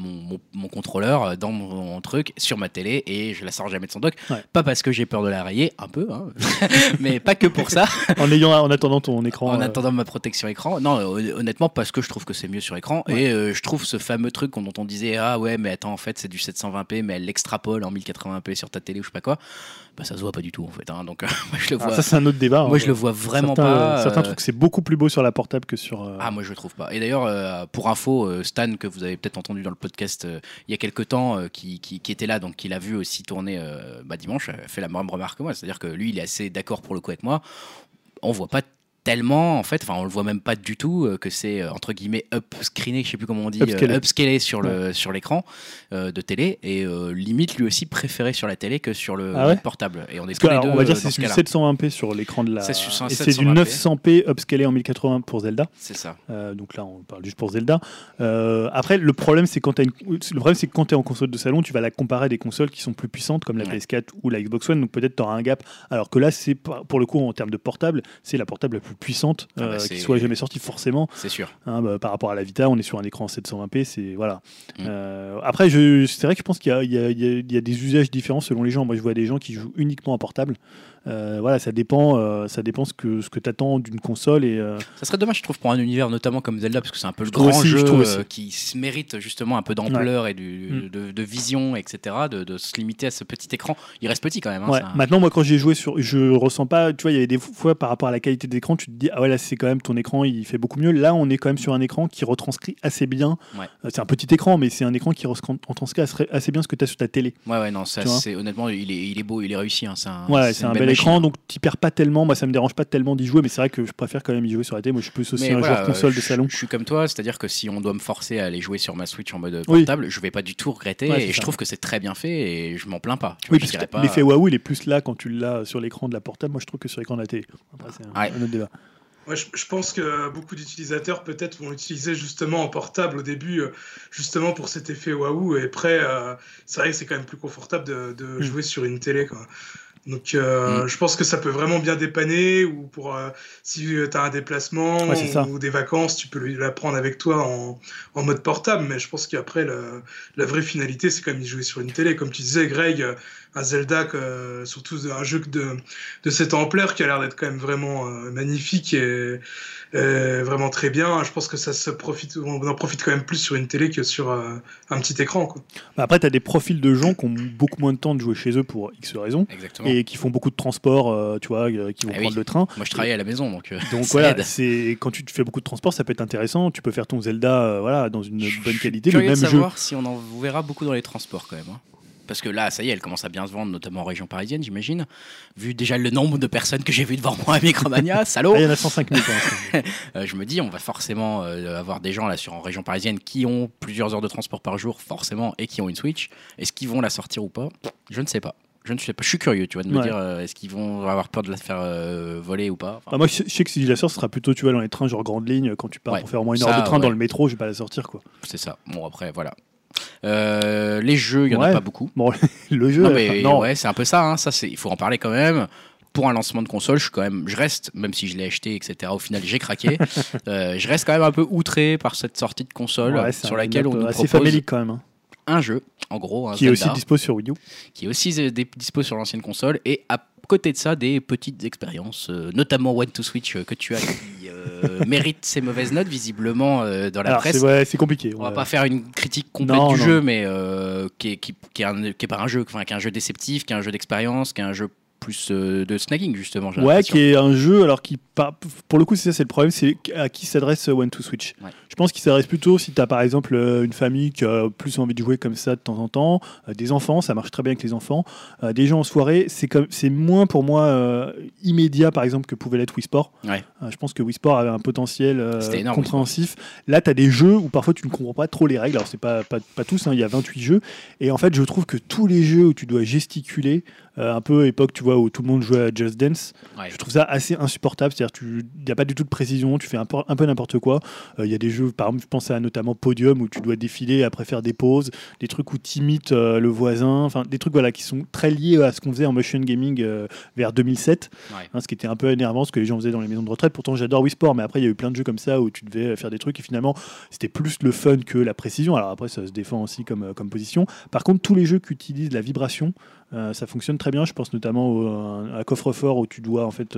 mon contrôleur dans mon truc sur ma télé, et je la sors jamais de son dock. Pas parce que j'ai peur de la rayer, un peu, hein, mais pas que pour ça. en attendant ton écran. En attendant ma protection écran. Non, honnêtement, parce que je trouve que c'est mieux sur écran. Et je trouve ce fameux truc dont on disait ah ouais, mais attends, en fait c'est du 720p, mais elle l'extrapole en 1080p sur ta télé ou je sais pas quoi. Ça se voit pas du tout en fait. Hein. Donc moi je le vois. Ça c'est un autre débat. Moi je le vois vraiment pas. Certains trouvent que c'est beaucoup plus beau sur la portable que sur. Ah moi je trouve pas. Et d'ailleurs pour info, Stan que vous avez peut-être entendu dans le podcast il y a quelques temps, qui était là, donc qui l'a vu aussi tourner dimanche, fait la même remarque que moi. C'est-à-dire que lui il est assez d'accord pour le coup avec moi. On voit pas tellement en fait, enfin on le voit même pas du tout que c'est entre guillemets upscreené, je sais plus comment on dit, upscalé sur l'écran de télé, et limite lui aussi préféré sur la télé que sur le portable. Et on est tous les deux, on va dire c'est du 720p sur l'écran de la. Et c'est du 900p upscalé en 1080 pour Zelda. C'est ça. Donc là on parle juste pour Zelda. Après le problème c'est que quand t'es en console de salon, tu vas la comparer à des consoles qui sont plus puissantes comme la PS4 ou la Xbox One, donc peut-être tu auras un gap. Alors que là c'est pour le coup en termes de portable, c'est la portable la plus puissante qui soit jamais sortie forcément. C'est sûr. Par rapport à la Vita, on est sur un écran 720p, c'est voilà. Après, c'est vrai que je pense qu'il y a des usages différents selon les gens. Moi, je vois des gens qui jouent uniquement en portable. Voilà, ça dépend ce que tu attends d'une console. Et ça serait dommage, je trouve, pour un univers notamment comme Zelda, parce que c'est un peu le grand jeu qui se mérite justement un peu d'ampleur et de vision, etc. De se limiter à ce petit écran. Il reste petit quand même. Hein, Maintenant, moi, quand j'ai joué je ressens pas. Tu vois, il y avait des fois par rapport à la qualité de l'écran, tu te dis ah ouais, là c'est quand même ton écran, il fait beaucoup mieux. Là, on est quand même sur un écran qui retranscrit assez bien. C'est un petit écran, mais c'est un écran qui retranscrit assez bien ce que tu as sur ta télé. Non, ça, c'est honnêtement, il est beau, il est réussi. Hein, c'est un bel écran, donc tu perds pas tellement. Moi, ça me dérange pas tellement d'y jouer, mais c'est vrai que je préfère quand même y jouer sur la télé. Moi, je suis plus aussi un joueur console de salon. Je suis comme toi, c'est-à-dire que si on doit me forcer à aller jouer sur ma Switch en mode portable, je vais pas du tout regretter, et je trouve que c'est très bien fait, et je m'en plains pas. L'effet waouh, il est plus là quand tu l'as sur l'écran de la portable. Moi, je trouve que sur l'écran de la télé. Après, c'est un autre débat. Ouais, je pense que beaucoup d'utilisateurs peut-être vont l'utiliser justement en portable au début, justement pour cet effet waouh, et après c'est vrai que c'est quand même plus confortable de jouer sur une télé, quoi. Donc je pense que ça peut vraiment bien dépanner, ou pour si tu as un déplacement ou des vacances, tu peux la prendre avec toi en mode portable, mais je pense qu'après la vraie finalité c'est quand même de jouer sur une télé, comme tu disais Greg, un Zelda, surtout un jeu de cette ampleur qui a l'air d'être quand même vraiment magnifique et vraiment très bien. Je pense que on en profite quand même plus sur une télé que sur un petit écran, quoi. Après, tu as des profils de gens qui ont beaucoup moins de temps de jouer chez eux pour X raisons. Exactement. Et qui font beaucoup de transport, tu vois, qui vont prendre le train. Moi, je travaille à la maison, donc voilà, quand tu fais beaucoup de transport, ça peut être intéressant. Tu peux faire ton Zelda dans une bonne qualité. Je suis curieux de savoir si on en verra beaucoup dans les transports quand même. Hein. Parce que là, ça y est, elle commence à bien se vendre, notamment en région parisienne, j'imagine. Vu déjà le nombre de personnes que j'ai vues devant moi à Micromania, salaud. Il y en a 105 000. Je me dis, on va forcément avoir des gens là en région parisienne qui ont plusieurs heures de transport par jour, forcément, et qui ont une Switch. Est-ce qu'ils vont la sortir ou pas ? Je ne sais pas. Je suis curieux, tu vois, de me dire est-ce qu'ils vont avoir peur de la faire voler ou pas. Moi, je sais que si je la sors, ce sera plutôt, tu vois, dans les trains genre grande ligne, quand tu pars pour faire au moins une heure de train dans le métro, je vais pas la sortir, quoi. C'est ça. Bon, après, voilà. Les jeux, il y en a pas beaucoup. Bon, le jeu, non, c'est un peu ça. Hein. Ça, il faut en parler quand même. pour un lancement de console, je reste, même si je l'ai acheté, etc. Au final, j'ai craqué. Je reste quand même un peu outré par cette sortie de console sur laquelle on nous propose famélique quand même. Hein. Un jeu, en gros, qui est aussi dispo sur Wii U, qui est aussi dispo sur l'ancienne console, et à côté de ça, des petites expériences, notamment One to Switch que tu as, qui mérite ses mauvaises notes visiblement dans la presse. C'est compliqué. On va pas faire une critique complète du jeu, mais qui est pas un jeu, qui est un jeu déceptif, qui est un jeu d'expérience, qui est un jeu plus de snagging justement. Qui est un jeu alors qui pour le coup c'est le problème, c'est à qui s'adresse One to Switch. Ouais. Je pense qu'il s'adresse plutôt si tu as par exemple une famille qui a plus envie de jouer comme ça de temps en temps, des enfants, ça marche très bien avec les enfants, des gens en soirée, c'est moins pour moi immédiat par exemple que pouvait l'être Wii Sport. Ouais. Je pense que Wii Sport avait un potentiel compréhensif. Là tu as des jeux où parfois tu ne comprends pas trop les règles, alors c'est pas tous, il y a 28 jeux, et en fait je trouve que tous les jeux où tu dois gesticuler, un peu époque tu vois où tout le monde jouait à Just Dance, je trouve ça assez insupportable, c'est-à-dire il n'y a pas du tout de précision, tu fais un peu n'importe quoi. Il y a des jeux, par exemple je pense à notamment Podium où tu dois défiler après faire des pauses, des trucs où tu imites le voisin, enfin des trucs qui sont très liés à ce qu'on faisait en motion gaming vers 2007, ce qui était un peu énervant, ce que les gens faisaient dans les maisons de retraite. Pourtant j'adore Wii Sport, mais après il y a eu plein de jeux comme ça où tu devais faire des trucs et finalement c'était plus le fun que la précision. Alors après ça se défend aussi comme position. Par contre tous les jeux qui utilisent la vibration, ça fonctionne très bien. Je pense notamment à coffre-fort où tu dois en fait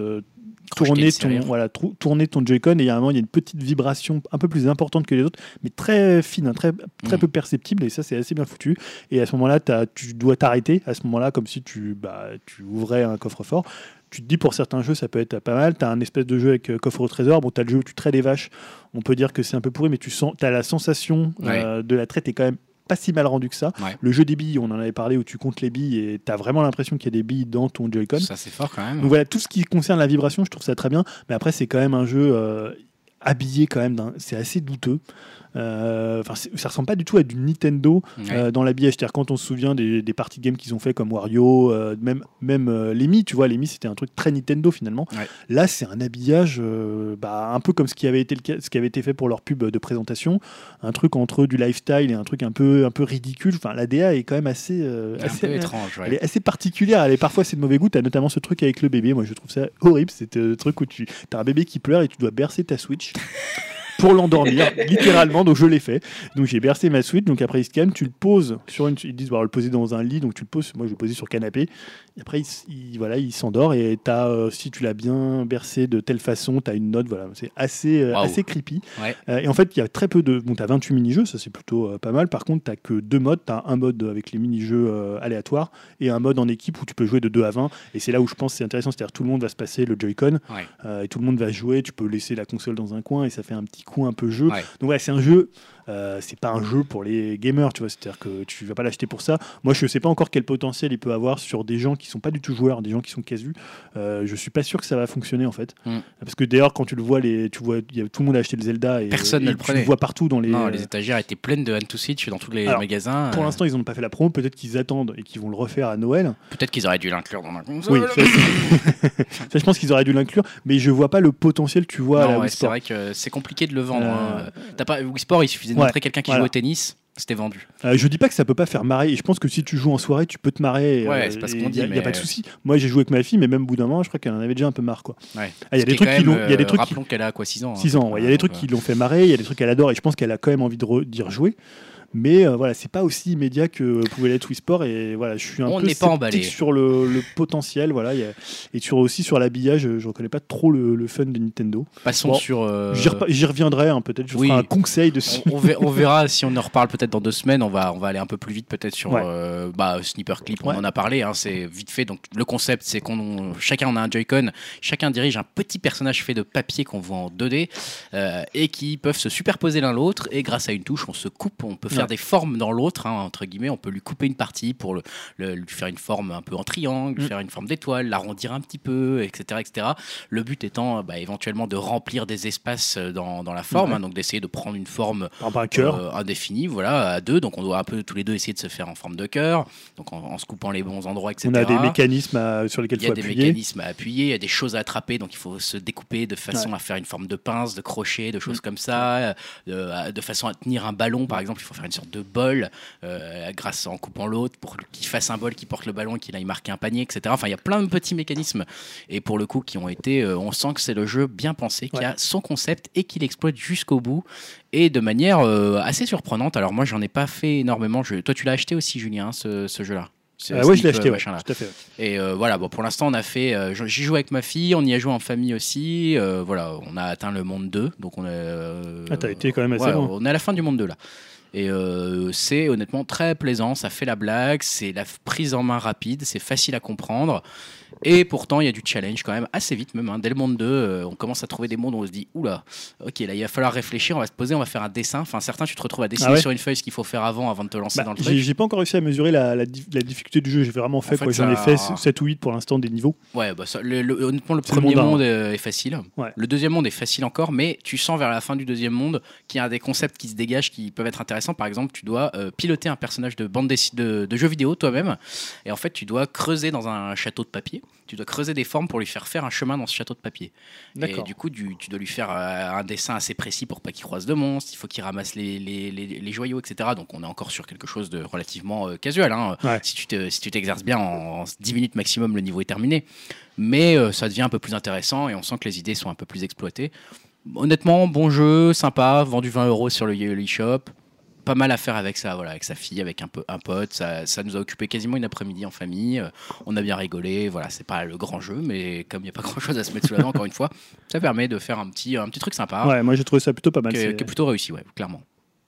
tourner ton Joy-Con, et il y a un moment il y a une petite vibration un peu plus importante que les autres, mais très fine, très peu perceptible, et ça c'est assez bien foutu. Et à ce moment-là tu dois t'arrêter à ce moment-là comme si tu ouvrais un coffre-fort. Tu te dis pour certains jeux ça peut être pas mal. T'as un espèce de jeu avec coffre au trésor. Bon, t'as le jeu où tu traites des vaches. On peut dire que c'est un peu pourri, mais t'as la sensation de la traite est quand même pas si mal rendu que ça. Le jeu des billes, on en avait parlé, où tu comptes les billes et t'as vraiment l'impression qu'il y a des billes dans ton Joy-Con. Ça c'est fort quand même. Donc voilà, tout ce qui concerne la vibration, je trouve ça très bien. Mais après c'est quand même un jeu habillé quand même c'est assez douteux. Ça ressemble pas du tout à du Nintendo dans l'habillage. C'est-à-dire quand on se souvient des parties games qu'ils ont fait comme Wario, même Lemmy, tu vois, Lemmy c'était un truc très Nintendo finalement. Là c'est un habillage un peu comme ce qui avait été fait pour leur pub de présentation, un truc entre du lifestyle et un truc un peu ridicule. Enfin la DA est quand même assez étrange. Elle est assez particulière. Parfois c'est de mauvais goût. T'as notamment ce truc avec le bébé. Moi je trouve ça horrible. C'est le truc où t'as un bébé qui pleure et tu dois bercer ta Switch pour l'endormir, littéralement. Donc je l'ai fait. Donc j'ai bercé ma Switch. Donc après il se calme, tu le poses sur ils disent le poser dans un lit. Donc tu le poses. Moi je le posais sur le canapé. Et après il s'endort, et si tu l'as bien bercé de telle façon, t'as une note. Voilà, c'est assez creepy. Et en fait il y a très peu de. Bon, t'as 28 mini-jeux, ça c'est plutôt pas mal. Par contre t'as que 2 modes. T'as un mode avec les mini-jeux aléatoires et un mode en équipe où tu peux jouer de 2 à 20. Et c'est là où je pense que c'est intéressant. C'est-à-dire tout le monde va se passer le Joy-Con et tout le monde va jouer. Tu peux laisser la console dans un coin et ça fait un petit coup un peu jeu. Donc c'est un jeu. C'est pas un jeu pour les gamers, tu vois, c'est-à-dire que tu vas pas l'acheter pour ça. Moi je sais pas encore quel potentiel il peut avoir sur des gens qui sont pas du tout joueurs, des gens qui sont casus. Je suis pas sûr que ça va fonctionner en fait, parce que d'ailleurs quand tu le vois, tout le monde a acheté le Zelda et personne ne le prenait. Tu le vois partout dans les. Non, les étagères étaient pleines de One to Switch dans tous les magasins. Pour l'instant ils n'ont pas fait la promo, peut-être qu'ils attendent et qu'ils vont le refaire à Noël. Peut-être qu'ils auraient dû l'inclure dans la console. Oui, ça je pense qu'ils auraient dû l'inclure, mais je vois pas le potentiel, tu vois. Non, c'est vrai que c'est compliqué de le vendre. T'as pas Wii Sport, il suffisait de montrer quelqu'un qui joue au tennis, c'était vendu. Je dis pas que ça peut pas faire marrer, et je pense que si tu joues en soirée tu peux te marrer. C'est pas ce qu'on dit. Il y a pas de souci. Moi j'ai joué avec ma fille, mais même au bout d'un moment je crois qu'elle en avait déjà un peu marre quoi. Il y a des trucs rappelons qu'elle a 6 ans. 6 ans. Il y a des trucs qui l'ont fait marrer, il y a des trucs qu'elle adore, et je pense qu'elle a quand même envie d'y rejouer. Mais c'est pas aussi immédiat que pouvait l'être Wii Sport, et voilà, je suis un peu sceptique sur le potentiel, voilà, et aussi sur l'habillage, je reconnais pas trop le fun de Nintendo. Passons sur. J'y reviendrai, peut-être, je ferai un conseil dessus. On verra si on en reparle peut-être dans 2 semaines. On va aller un peu plus vite peut-être sur Sniper Clip. On en a parlé, c'est vite fait. Donc le concept, c'est chacun on a un Joy-Con, chacun dirige un petit personnage fait de papier qu'on voit en 2D et qui peuvent se superposer l'un l'autre, et grâce à une touche, on se coupe, on peut faire des formes dans l'autre, entre guillemets. On peut lui couper une partie pour lui faire une forme un peu en triangle, faire une forme d'étoile, l'arrondir un petit peu, etc., etc. Le but étant éventuellement de remplir des espaces dans la forme, donc d'essayer de prendre une forme indéfinie, voilà, à 2. Donc on doit un peu tous les deux essayer de se faire en forme de cœur, donc en se coupant les bons endroits, etc. On a des mécanismes sur lesquels il faut appuyer. Il y a des mécanismes à appuyer, il y a des choses à attraper, donc il faut se découper de façon à faire une forme de pince, de crochet, de choses comme ça, de façon à tenir un ballon, par exemple. Il faut faire une sorte de bol grâce en coupant l'autre pour qu'il fasse un bol qui porte le ballon, qu'il aille marquer un panier, etc. Enfin, il y a plein de petits mécanismes et pour le coup qui ont été, on sent que c'est le jeu bien pensé, qui a son concept et qu'il exploite jusqu'au bout et de manière assez surprenante. Alors moi, j'en ai pas fait énormément. Toi, tu l'as acheté aussi, Julien, ce jeu-là? Oui, je l'ai acheté, tout à fait. Et voilà, bon, pour l'instant, on a fait. J'y joue avec ma fille, on y a joué en famille aussi. Voilà, on a atteint le monde 2. Donc on a. T'as été quand même assez loin. On est à la fin du monde 2 là. Et c'est honnêtement très plaisant, ça fait la blague, c'est la prise en main rapide, c'est facile à comprendre. Et pourtant, il y a du challenge quand même assez vite même. Dès le monde 2, on commence à trouver des mondes où on se dit oula, ok, là il va falloir réfléchir, on va se poser, on va faire un dessin. Enfin, certains, tu te retrouves à dessiner sur une feuille ce qu'il faut faire avant de te lancer dans le truc. J'ai pas encore réussi à mesurer la difficulté du jeu. J'ai vraiment fait quoi. J'en ai fait 7 ou 8 pour l'instant des niveaux. Ouais, honnêtement, le premier monde est facile. Ouais. Le deuxième monde est facile encore, mais tu sens vers la fin du deuxième monde qu'il y a des concepts qui se dégagent qui peuvent être intéressants. Par exemple, tu dois piloter un personnage de bande de jeu vidéo toi-même. Et en fait, tu dois creuser dans un château de papier. Tu dois creuser des formes pour lui faire un chemin dans ce château de papier. Et du coup, tu dois lui faire un dessin assez précis pour pas qu'il croise de monstres. Il faut qu'il ramasse les joyaux, etc. Donc, on est encore sur quelque chose de relativement casual. Ouais. Si tu t'exerces bien, en 10 minutes maximum, le niveau est terminé. Mais ça devient un peu plus intéressant et on sent que les idées sont un peu plus exploitées. Honnêtement, bon jeu, sympa, vendu 20 € sur le eShop. Pas mal à faire avec ça, voilà, avec sa fille, avec un pote. Ça nous a occupé quasiment une après-midi en famille. On a bien rigolé. Voilà, c'est pas le grand jeu, mais comme il n'y a pas grand-chose à se mettre sous la dent, encore une fois, ça permet de faire un petit truc sympa. Ouais, moi j'ai trouvé ça plutôt pas mal. Qui est plutôt réussi, ouais, clairement.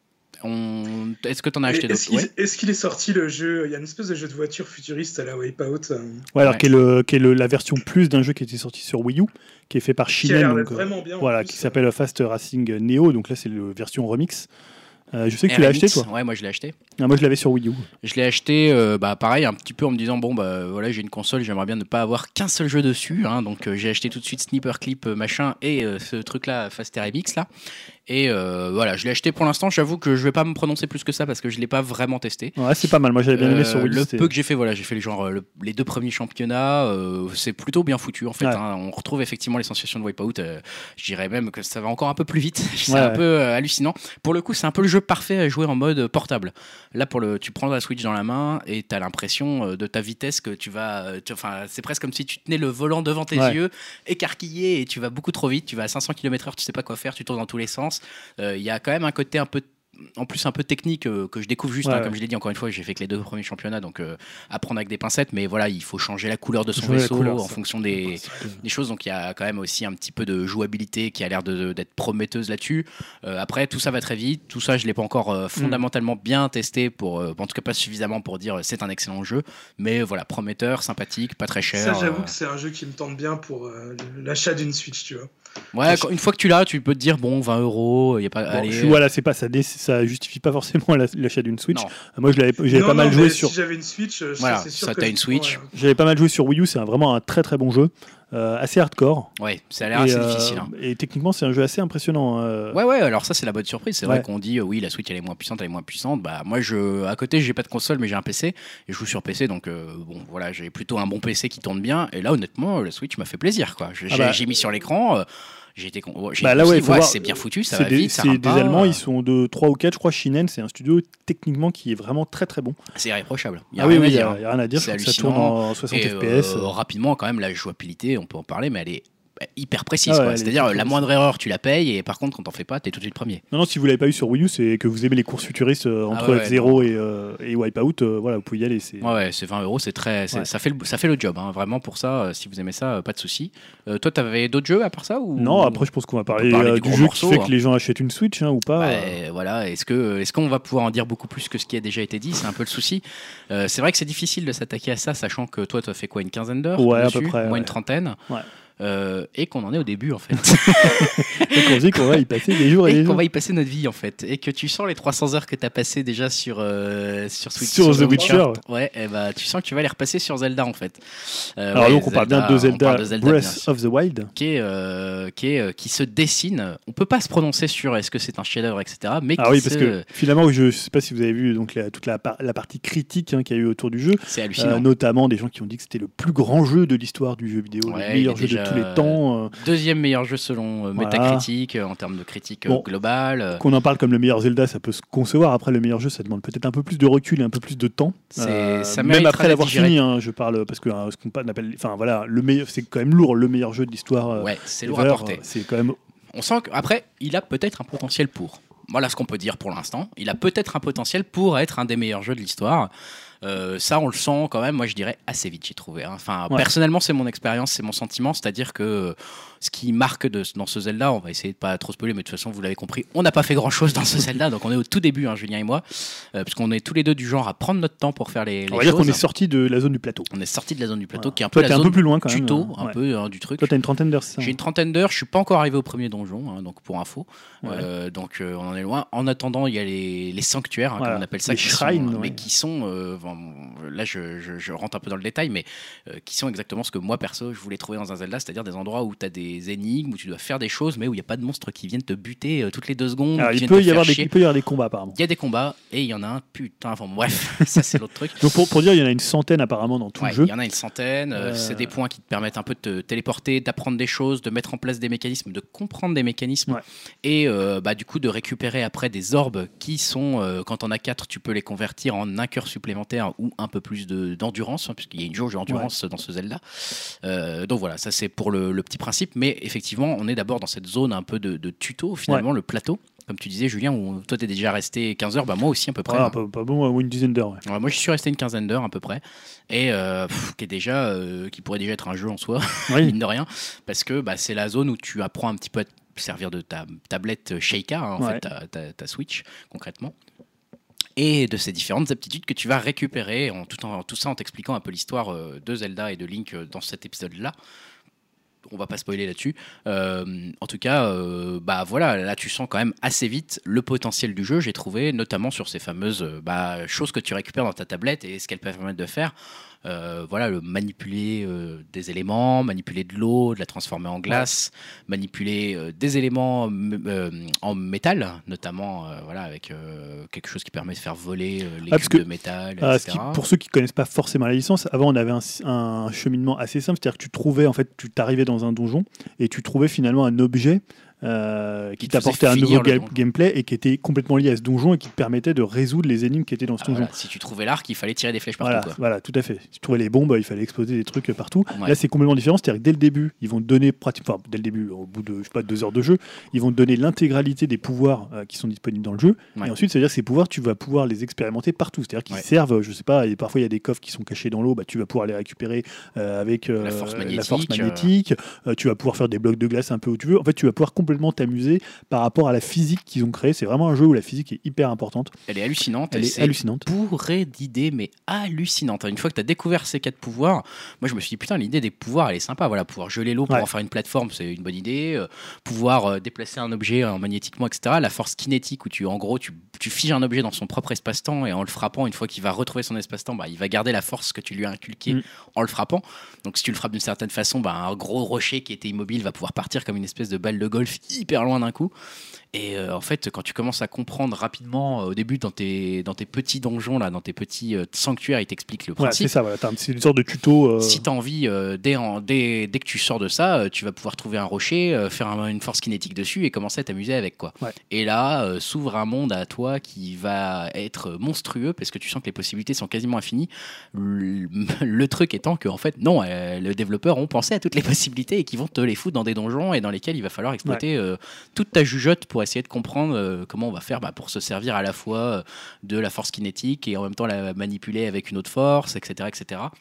Est-ce que tu en as acheté d'autres? Est-ce qu'il est sorti le jeu? Il y a une espèce de jeu de voiture futuriste à la Wipeout. Ouais, alors qui est la version plus d'un jeu qui était sorti sur Wii U, qui est fait par Shinen, vraiment bien. Voilà, qui s'appelle Fast Racing Neo. Donc là, c'est la version remix. Je sais que tu l'as acheté, toi. Ouais, moi je l'ai acheté. Moi je l'avais sur Wii U. Je l'ai acheté, pareil, un petit peu en me disant voilà, j'ai une console, j'aimerais bien ne pas avoir qu'un seul jeu dessus, donc j'ai acheté tout de suite Sniper Clip machin et ce truc-là, Fast RMX là. Et voilà, je l'ai acheté pour l'instant. J'avoue que je vais pas me prononcer plus que ça parce que je l'ai pas vraiment testé. Ouais, c'est pas mal. Moi, j'avais bien aimé sur Wii. Le peu que j'ai fait, voilà, j'ai fait les 2 premiers championnats. C'est plutôt bien foutu en fait. Ouais. On retrouve effectivement les sensations de Wipeout. Je dirais même que ça va encore un peu plus vite. C'est un peu hallucinant. Pour le coup, c'est un peu le jeu parfait à jouer en mode portable. Là, tu prends la Switch dans la main et t'as l'impression de ta vitesse que tu vas. C'est presque comme si tu tenais le volant devant tes yeux, écarquillé, et tu vas beaucoup trop vite. Tu vas à 500 km/h, tu sais pas quoi faire, tu tournes dans tous les sens. Il y a quand même un côté un peu technique que je découvre juste, comme je l'ai dit encore une fois, j'ai fait que les 2 premiers championnats, donc apprendre avec des pincettes, mais voilà, il faut changer la couleur de son vaisseau en fonction des choses, donc il y a quand même aussi un petit peu de jouabilité qui a l'air d'être prometteuse là-dessus. Après, tout ça va très vite, tout ça je l'ai pas encore fondamentalement bien testé en tout cas pas suffisamment pour dire c'est un excellent jeu, mais voilà, prometteur, sympathique, pas très cher. Ça, j'avoue que c'est un jeu qui me tente bien pour l'achat d'une Switch, tu vois. Ouais, une fois que tu l'as, tu peux te dire 20 €, il y a pas. Voilà, c'est pas ça justifie pas forcément l'achat d'une Switch. Moi, j'avais pas mal joué sur. Si j'avais une Switch, voilà, c'est sûr ça que t'as une Switch. J'avais pas mal joué sur Wii U. C'est vraiment un très très bon jeu. Assez hardcore. Ouais, ça a l'air assez difficile. Et techniquement, c'est un jeu assez impressionnant. Ouais, alors ça, c'est la bonne surprise. C'est vrai qu'on dit, oui, la Switch, elle est moins puissante. Bah, moi, à côté, j'ai pas de console, mais j'ai un PC. Et je joue sur PC, donc voilà, j'ai plutôt un bon PC qui tourne bien. Et là, honnêtement, la Switch m'a fait plaisir, quoi. J'ai mis sur l'écran. C'est bien foutu, ça va vite, ça c'est des Allemands, ils sont de 3 ou 4, je crois. Shinen, c'est un studio techniquement qui est vraiment très très bon. C'est irréprochable. Il y a rien à dire. Ça tourne en 60 FPS. Rapidement, quand même, la jouabilité, on peut en parler, mais elle est hyper précise, quoi. C'est-à-dire la moindre erreur tu la payes, et par contre quand t'en fais pas t'es tout de suite premier. Non, si vous l'avez pas eu sur Wii U, c'est que vous aimez les courses futuristes entre F-Zero et Wipeout, voilà, vous pouvez y aller. C'est 20 €, c'est très ça fait le job, vraiment. Pour ça, si vous aimez ça, pas de souci. Toi, t'avais d'autres jeux à part ça ou... Non, après je pense qu'on va parler du jeu qui fait que les gens achètent une Switch, ou pas. Voilà, est-ce qu'on va pouvoir en dire beaucoup plus que ce qui a déjà été dit? C'est un peu le souci. C'est vrai que c'est difficile de s'attaquer à ça, sachant que toi t'as fait quoi, une quinzaine d'heures? Ouais, à peu près. Moi, une trentaine. Ouais. Et qu'on en est au début en fait. Et qu'on dit qu'on va y passer des jours et des jours. Qu'on va y passer notre vie en fait. Et que tu sens les 300 heures que tu as passées déjà sur Switch. Sur The Witcher. Ouais, et tu sens que tu vas les repasser sur Zelda en fait. Alors donc on parle bien de Zelda Breath of the Wild. Qui se dessine. On peut pas se prononcer sur est-ce que c'est un chef-d'œuvre, etc. Mais parce que finalement, je sais pas si vous avez vu donc toute la partie critique qu'il y a eu autour du jeu. C'est hallucinant. Notamment des gens qui ont dit que c'était le plus grand jeu de l'histoire du jeu vidéo, le meilleur jeu de tous les temps. Deuxième meilleur jeu selon Metacritic en termes de critique globale. Qu'on en parle comme le meilleur Zelda, ça peut se concevoir. Après, le meilleur jeu, ça demande peut-être un peu plus de recul et un peu plus de temps. Ça même après l'avoir fini, je parle parce que ce qu'on appelle, enfin voilà, le meilleur, c'est quand même lourd, le meilleur jeu de l'histoire. Ouais, c'est lourd à porter. C'est quand même. On sent qu'après, il a peut-être un potentiel pour. Voilà ce qu'on peut dire pour l'instant. Il a peut-être un potentiel pour être un des meilleurs jeux de l'histoire. Ça, on le sent quand même, moi je dirais assez vite, j'ai trouvé. Enfin, personnellement, c'est mon expérience, c'est mon sentiment. C'est-à-dire que ce qui marque dans ce Zelda, on va essayer de pas trop spoiler, mais de toute façon, vous l'avez compris, on n'a pas fait grand-chose dans ce Zelda. Donc on est au tout début, Julien et moi, puisqu'on est tous les deux du genre à prendre notre temps pour faire les choses. On va dire qu'on est sorti de la zone du plateau. On est sorti de la zone du plateau, qui est un peu la zone un peu plus loin quand même, tuto, un peu du truc. Toi, t'as une trentaine d'heures, c'est ça? J'ai une trentaine d'heures, je suis pas encore arrivé au premier donjon, donc pour info. Donc on en est loin. En attendant, il y a les sanctuaires, comme on appelle ça, les shrines, mais qui sont là je rentre un peu dans le détail, mais qui sont exactement ce que moi perso je voulais trouver dans un Zelda, c'est-à-dire des endroits où tu as des énigmes, où tu dois faire des choses, mais où il n'y a pas de monstres qui viennent te buter toutes les 2 secondes. Alors, il peut y avoir des combats apparemment. Il y a des combats et il y en a un putain. Enfin bref, ça c'est l'autre truc. Donc pour dire, il y en a une centaine apparemment dans tout le jeu. Il y en a une centaine. C'est des points qui te permettent un peu de te téléporter, d'apprendre des choses, de mettre en place des mécanismes, de comprendre des mécanismes et du coup de récupérer après des orbes qui sont, quand on a 4, tu peux les convertir en un cœur supplémentaire ou un peu plus d'endurance, puisqu'il y a une jauge d'endurance dans ce Zelda. Donc voilà, ça c'est pour le petit principe, mais effectivement on est d'abord dans cette zone un peu de tuto, finalement le plateau, comme tu disais Julien, où toi t'es déjà resté 15 heures, moi aussi à peu près. Pas bon, ou une dizaine d'heures. Moi je suis resté une quinzaine d'heures à peu près, et qui pourrait déjà être un jeu en soi, mine de rien, parce que c'est la zone où tu apprends un petit peu à te servir de ta tablette Sheikah, fait ta Switch concrètement, et de ces différentes aptitudes que tu vas récupérer, tout ça en t'expliquant un peu l'histoire de Zelda et de Link dans cet épisode-là. On va pas spoiler là-dessus. En tout cas, là tu sens quand même assez vite le potentiel du jeu, j'ai trouvé, notamment sur ces fameuses choses que tu récupères dans ta tablette et ce qu'elles peuvent permettre de faire. Le manipuler des éléments, manipuler de l'eau, de la transformer en glace, manipuler des éléments en métal, notamment avec quelque chose qui permet de faire voler les cubes de métal, etc. Pour ceux qui connaissent pas forcément la licence, avant on avait un cheminement assez simple, c'est-à-dire que tu trouvais, en fait, tu t'arrivais dans un donjon et tu trouvais finalement un objet qui t'apportait un nouveau gameplay et qui était complètement lié à ce donjon et qui te permettait de résoudre les énigmes qui étaient dans ce donjon. Si tu trouvais l'arc, il fallait tirer des flèches partout. Voilà, tout à fait. Si tu trouvais les bombes, il fallait exploser des trucs partout. Là, c'est complètement différent. C'est-à-dire que dès le début, ils vont te donner, dès le début, au bout de 2 heures de jeu, ils vont te donner l'intégralité des pouvoirs qui sont disponibles dans le jeu. Et ensuite, c'est-à-dire que ces pouvoirs, tu vas pouvoir les expérimenter partout. C'est-à-dire qu'ils servent, je sais pas, et parfois il y a des coffres qui sont cachés dans l'eau, tu vas pouvoir les récupérer avec la force magnétique. Tu vas pouvoir faire des blocs de glace un peu où tu veux. En fait, tu vas pouvoir complètement t'amuser par rapport à la physique qu'ils ont créée. C'est vraiment un jeu où la physique est hyper importante. Elle est hallucinante. Hallucinante. Bourrée d'idées, mais hallucinante. Une fois que tu as découvert ces 4 pouvoirs, moi je me suis dit putain, l'idée des pouvoirs elle est sympa. Pouvoir geler l'eau pour en faire une plateforme, c'est une bonne idée. Pouvoir déplacer un objet magnétiquement, etc. La force kinétique où tu figes un objet dans son propre espace-temps et en le frappant, une fois qu'il va retrouver son espace-temps, il va garder la force que tu lui as inculquée en le frappant. Donc si tu le frappes d'une certaine façon, un gros rocher qui était immobile va pouvoir partir comme une espèce de balle de golf hyper loin d'un coup. Et en fait, quand tu commences à comprendre rapidement, au début, dans tes petits donjons, dans tes petits sanctuaires, ils t'expliquent le principe. C'est ça, c'est une sorte de tuto. Si tu as envie, dès que tu sors de ça, tu vas pouvoir trouver un rocher, faire une force kinétique dessus et commencer à t'amuser avec. Et là, s'ouvre un monde à toi qui va être monstrueux parce que tu sens que les possibilités sont quasiment infinies. Le truc étant que, en fait, non, les développeurs ont pensé à toutes les possibilités et qu'ils vont te les foutre dans des donjons et dans lesquels il va falloir exploiter toute ta jugeote pour essayer de comprendre comment on va faire pour se servir à la fois de la force kinétique et en même temps la manipuler avec une autre force, etc.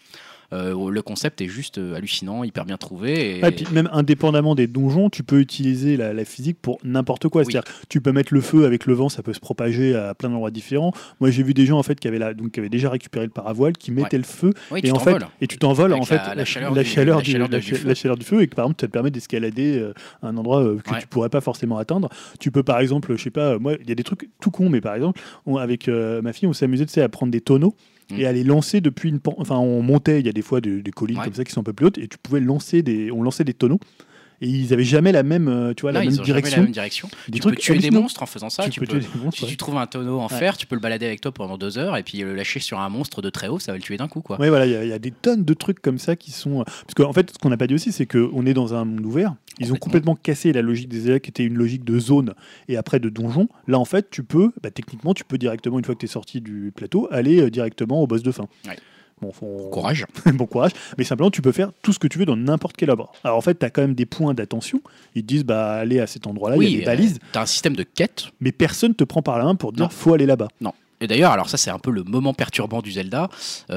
Le concept est juste hallucinant, hyper bien trouvé. Et puis même indépendamment des donjons, tu peux utiliser la physique pour n'importe quoi. C'est-à-dire, tu peux mettre le feu avec le vent, ça peut se propager à plein d'endroits différents. Moi, j'ai vu des gens en fait qui avaient déjà récupéré le paravoile, qui mettaient le feu et tu t'envoles en fait la chaleur du feu et que par exemple, ça te permet d'escalader un endroit que tu pourrais pas forcément atteindre. Tu peux par exemple, je sais pas, moi, il y a des trucs tout cons, mais par exemple, avec ma fille, on s'amusait à prendre des tonneaux et à les lancer depuis on montait, il y a des fois des collines comme ça qui sont un peu plus hautes et on lançait des tonneaux Et ils avaient jamais la même, tu vois, Non, la ils même ont jamais direction. la même direction. Tu peux tuer des monstres en faisant ça. Tu peux tuer des monstres, Si tu trouves un tonneau en fer, tu peux le balader avec toi pendant 2 heures et puis le lâcher sur un monstre de très haut, ça va le tuer d'un coup, quoi. Ouais, voilà, il y a des tonnes de trucs comme ça qui sont. Parce qu'en fait, ce qu'on n'a pas dit aussi, c'est qu'on est dans un monde ouvert. Ils ont complètement cassé la logique des Zelda qui était une logique de zone et après de donjon. Là, en fait, techniquement, tu peux directement, une fois que tu es sorti du plateau, aller directement au boss de fin. Ouais. Bon courage. Bon courage. Mais simplement, tu peux faire tout ce que tu veux dans n'importe quel arbre. Alors en fait, tu as quand même des points d'attention. Ils te disent, allez à cet endroit-là, il y a des balises. Tu as un système de quête. Mais personne te prend par la main pour te dire, faut aller là-bas. Non. Et d'ailleurs, alors ça c'est un peu le moment perturbant du Zelda,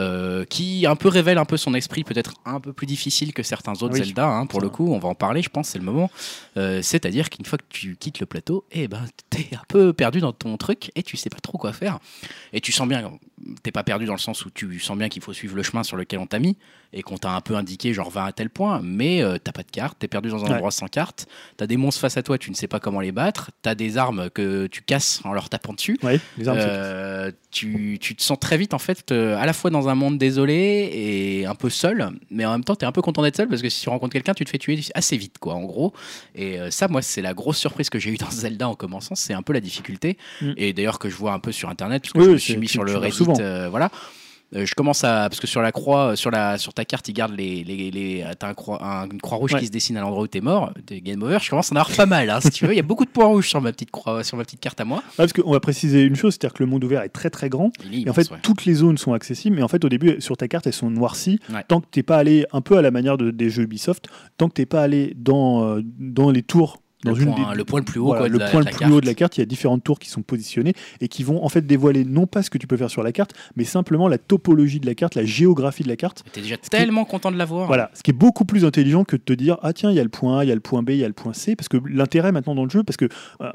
qui un peu révèle un peu son esprit, peut-être un peu plus difficile que certains autres Zelda, hein, pour le coup, on va en parler, je pense, c'est le moment. C'est-à-dire qu'une fois que tu quittes le plateau, t'es un peu perdu dans ton truc et tu sais pas trop quoi faire. Et tu sens bien, t'es pas perdu dans le sens où tu sens bien qu'il faut suivre le chemin sur lequel on t'a mis et qu'on t'a un peu indiqué, genre va à tel point, mais t'as pas de carte, t'es perdu dans un endroit sans carte, t'as des monstres face à toi, tu ne sais pas comment les battre, t'as des armes que tu casses en leur tapant dessus. Ouais, les armes, tu te sens très vite en fait à la fois dans un monde désolé et un peu seul, mais en même temps t'es un peu content d'être seul parce que si tu rencontres quelqu'un tu te fais tuer assez vite, quoi, en gros. Et ça, moi, c'est la grosse surprise que j'ai eue dans Zelda en commençant, c'est un peu la difficulté. Et d'ailleurs que je vois un peu sur internet parce que je me suis mis sur le Reddit, voilà. Je commence parce que sur la croix, sur ta carte, ils gardent t'as une croix rouge qui se dessine à l'endroit où t'es mort, t'es game over. Je commence à en avoir pas mal, hein, si tu veux. Il y a beaucoup de points rouges sur ma petite croix, sur ma petite carte à moi. Parce qu'on va préciser une chose, c'est-à-dire que le monde ouvert est très très grand. Et en fait, toutes les zones sont accessibles, mais en fait, au début, sur ta carte, elles sont noircies. Tant que t'es pas allé un peu à la manière des jeux Ubisoft, tant que t'es pas allé dans les tours. Le point le plus haut, le point le plus haut de la carte, il y a différentes tours qui sont positionnées et qui vont en fait dévoiler non pas ce que tu peux faire sur la carte, mais simplement la topologie de la carte, la géographie de la carte. T'es déjà tellement content de la voir. Voilà, ce qui est beaucoup plus intelligent que de te dire ah tiens, il y a le point A, il y a le point B, il y a le point C, parce que l'intérêt maintenant dans le jeu, parce que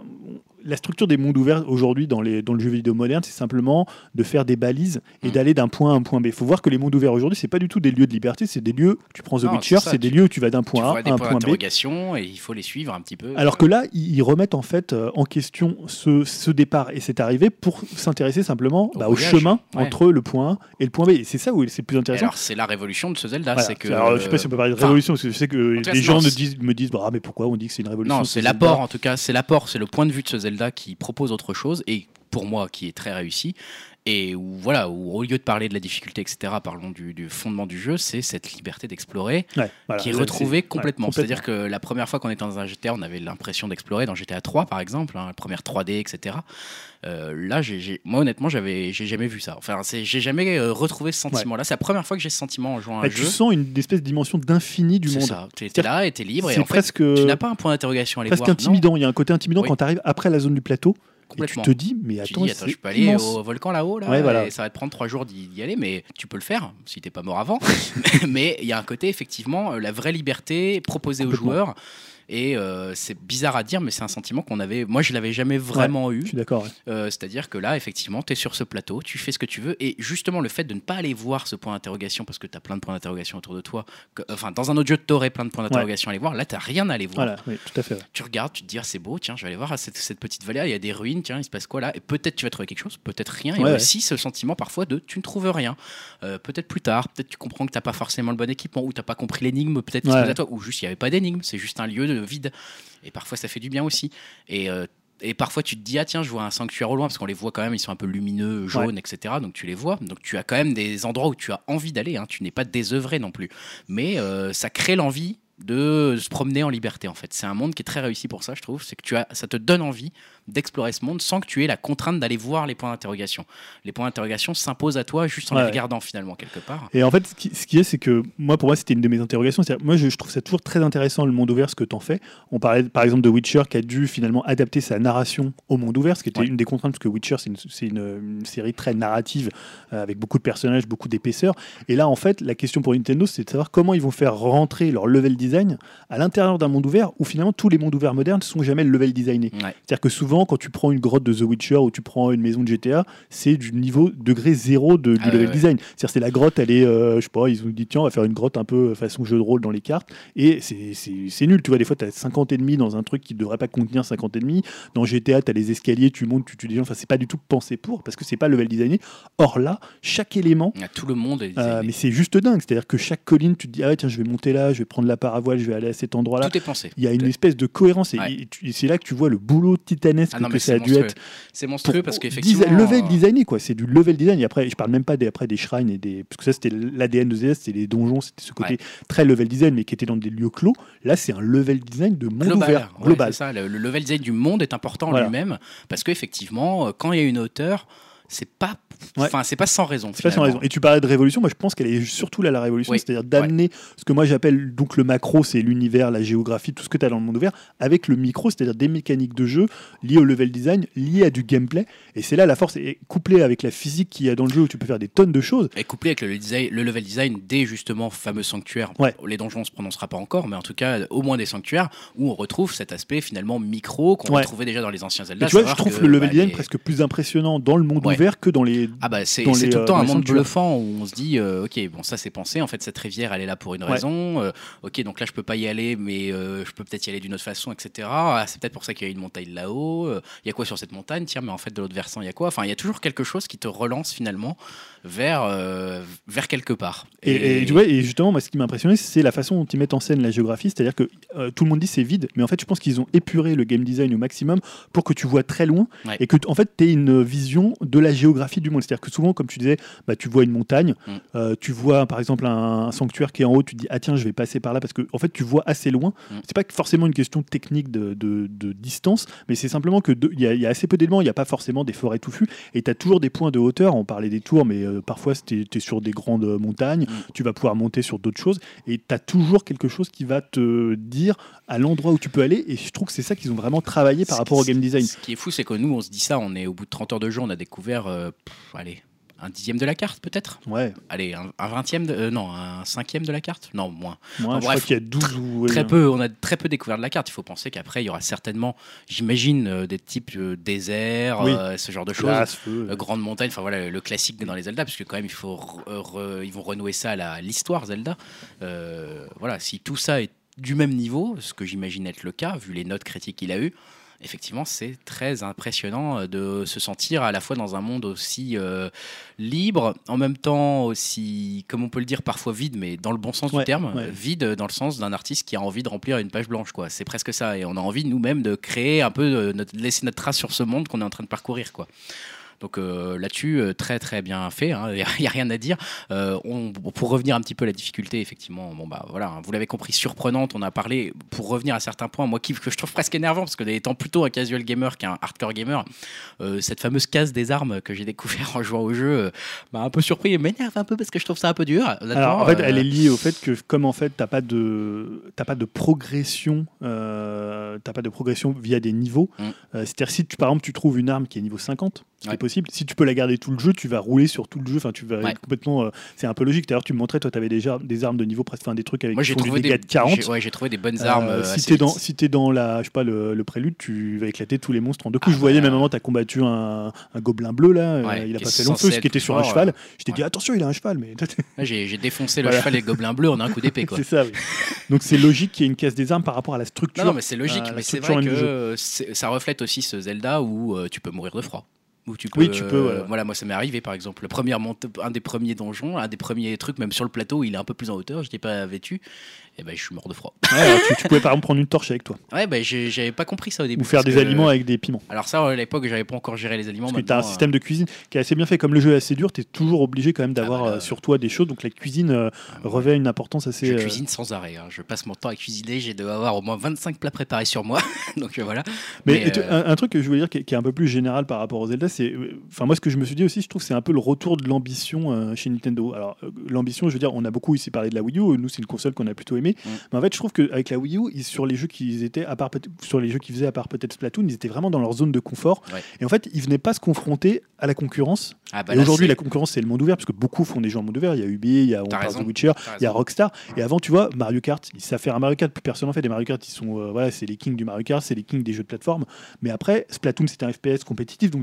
la structure des mondes ouverts aujourd'hui dans le jeu vidéo moderne, c'est simplement de faire des balises et d'aller d'un point A à un point B. Il faut voir que les mondes ouverts aujourd'hui, c'est pas du tout des lieux de liberté, c'est des lieux, tu prends The Witcher, c'est des lieux où tu vas d'un point A à un point B. Et il faut les suivre un petit peu. Alors que là, ils remettent en fait en question ce départ et cette arrivée pour s'intéresser simplement au chemin entre le point A et le point B. Et c'est ça où c'est le plus intéressant. Alors c'est la révolution de ce Zelda. Voilà. C'est que, alors, je sais pas si on peut parler de révolution, parce que je sais que les gens me disent mais pourquoi on dit que c'est une révolution? Non, c'est l'apport en tout cas, c'est le point de vue de ce Zelda qui propose autre chose et pour moi qui est très réussi. Et où au lieu de parler de la difficulté, etc., parlons du fondement du jeu, c'est cette liberté d'explorer qui est retrouvée complètement. C'est-à-dire que la première fois qu'on était dans un GTA, on avait l'impression d'explorer dans GTA 3, par exemple, la première 3D, etc. Là, moi, honnêtement, j'ai jamais vu ça. Enfin, j'ai jamais retrouvé ce sentiment-là. C'est la première fois que j'ai ce sentiment en jouant à un jeu. Tu sens une espèce de dimension d'infini du monde. C'est ça. T'es là et t'es libre. Et en fait, tu n'as pas un point d'interrogation à aller voir. Presque intimidant. Il y a un côté intimidant quand tu arrives après la zone du plateau. Et tu te dis, mais attends, je peux aller au volcan là-haut, et ça va te prendre 3 jours d'y aller, mais tu peux le faire si t'es pas mort avant. Mais il y a un côté, effectivement, la vraie liberté proposée aux joueurs. Et c'est bizarre à dire, mais c'est un sentiment moi je l'avais jamais vraiment eu. Je suis d'accord. C'est-à-dire que là, effectivement, tu es sur ce plateau, tu fais ce que tu veux, et justement le fait de ne pas aller voir ce point d'interrogation parce que tu as plein de points d'interrogation autour de toi, dans un autre jeu tu aurais plein de points d'interrogation à aller voir, là tu rien à aller voir. Voilà, oui, tout à fait. Tu regardes, tu te dis c'est beau, tiens, je vais aller voir cette petite vallée, il y a des ruines, tiens, il se passe quoi là, et peut-être tu vas trouver quelque chose, peut-être rien. Il y a aussi ce sentiment parfois de tu ne trouves rien. Peut-être plus tard, peut-être tu comprends que tu n'as pas forcément le bon équipement, ou tu n'as pas compris l'énigme, peut-être qu'il se pose à toi, ou juste il n'y avait pas d'énigme, c'est juste un lieu de vide. Et parfois ça fait du bien aussi. Et parfois tu te dis tiens, je vois un sanctuaire au loin, parce qu'on les voit quand même, ils sont un peu lumineux, jaunes, etc. Donc tu les vois, donc tu as quand même des endroits où tu as envie d'aller, tu n'es pas désœuvré non plus, mais ça crée l'envie de se promener en liberté en fait. C'est un monde qui est très réussi pour ça, je trouve. C'est que ça te donne envie d'explorer ce monde sans que tu aies la contrainte d'aller voir les points d'interrogation. Les points d'interrogation s'imposent à toi juste en les regardant finalement quelque part. Et en fait, ce qui est, c'est que pour moi, c'était une de mes interrogations. Moi, je trouve ça toujours très intéressant le monde ouvert, ce que t'en fais. On parlait par exemple de Witcher qui a dû finalement adapter sa narration au monde ouvert, ce qui était une des contraintes, parce que Witcher, c'est une série très narrative avec beaucoup de personnages, beaucoup d'épaisseur. Et là, en fait, la question pour Nintendo, c'est de savoir comment ils vont faire rentrer leur level design à l'intérieur d'un monde ouvert où finalement tous les mondes ouverts modernes ne sont jamais le level designé. C'est-à-dire que souvent, quand tu prends une grotte de The Witcher ou tu prends une maison de GTA, c'est du niveau degré 0 du level design. C'est-à-dire c'est la grotte, elle est, je sais pas, ils ont dit tiens, on va faire une grotte un peu façon jeu de rôle dans les cartes, et c'est nul. Tu vois, des fois, tu as 50 ennemis dans un truc qui ne devrait pas contenir 50 ennemis. Dans GTA, tu as les escaliers, tu montes, tu tues des gens. Enfin, c'est pas du tout pensé parce que c'est pas level designé. Or là, chaque élément, tout le monde est mais c'est juste dingue. C'est-à-dire que chaque colline, tu te dis tiens, je vais monter là, je vais prendre la part à voile, je vais aller à cet endroit-là. Tout est pensé. Il y a une espèce de cohérence et, et c'est là que tu vois le boulot titanesque que ça a dû être. C'est monstrueux parce qu'effectivement. Level designé, quoi. C'est du level design. Et après, je parle même pas des shrines et des. Parce que ça, c'était l'ADN de ZS, c'était les donjons, c'était ce côté très level design, mais qui était dans des lieux clos. Là, c'est un level design de monde ouvert, global. C'est ça. Le level design du monde est important lui-même parce qu'effectivement, quand il y a une hauteur, c'est pas c'est pas sans raison. C'est pas sans raison. Et tu parlais de révolution, moi je pense qu'elle est surtout là la révolution, c'est-à-dire d'amener ce que moi j'appelle donc le macro, c'est l'univers, la géographie, tout ce que tu as dans le monde ouvert, avec le micro, c'est-à-dire des mécaniques de jeu liées au level design, liées à du gameplay. Et c'est là la force, et couplée avec la physique qu'il y a dans le jeu où tu peux faire des tonnes de choses. Et couplée avec le level design des justement fameux sanctuaires. Les donjons on se prononcera pas encore, mais en tout cas au moins des sanctuaires où on retrouve cet aspect finalement micro qu'on retrouvait déjà dans les anciens Zelda. Et tu vois, je trouve le level design presque plus impressionnant dans le monde ouvert que dans les. C'est tout le temps un monde bluffant où on se dit ok, bon, ça c'est pensé, en fait cette rivière elle est là pour une raison, ok, donc là je peux pas y aller, mais je peux peut-être y aller d'une autre façon, etc. C'est peut-être pour ça qu'il y a une montagne là-haut, il y a quoi sur cette montagne, tiens, mais en fait de l'autre versant il y a quoi, enfin il y a toujours quelque chose qui te relance finalement vers quelque part. Et tu vois, et justement moi ce qui m'a impressionné c'est la façon dont ils mettent en scène la géographie, c'est-à-dire que tout le monde dit c'est vide, mais en fait je pense qu'ils ont épuré le game design au maximum pour que tu vois très loin et que en fait tu aies une vision de la géographie du monde, c'est-à-dire que souvent comme tu disais, tu vois une montagne, tu vois par exemple un sanctuaire qui est en haut, tu te dis ah tiens je vais passer par là parce que en fait tu vois assez loin. C'est pas forcément une question technique de distance, mais c'est simplement que il y a assez peu d'éléments, il n'y a pas forcément des forêts touffues et tu as toujours des points de hauteur. On parlait des tours, mais parfois tu es sur des grandes montagnes, tu vas pouvoir monter sur d'autres choses et tu as toujours quelque chose qui va te dire à l'endroit où tu peux aller, et je trouve que c'est ça qu'ils ont vraiment travaillé par rapport au game design. Ce qui est fou, c'est que nous on se dit ça, on est au bout de 30 heures de jeu, on a découvert un 10e de la carte peut-être. Allez, un 20e non, un 5e de la carte. Non, moins. Je crois qu'il y a 12 ou on a très peu découvert de la carte. Il faut penser qu'après il y aura certainement, j'imagine, des types déserts, ce genre de choses, grandes montagnes. Enfin voilà, le classique dans les Zelda, parce que quand même ils vont renouer ça à l'histoire Zelda. Voilà, si tout ça est du même niveau, ce que j'imagine être le cas vu les notes critiques qu'il a eues. Effectivement, c'est très impressionnant de se sentir à la fois dans un monde aussi libre, en même temps aussi, comme on peut le dire, parfois vide, mais dans le bon sens du terme, vide dans le sens d'un artiste qui a envie de remplir une page blanche, quoi. C'est presque ça, et on a envie nous-mêmes de créer un peu, laisser notre trace sur ce monde qu'on est en train de parcourir, quoi. Donc là-dessus, très très bien fait, il n'y a rien à dire. Pour revenir un petit peu à la difficulté, effectivement, voilà, vous l'avez compris, surprenante. On a parlé, pour revenir à certains points, moi que je trouve presque énervant, parce que étant plutôt un casual gamer qu'un hardcore gamer, cette fameuse case des armes que j'ai découvert en jouant au jeu m'a un peu surpris et m'énerve un peu parce que je trouve ça un peu dur. Alors, en fait, elle est liée au fait que comme en fait t'as pas de progression, via des niveaux. C'est-à-dire si par exemple tu trouves une arme qui est niveau 50, c'est possible. Si tu peux la garder tout le jeu, tu vas rouler sur tout le jeu. Enfin, tu vas complètement. C'est un peu logique. D'ailleurs, tu me montrais, toi, tu avais déjà des armes de niveau presque, des trucs avec. Moi, j'ai trouvé des 40. J'ai trouvé des bonnes armes. Si t'es dans la, je sais pas, le prélude, tu vas éclater tous les monstres en deux coups. Je voyais même un moment, t'as combattu un gobelin bleu là. Il a pas fait long feu, ce qui était sur un cheval. Je t'ai dit attention, il a un cheval, mais. J'ai défoncé le cheval et le gobelin bleu en un coup d'épée, quoi. C'est ça. Oui. Donc c'est logique qu'il y ait une case des armes par rapport à la structure. Non, mais c'est logique. Mais c'est vrai que ça reflète aussi ce Zelda où tu peux mourir de froid. Où tu peux, voilà, moi ça m'est arrivé par exemple. Un des premiers donjons, un des premiers trucs, même sur le plateau, il est un peu plus en hauteur, je n'étais pas vêtu. Et je suis mort de froid. Alors, tu pouvais par exemple prendre une torche avec toi. J'avais pas compris ça au début. Ou faire des aliments avec des piments. Alors ça, à l'époque, j'avais pas encore géré les aliments. Parce que tu as un système de cuisine qui est assez bien fait. Comme le jeu est assez dur, tu es toujours obligé quand même d'avoir sur toi des choses. Donc la cuisine revêt une importance assez. Je cuisine sans arrêt. Je passe mon temps à cuisiner. J'ai dû avoir au moins 25 plats préparés sur moi. Donc voilà. Mais un truc que je voulais dire qui est un peu plus général par rapport aux Zelda, c'est. Enfin, moi, ce que je me suis dit aussi, je trouve que c'est un peu le retour de l'ambition chez Nintendo. Alors, l'ambition, je veux dire, on a beaucoup ici parlé de la Wii U. Nous, c'est une console qu'on a plutôt aimée. Mais en fait, je trouve qu'avec la Wii U, sur les jeux qu'ils étaient, sur les jeux qu'ils faisaient à part peut-être Splatoon, ils étaient vraiment dans leur zone de confort. Et en fait, ils venaient pas se confronter à la concurrence. Et aujourd'hui, la concurrence, c'est le monde ouvert, parce que beaucoup font des jeux en monde ouvert. Il y a Ubi, on parle de Witcher, il y a Rockstar. Et avant, tu vois, Mario Kart, ils savent faire un Mario Kart. Plus personne en fait des Mario Kart. Ils sont, c'est les kings du Mario Kart, c'est les kings des jeux de plateforme. Mais après, Splatoon, c'était un FPS compétitif, donc déjà quelque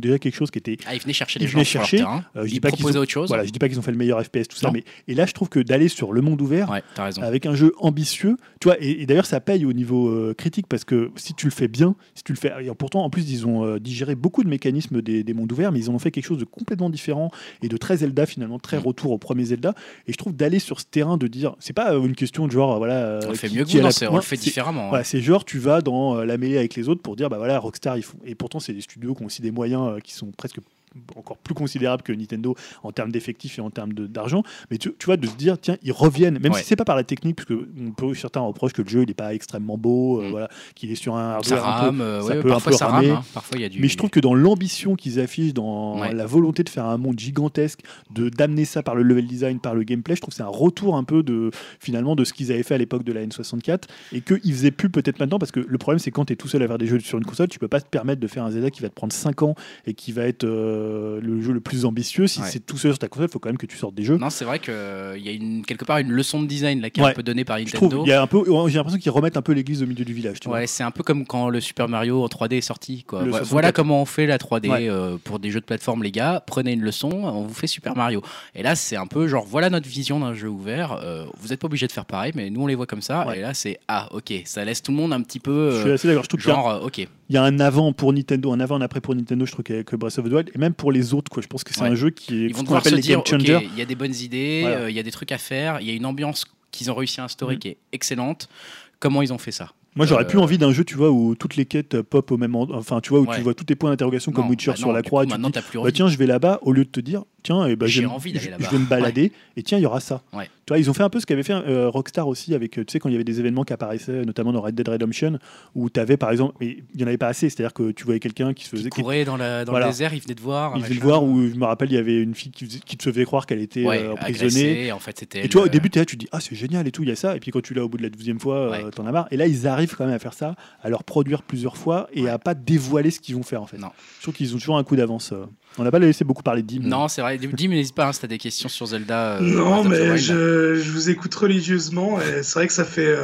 chose qui était. Ils venaient chercher des gens sur leur terrain. Ils proposaient autre chose. Voilà, je dis pas qu'ils ont fait le meilleur FPS, tout ça, mais et là, je trouve que d'aller sur le monde ouvert, avec un jeu ambitieux, tu vois, et d'ailleurs, ça paye au niveau critique parce que si tu le fais bien, et pourtant, en plus, ils ont digéré beaucoup de mécanismes des mondes ouverts, mais ils en ont fait quelque chose de complètement différent et de très Zelda finalement, très retour au premier Zelda. Et je trouve d'aller sur ce terrain de dire, c'est pas une question de genre, voilà. On le fait mieux que vous, on le fait différemment. Voilà, c'est genre, tu vas dans la mêlée avec les autres pour dire, bah voilà, Rockstar, ils font. Et pourtant, c'est des studios qui ont aussi des moyens qui sont presque encore plus considérable que Nintendo en termes d'effectifs et en termes d'argent, mais tu vois, de se dire tiens, ils reviennent, même si c'est pas par la technique, parce que certains reprochent que le jeu il est pas extrêmement beau, voilà, qu'il est sur un hardware ça rame, ça peut parfois un peu ça ramer, rame, hein. Parfois, y a mais je trouve que dans l'ambition qu'ils affichent, dans la volonté de faire un monde gigantesque, d'amener ça par le level design, par le gameplay, je trouve que c'est un retour un peu finalement de ce qu'ils avaient fait à l'époque de la N64 et qu'ils faisaient plus peut-être maintenant, parce que le problème c'est quand tu es tout seul à faire des jeux sur une console, tu peux pas te permettre de faire un Zelda qui va te prendre 5 ans et qui va être le jeu le plus ambitieux. Si c'est tout seul sur ta console, il faut quand même que tu sortes des jeux. Non, c'est vrai qu'il y a quelque part une leçon de design là, qui est un peu donnée par Nintendo. J'ai l'impression qu'ils remettent un peu l'église au milieu du village. Tu vois. C'est un peu comme quand le Super Mario en 3D est sorti. Quoi. Voilà comment on fait la 3D pour des jeux de plateforme, les gars. Prenez une leçon, on vous fait Super Mario. Et là, c'est un peu genre, voilà notre vision d'un jeu ouvert. Vous n'êtes pas obligé de faire pareil, mais nous, on les voit comme ça. Et là, c'est ok, ça laisse tout le monde un petit peu. Je suis assez d'accord. Je trouve genre, ok. Il y a un avant pour Nintendo, un avant, un après pour Nintendo, je trouve que Breath of the Wild, et même pour les autres, quoi. Je pense que c'est un jeu qui est ce qu'on appelle les game changers. Il y a des bonnes idées, il y a des trucs à faire, il y a une ambiance qu'ils ont réussi à instaurer qui est excellente. Comment ils ont fait ça? Moi, j'aurais plus envie d'un jeu, tu vois, où toutes les quêtes pop au même endroit. Enfin, tu vois, où tu vois tous tes points d'interrogation comme Witcher sur la croix. Et tu te dis, tiens, je vais là-bas, au lieu de te dire, tiens, j'ai envie d'aller là-bas. Je vais me balader, et tiens, il y aura ça. Tu vois, ils ont fait un peu ce qu'avait fait Rockstar aussi, avec, tu sais, quand il y avait des événements qui apparaissaient, notamment dans Red Dead Redemption, où tu avais, par exemple, mais il n'y en avait pas assez, c'est-dire que tu voyais quelqu'un qui se faisait. Qui courait dans le désert, il venait de voir. Il venait de voir, où je me rappelle, il y avait une fille qui te faisait croire qu'elle était emprisonnée. En fait, c'était et toi, au début, tu te dis, ah, c'est génial et tout, il y a ça. Et puis quand tu l'as au bout de la 12e fois, t'en as marre. Et là, ils arrivent quand même à faire ça, à leur produire plusieurs fois et à pas dévoiler ce qu'ils vont faire en fait. Non. Je trouve qu'ils ont toujours un coup d'avance. On n'a pas laissé beaucoup parler de Dim. Non, c'est vrai. Dim, n'hésite pas si t'as des questions sur Zelda. Non, mais je vous écoute religieusement et c'est vrai que ça fait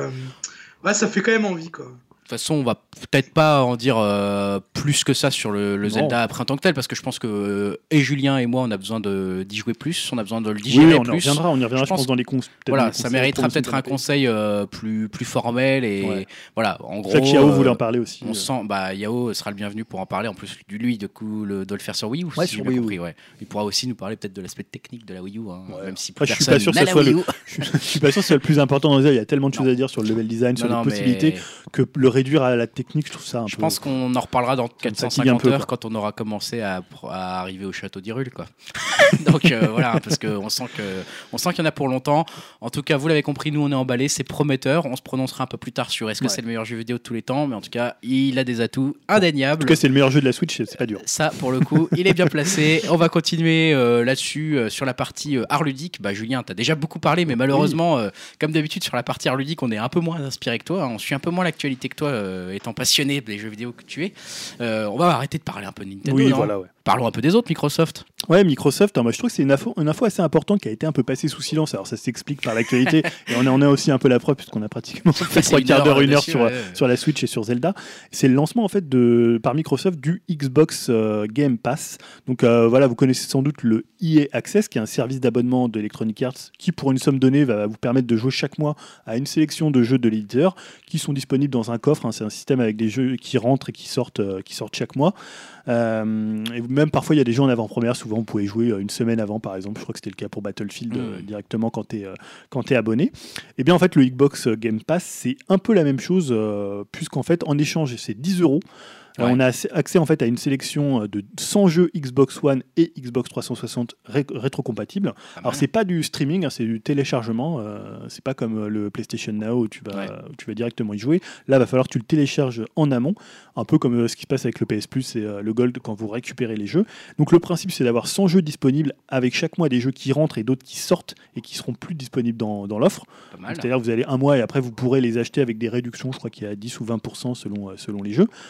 quand même envie, quoi. De toute façon, on va peut-être pas en dire plus que ça sur le Zelda après en tant que tel, parce que je pense que et Julien et moi, on a besoin d'y jouer plus, on a besoin de le digérer plus. On y reviendra, je pense, dans les conseils. Voilà, ça méritera peut-être un conseil plus formel et voilà. En gros, Yao voulait en parler aussi. On sent, Yao sera le bienvenu pour en parler. En plus, lui, de coup, de le faire sur Wii U. Ouais, sur Wii U. Il pourra aussi nous parler peut-être de l'aspect technique de la Wii U, même si je suis pas sûr que ce soit je suis pas sûr que ce soit le plus important dans le Zelda. Il y a tellement de choses à dire sur le level design, sur les possibilités, que le réduire à la technique, je trouve ça un peu. Je pense qu'on en reparlera dans 450 heures quand on aura commencé à arriver au château d'Hyrule, quoi. Donc voilà, parce qu'on sent qu'il y en a pour longtemps. En tout cas, vous l'avez compris, nous on est emballés, c'est prometteur. On se prononcera un peu plus tard sur est-ce que c'est le meilleur jeu vidéo de tous les temps, mais en tout cas, il a des atouts indéniables. En tout cas, c'est le meilleur jeu de la Switch, c'est pas dur. Ça, pour le coup, il est bien placé. On va continuer là-dessus sur la partie art ludique. Julien, t'as déjà beaucoup parlé, mais malheureusement, comme d'habitude sur la partie art ludique, on est un peu moins inspiré que toi. On suit un peu moins l'actualité que toi, étant passionné des jeux vidéo que tu es. On va arrêter de parler un peu de Nintendo. Oui, voilà, ouais. Parlons un peu des autres, Microsoft. Ouais, Microsoft, moi je trouve que c'est une info assez importante qui a été un peu passée sous silence. Alors ça s'explique par l'actualité et on en a aussi un peu la preuve puisqu'on a pratiquement fait 3 quarts d'heure, 1 heure sur la Switch et sur Zelda. C'est le lancement en fait par Microsoft du Xbox Game Pass. Donc voilà, vous connaissez sans doute le EA Access qui est un service d'abonnement de Electronic Arts qui pour une somme donnée va vous permettre de jouer chaque mois à une sélection de jeux de l'éditeur qui sont disponibles dans un coffre. C'est un système avec des jeux qui rentrent et qui sortent chaque mois. Et même parfois il y a des jeux en avant-première, souvent vous pouvez jouer une semaine avant par exemple, je crois que c'était le cas pour Battlefield directement quand t'es abonné. Et bien en fait le Xbox Game Pass c'est un peu la même chose puisqu'en fait en échange c'est 10€. On a accès en fait à une sélection de 100 jeux Xbox One et Xbox 360 rétrocompatibles. Alors c'est pas du streaming, c'est du téléchargement. C'est pas comme le PlayStation Now où tu vas directement y jouer. Là, va falloir que tu le télécharges en amont, un peu comme ce qui se passe avec le PS Plus et le Gold quand vous récupérez les jeux. Donc le principe c'est d'avoir 100 jeux disponibles avec chaque mois des jeux qui rentrent et d'autres qui sortent et qui seront plus disponibles dans l'offre. C'est-à-dire que vous allez un mois et après vous pourrez les acheter avec des réductions. Je crois qu'il y a 10 ou 20% selon les jeux. Mais c'est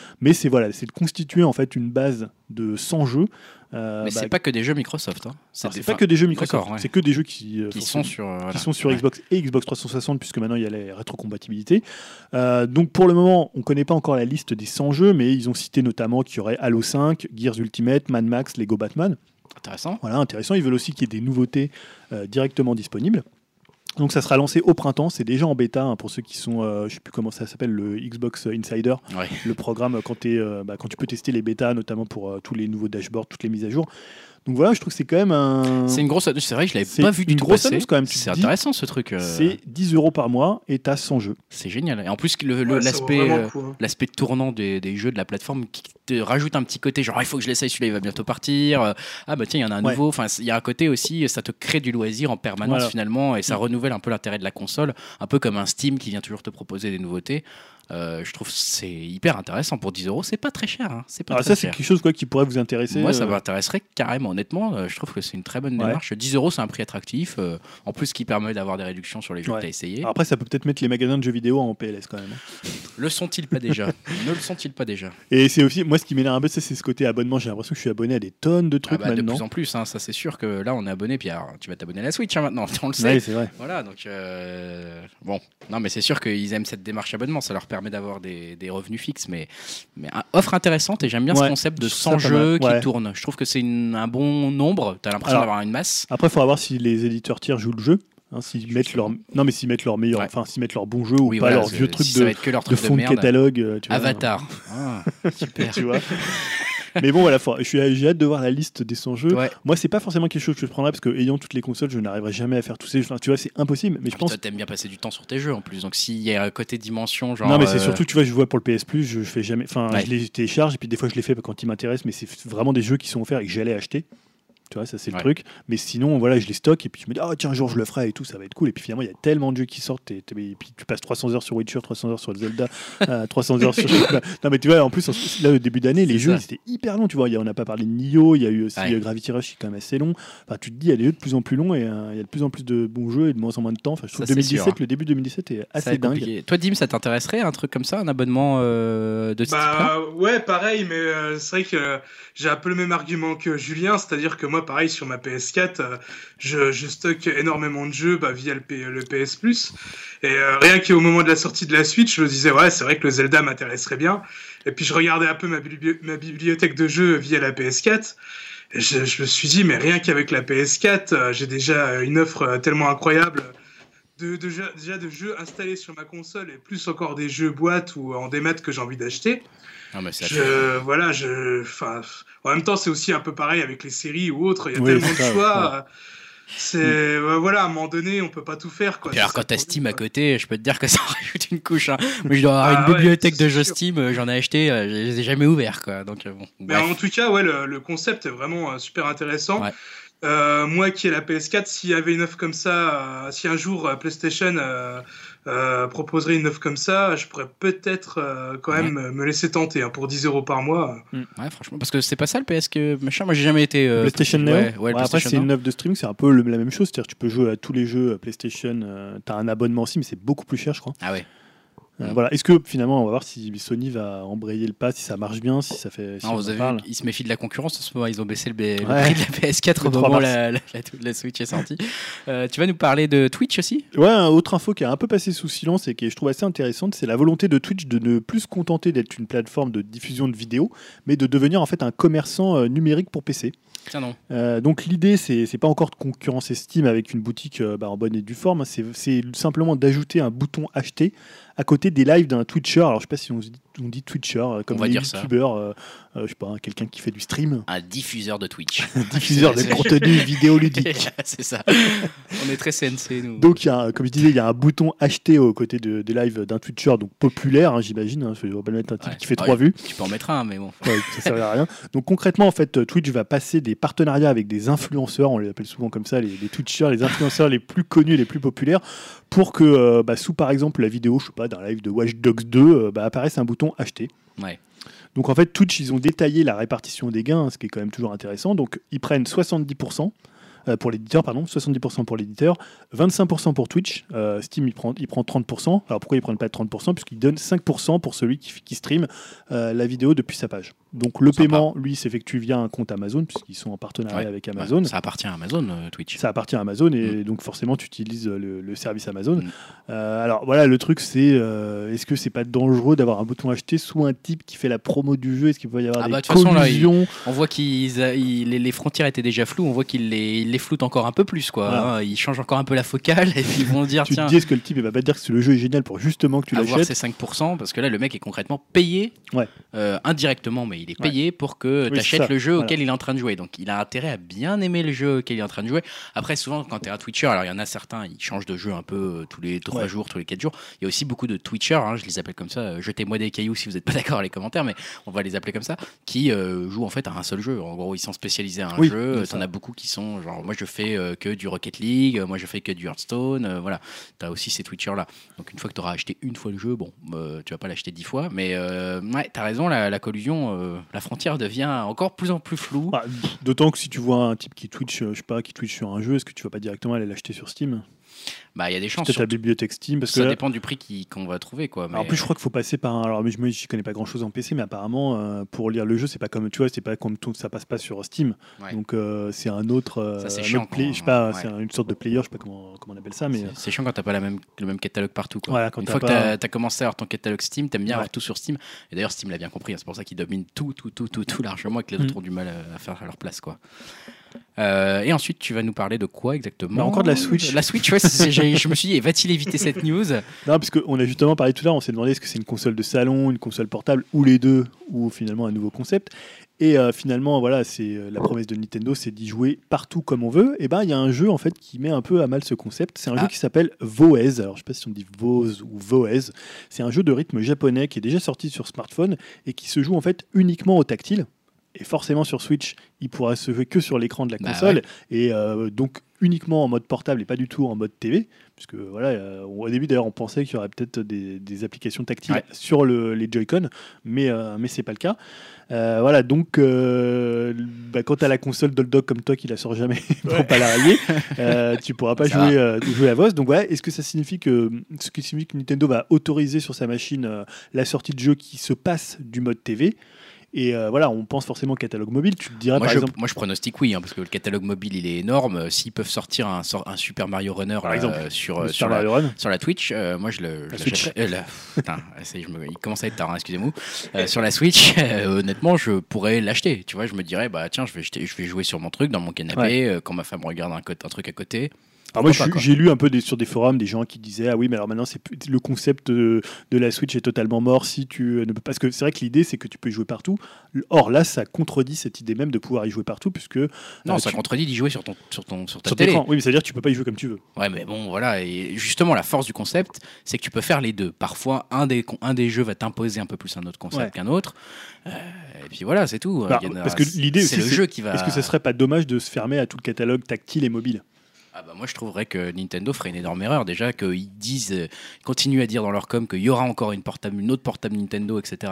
c'est de constituer en fait une base de 100 jeux. Mais c'est pas que des jeux Microsoft. Hein. C'est pas que des jeux Microsoft. C'est que des jeux qui sont sur Xbox et Xbox 360, puisque maintenant il y a les rétrocompatibilités. Donc pour le moment, on connaît pas encore la liste des 100 jeux, mais ils ont cité notamment qu'il y aurait Halo 5, Gears Ultimate, Mad Max, Lego Batman. Intéressant. Voilà, intéressant. Ils veulent aussi qu'il y ait des nouveautés directement disponibles. Donc ça sera lancé au printemps, c'est déjà en bêta hein, pour ceux qui sont, je ne sais plus comment ça s'appelle, le Xbox Insider, le programme quand tu peux tester les bêtas, notamment pour tous les nouveaux dashboards, toutes les mises à jour. Donc voilà, je trouve que c'est quand même un... C'est une grosse annonce, c'est vrai que je l'avais pas vu du tout passer. Annonce, quand même. C'est intéressant ce truc. C'est 10 € par mois et t'as 100 jeux. C'est génial. Et en plus, l'aspect tournant des jeux de la plateforme qui te rajoute un petit côté, genre il faut que je l'essaye, celui-là il va bientôt partir. Ah bah tiens, il y en a un nouveau. Enfin, il y a un côté aussi, ça te crée du loisir en permanence finalement et ça renouvelle un peu l'intérêt de la console, un peu comme un Steam qui vient toujours te proposer des nouveautés. Je trouve que c'est hyper intéressant pour 10 €, c'est pas très cher. Hein. C'est pas très ça, cher. c'est quelque chose qui pourrait vous intéresser. Moi, ça m'intéresserait carrément, honnêtement. Je trouve que c'est une très bonne démarche. 10 €, c'est un prix attractif, en plus qui permet d'avoir des réductions sur les jeux que tu as essayé. Après, ça peut peut-être mettre les magasins de jeux vidéo en PLS quand même. Le sont-ils pas déjà? Ne le sont-ils pas déjà? Et c'est aussi, moi, ce qui m'énerve un peu, c'est ce côté abonnement. J'ai l'impression que je suis abonné à des tonnes de trucs maintenant. De plus en plus, hein, ça c'est sûr que là, on est abonné. Puis alors, tu vas t'abonner à la Switch maintenant, on le sait. Oui, c'est vrai. Voilà, donc bon, non, mais c'est sûr qu'ils aiment cette démarche abonnement. Ça leur permet d'avoir des revenus fixes, mais offre intéressante. Et j'aime bien ce concept de 100 jeux qui tournent. Je trouve que c'est un bon nombre. T'as l'impression d'avoir une masse. Après, il faudra voir si les éditeurs tiers jouent le jeu. Hein, s'ils mettent leur meilleur, enfin s'ils mettent leur bon jeu ou pas leur vieux truc de fond de catalogue. Tu vois, Avatar. Super. Tu vois. Mais bon, voilà, j'ai hâte de voir la liste des 100 jeux. Ouais. Moi, c'est pas forcément quelque chose que je prendrais parce que, ayant toutes les consoles, je n'arriverai jamais à faire tous ces jeux. Tu vois, c'est impossible. Mais je pense. Toi, t'aimes bien passer du temps sur tes jeux en plus. Donc, s'il y a un côté dimension, genre. Non, mais c'est surtout, tu vois, je vois pour le PS Plus, je fais jamais. Enfin, je les télécharge et puis des fois, je les fais quand ils m'intéressent, mais c'est vraiment des jeux qui sont offerts et que j'allais acheter. Tu vois, ça c'est le truc. Mais sinon, voilà, je les stocke et puis je me dis, tiens, un jour je le ferai et tout, ça va être cool. Et puis finalement, il y a tellement de jeux qui sortent. Et puis tu passes 300 heures sur Witcher, 300 heures sur Zelda, 300 heures sur. Non, mais tu vois, en plus, là, au début d'année, les jeux, c'était hyper long. Tu vois, on n'a pas parlé de Nioh, il y a eu aussi Gravity Rush qui est quand même assez long. Enfin, tu te dis, il y a des jeux de plus en plus longs et il y a de plus en plus de bons jeux et de moins en moins de temps. Enfin, je trouve le début 2017 est assez dingue. Compliqué. Toi, Dim, ça t'intéresserait un truc comme ça, un abonnement de ce type-là? Ouais, pareil, mais c'est vrai que j'ai un peu le même argument que Julien, c'est-à-dire que moi, pareil, sur ma PS4, je stocke énormément de jeux via le PS Plus. Et rien qu'au moment de la sortie de la Switch, je me disais, ouais, c'est vrai que le Zelda m'intéresserait bien. Et puis je regardais un peu ma bibliothèque de jeux via la PS4. Et je me suis dit, mais rien qu'avec la PS4, j'ai déjà une offre tellement incroyable déjà de jeux installés sur ma console et plus encore des jeux boîte ou en démat que j'ai envie d'acheter. Non, mais en même temps, c'est aussi un peu pareil avec les séries ou autres. Il y a tellement de choix. Voilà, à un moment donné, on peut pas tout faire. Quoi. Et alors, quand t'as Steam à côté, je peux te dire que ça rajoute une couche. Hein. Moi, je dois avoir une bibliothèque de jeux Steam. J'en ai acheté, je les ai jamais ouverts. Quoi. Donc, bon. Mais en tout cas, le concept est vraiment super intéressant. Ouais. Moi qui ai la PS4, s'il y avait une offre comme ça, si un jour PlayStation proposerait une offre comme ça, je pourrais peut-être quand même me laisser tenter pour 10 € par mois. Ouais, franchement, parce que c'est pas ça le PSK machin. Moi, j'ai jamais été PlayStation Now. Ouais, après, c'est une offre de streaming, c'est un peu la même chose. C'est-à-dire que tu peux jouer à tous les jeux PlayStation. T'as un abonnement aussi, mais c'est beaucoup plus cher, je crois. Ah ouais. Voilà. Est-ce que finalement, on va voir si Sony va embrayer le pas, si ça marche bien, si ça fait. Non, vous avez vu, ils se méfient de la concurrence en ce moment. Ils ont baissé le prix de la PS4 au moment où la Switch est sortie. Tu vas nous parler de Twitch aussi ? Ouais, autre info qui a un peu passé sous silence et qui je trouve assez intéressante, c'est la volonté de Twitch de ne plus se contenter d'être une plateforme de diffusion de vidéos, mais de devenir en fait un commerçant numérique pour PC. Tiens non. Donc l'idée, c'est pas encore de concurrencer Steam avec une boutique en bonne et due forme, c'est simplement d'ajouter un bouton acheter à côté des lives d'un Twitcher. Alors je sais pas si on dit Twitcher, comme les youtubeurs, je sais pas, quelqu'un qui fait du stream. Un diffuseur de Twitch. Un diffuseur de contenu vidéoludique. C'est ça. On est très CNC, nous. Donc, comme je disais, il y a un bouton acheter aux côtés des lives d'un Twitcher, donc populaire, j'imagine. On va pas mettre un type qui fait 3 vues. Tu peux en mettre un, mais bon. Ouais, ça sert à rien. Donc concrètement, en fait, Twitch va passer des partenariats avec des influenceurs, on les appelle souvent comme ça, les Twitchers, les influenceurs les plus connus, les plus populaires, pour que sous par exemple la vidéo, je sais pas, d'un live de Watch Dogs 2, apparaisse un bouton acheter. Ouais. Donc en fait, Twitch, ils ont détaillé la répartition des gains, ce qui est quand même toujours intéressant. Donc ils prennent 70% pour l'éditeur, 70% pour l'éditeur, 25% pour Twitch. Steam, il prend 30%. Alors pourquoi ils ne prennent pas 30%? Puisqu'ils donnent 5% pour celui qui stream la vidéo depuis sa page. Donc le paiement, lui, s'effectue via un compte Amazon, puisqu'ils sont en partenariat avec Amazon. Ça appartient à Amazon, Twitch. Ça appartient à Amazon, et donc forcément, tu utilises le service Amazon. Alors voilà, le truc, c'est est-ce que c'est pas dangereux d'avoir un bouton acheter sous un type qui fait la promo du jeu? Est-ce qu'il peut y avoir des collusions? On voit les frontières étaient déjà floues, on voit qu'ils les floutent encore un peu plus, quoi. Voilà. Ils changent encore un peu la focale, et puis ils vont dire, tu te dis, est-ce que le type il va pas te dire que le jeu est génial pour justement que tu l'achètes? Avoir ces 5%, parce que là, le mec est concrètement payé, indirectement, mais il est payé pour que tu achètes le jeu auquel il est en train de jouer. Donc il a intérêt à bien aimer le jeu auquel il est en train de jouer. Après, souvent, quand tu es un Twitcher, alors il y en a certains, ils changent de jeu un peu tous les 3 jours, tous les 4 jours. Il y a aussi beaucoup de Twitchers, je les appelle comme ça, jetez-moi des cailloux si vous n'êtes pas d'accord dans les commentaires, mais on va les appeler comme ça, qui jouent en fait à un seul jeu. En gros, ils sont spécialisés à un jeu. T'en as beaucoup qui sont genre, moi je fais que du Rocket League, moi je fais que du Hearthstone, voilà. T'as aussi ces Twitchers-là. Donc une fois que tu auras acheté une fois le jeu, bon, tu vas pas l'acheter 10 fois, mais t'as raison, la collusion, la frontière devient encore plus en plus floue. D'autant que si tu vois un type qui Twitch, qui Twitch sur un jeu, est-ce que tu vas pas directement aller l'acheter sur Steam? Il y a des chances. Peut-être la bibliothèque Steam, parce ça que dépend du prix qu'on va trouver, quoi. Mais... En plus, je crois qu'il faut passer par un. Alors, je connais pas grand-chose en PC, mais apparemment, pour lire le jeu, c'est pas comme c'est pas comme tout, ça passe pas sur Steam. Donc c'est un autre. Ça, c'est chiant. Je sais pas, c'est une sorte de player, je sais pas comment on appelle ça, mais. C'est chiant quand t'as pas le même catalogue partout, quoi. Voilà, une fois que t'as commencé à avoir ton catalogue Steam, t'aimes bien avoir tout sur Steam. Et d'ailleurs, Steam l'a bien compris. C'est pour ça qu'ils dominent tout largement, et que les autres ont du mal à faire à leur place, quoi. Et ensuite, tu vas nous parler de quoi exactement? Encore de la Switch. La Switch, je me suis dit, va-t-il éviter cette news? Non, parce qu'on a justement parlé tout à l'heure, on s'est demandé est-ce que c'est une console de salon, une console portable, ou les deux, ou finalement un nouveau concept. Et finalement, voilà, c'est la promesse de Nintendo, c'est d'y jouer partout comme on veut. Et il y a un jeu en fait qui met un peu à mal ce concept. C'est un jeu qui s'appelle Voez. Alors je sais pas si on dit Voz ou Voez. C'est un jeu de rythme japonais qui est déjà sorti sur smartphone et qui se joue en fait uniquement au tactile. Et forcément sur Switch, il pourra se jouer que sur l'écran de la console, et donc uniquement en mode portable et pas du tout en mode TV, puisque voilà, au début d'ailleurs on pensait qu'il y aurait peut-être des applications tactiles sur les Joy-Con, mais c'est pas le cas. Voilà, donc quand tu as la console Doldog comme toi qui la sort jamais pour pas la rallier, tu pourras pas jouer à VOS. Donc voilà, est-ce que ça signifie que Nintendo va autoriser sur sa machine la sortie de jeux qui se passe du mode TV? Et voilà, on pense forcément au catalogue mobile. Tu te dirais par exemple. Moi, je pronostique oui, parce que le catalogue mobile il est énorme. S'ils peuvent sortir un Super Mario Runner par exemple, sur la Twitch, moi je l'achèterais. Il commence à être tard, excusez-moi. Sur la Switch, honnêtement, je pourrais l'acheter. Tu vois, je me dirais, tiens, je vais jouer sur mon truc, dans mon canapé, quand ma femme regarde un truc à côté. Alors moi, j'ai lu un peu sur des forums des gens qui disaient oui, mais alors maintenant le concept de la Switch est totalement mort si tu ne peux pas. Parce que c'est vrai que l'idée c'est que tu peux y jouer partout. Or là, ça contredit cette idée même de pouvoir y jouer partout, puisque ça contredit d'y jouer sur ta télé. Oui, mais ça veut dire que tu peux pas y jouer comme tu veux. Ouais, mais bon, voilà. Et justement, la force du concept, c'est que tu peux faire les deux. Parfois, un des jeux va t'imposer un peu plus un autre concept qu'un autre. Et puis voilà, c'est tout. Parce que l'idée c'est le jeu qui va. Est-ce que ça serait pas dommage de se fermer à tout le catalogue tactile et mobile? Moi je trouverais que Nintendo ferait une énorme erreur déjà, qu'ils continuent à dire dans leur com qu'il y aura encore une autre portable Nintendo, etc.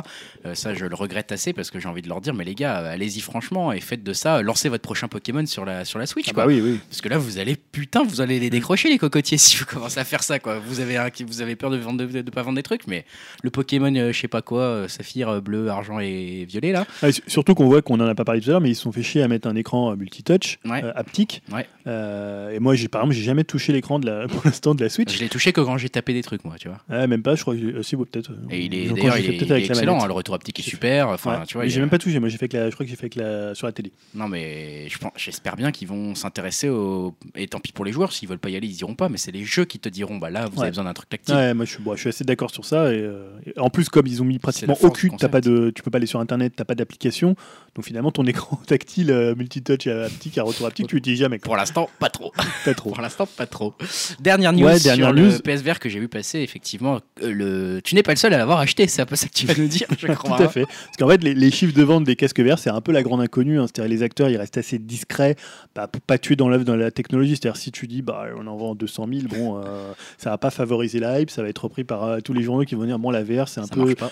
Ça je le regrette assez parce que j'ai envie de leur dire mais les gars, allez-y franchement et faites de ça, lancez votre prochain Pokémon sur la Switch quoi. Oui. Parce que là vous allez les décrocher les cocotiers si vous commencez à faire ça quoi. Vous avez peur de pas vendre des trucs, mais le Pokémon je sais pas quoi, saphir, bleu, argent et violet là. Surtout qu'on voit qu'on en a pas parlé tout à l'heure, mais ils se sont fait chier à mettre un écran multitouch haptique. Et moi, par exemple, j'ai jamais touché l'écran pour l'instant de la Switch. Je l'ai touché que quand j'ai tapé des trucs, moi, tu vois. Même pas, je crois que si, peut-être. Et il est excellent, le retour haptique est super. Tu vois, j'ai même pas touché, moi, je crois que j'ai fait sur la télé. Non, mais j'espère bien qu'ils vont s'intéresser et tant pis pour les joueurs, s'ils veulent pas y aller, ils iront pas, mais c'est les jeux qui te diront, là, vous avez besoin d'un truc tactile. Ouais, moi, je suis assez d'accord sur ça. Et en plus, comme ils ont mis pratiquement aucune, tu peux pas aller sur Internet, t'as pas d'application, donc finalement, ton écran tactile, multitouch et haptique, à retour haptique, tu l'utilises jamais. Pour l'instant, pas trop. Pas trop. Pour l'instant, pas trop. Dernière news sur le PSVR que j'ai vu passer, effectivement. Tu n'es pas le seul à l'avoir acheté, c'est un peu ça que tu vas nous dire, je crois. Tout à fait. Parce qu'en fait, les chiffres de vente des casques VR, c'est un peu la grande inconnue. Hein. C'est-à-dire les acteurs, ils restent assez discrets pour pas tuer dans la technologie. C'est-à-dire si tu dis, on en vend 200 000, bon, ça va pas favoriser la hype, ça va être repris par tous les journaux qui vont dire, bon, la VR, c'est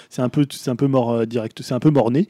un peu mort direct, c'est un peu mort-né.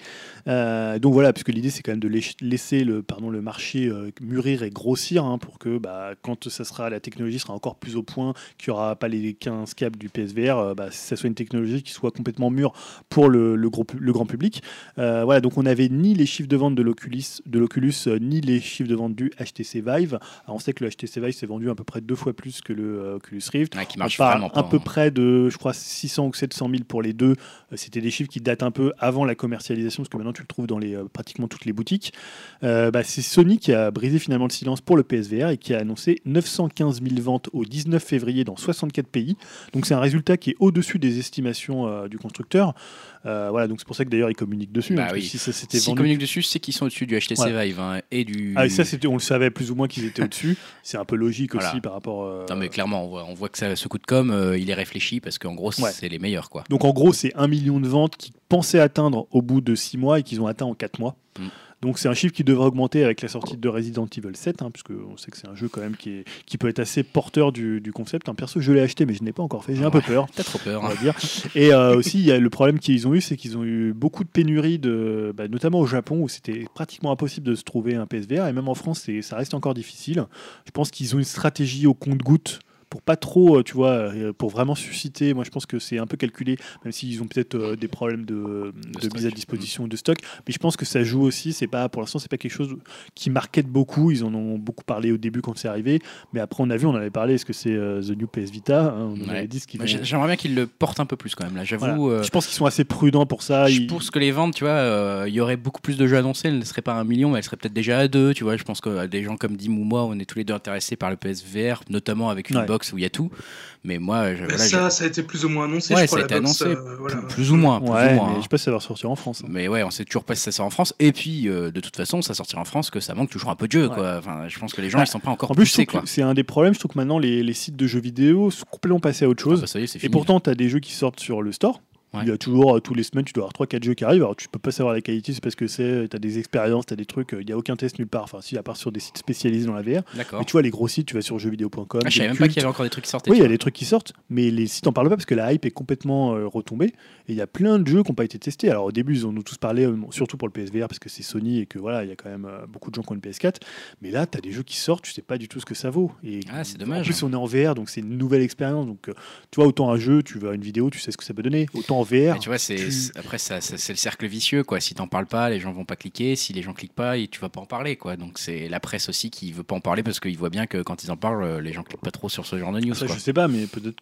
Donc voilà, parce que l'idée, c'est quand même de laisser le marché mûrir et grossir pour que quand la technologie sera encore plus au point, qu'il n'y aura pas les 15 câbles du PSVR, ça soit une technologie qui soit complètement mûre pour le grand public. Voilà, donc on n'avait ni les chiffres de vente de l'Oculus ni les chiffres de vente du HTC Vive. Alors on sait que le HTC Vive s'est vendu à peu près 2 fois plus que le Oculus Rift. Ouais, qui marche vraiment pas, à peu près de, je crois, 600 ou 700 000 pour les deux. C'était des chiffres qui datent un peu avant la commercialisation, parce que maintenant tu le trouves dans pratiquement toutes les boutiques. C'est Sony qui a brisé finalement le silence pour le PSVR et qui a annoncé 915 000 ventes au 19 février dans 64 pays. Donc c'est un résultat qui est au-dessus des estimations du constructeur. Voilà, donc c'est pour ça que d'ailleurs ils communiquent dessus. Oui. S'ils communiquent dessus, c'est qu'ils sont au-dessus du HTC Vive et du. Ah, et ça, on le savait plus ou moins qu'ils étaient au-dessus. C'est un peu logique aussi par rapport. Non, mais clairement, on voit que ce coup de com, il est réfléchi parce qu'en gros, c'est les meilleurs, quoi. Donc en gros, c'est 1 million de ventes qu'ils pensaient atteindre au bout de 6 mois et qu'ils ont atteint en 4 mois. Donc c'est un chiffre qui devrait augmenter avec la sortie de Resident Evil 7, puisque on sait que c'est un jeu quand même qui peut être assez porteur du concept. Perso, je l'ai acheté, mais je n'ai pas encore fait. J'ai un peu peur. T'as trop peur. On va dire. Et aussi, il y a le problème qu'ils ont eu, c'est qu'ils ont eu beaucoup de pénuries, notamment au Japon, où c'était pratiquement impossible de se trouver un PSVR. Et même en France, ça reste encore difficile. Je pense qu'ils ont une stratégie au compte-gouttes pour pas trop, tu vois, pour vraiment susciter. Moi, je pense que c'est un peu calculé, même s'ils ont peut-être des problèmes de mise à disposition de stock. Mais je pense que ça joue aussi. Pour l'instant, c'est pas quelque chose qui market beaucoup. Ils en ont beaucoup parlé au début quand c'est arrivé, mais après on avait parlé. Est-ce que c'est the new PS Vita, on avait dit J'aimerais bien qu'ils le portent un peu plus quand même. Là, j'avoue. Voilà. Je pense qu'ils sont assez prudents pour ça. Je pense que les ventes, tu vois, il y aurait beaucoup plus de jeux annoncés. Elles ne seraient pas à 1 million, mais elles seraient peut-être déjà à 2. Tu vois, je pense que des gens comme Dim ou moi, on est tous les deux intéressés par le PSVR, notamment avec une box où il y a tout. Mais moi, ça a été plus ou moins annoncé. Ouais, je crois, ça a été annoncé. Voilà. Plus ou moins. Mais je sais pas si ça va sortir en France. Mais ouais, on sait toujours pas si ça sort en France. Et puis, de toute façon, ça sortira en France que ça manque toujours un peu de jeu. Quoi. Enfin, je pense que les gens, ils sont pas encore poussés. En plus, c'est un des problèmes. Je trouve que maintenant, les sites de jeux vidéo sont complètement passés à autre chose. Ça y est, c'est et fini. Pourtant, tu as des jeux qui sortent sur le store. Il y a toujours, tous les semaines, tu dois avoir 3-4 jeux qui arrivent. Alors, tu peux pas savoir la qualité, c'est parce que tu as des expériences, tu as des trucs. Il n'y a aucun test nulle part. Enfin, si, à part sur des sites spécialisés dans la VR. D'accord. Mais tu vois, les gros sites, tu vas sur jeuxvideo.com. Je savais même pas qu'il y avait encore des trucs qui sortaient. Oui, il y a des trucs qui sortent, mais les sites n'en parlent pas parce que la hype est complètement retombée. Et il y a plein de jeux qui n'ont pas été testés. Alors, au début, ils en ont tous parlé, surtout pour le PSVR, parce que c'est Sony et que voilà, il y a quand même beaucoup de gens qui ont une PS4. Mais là, tu as des jeux qui sortent, tu sais pas du tout ce que ça vaut. Et c'est dommage. En plus, on est en VR, donc c'est une nouvelle expérience. Donc, tu vois, autant un jeu, tu vas à une vidéo, tu sais ce que ça peut donner. Autant en VR. Mais tu vois, après, c'est le cercle vicieux, quoi. Si t'en parles pas, les gens vont pas cliquer. Si les gens cliquent pas, tu vas pas en parler, quoi. Donc c'est la presse aussi qui veut pas en parler parce qu'ils voient bien que quand ils en parlent, les gens cliquent pas trop sur ce genre de news. Ça, je sais pas, mais peut-être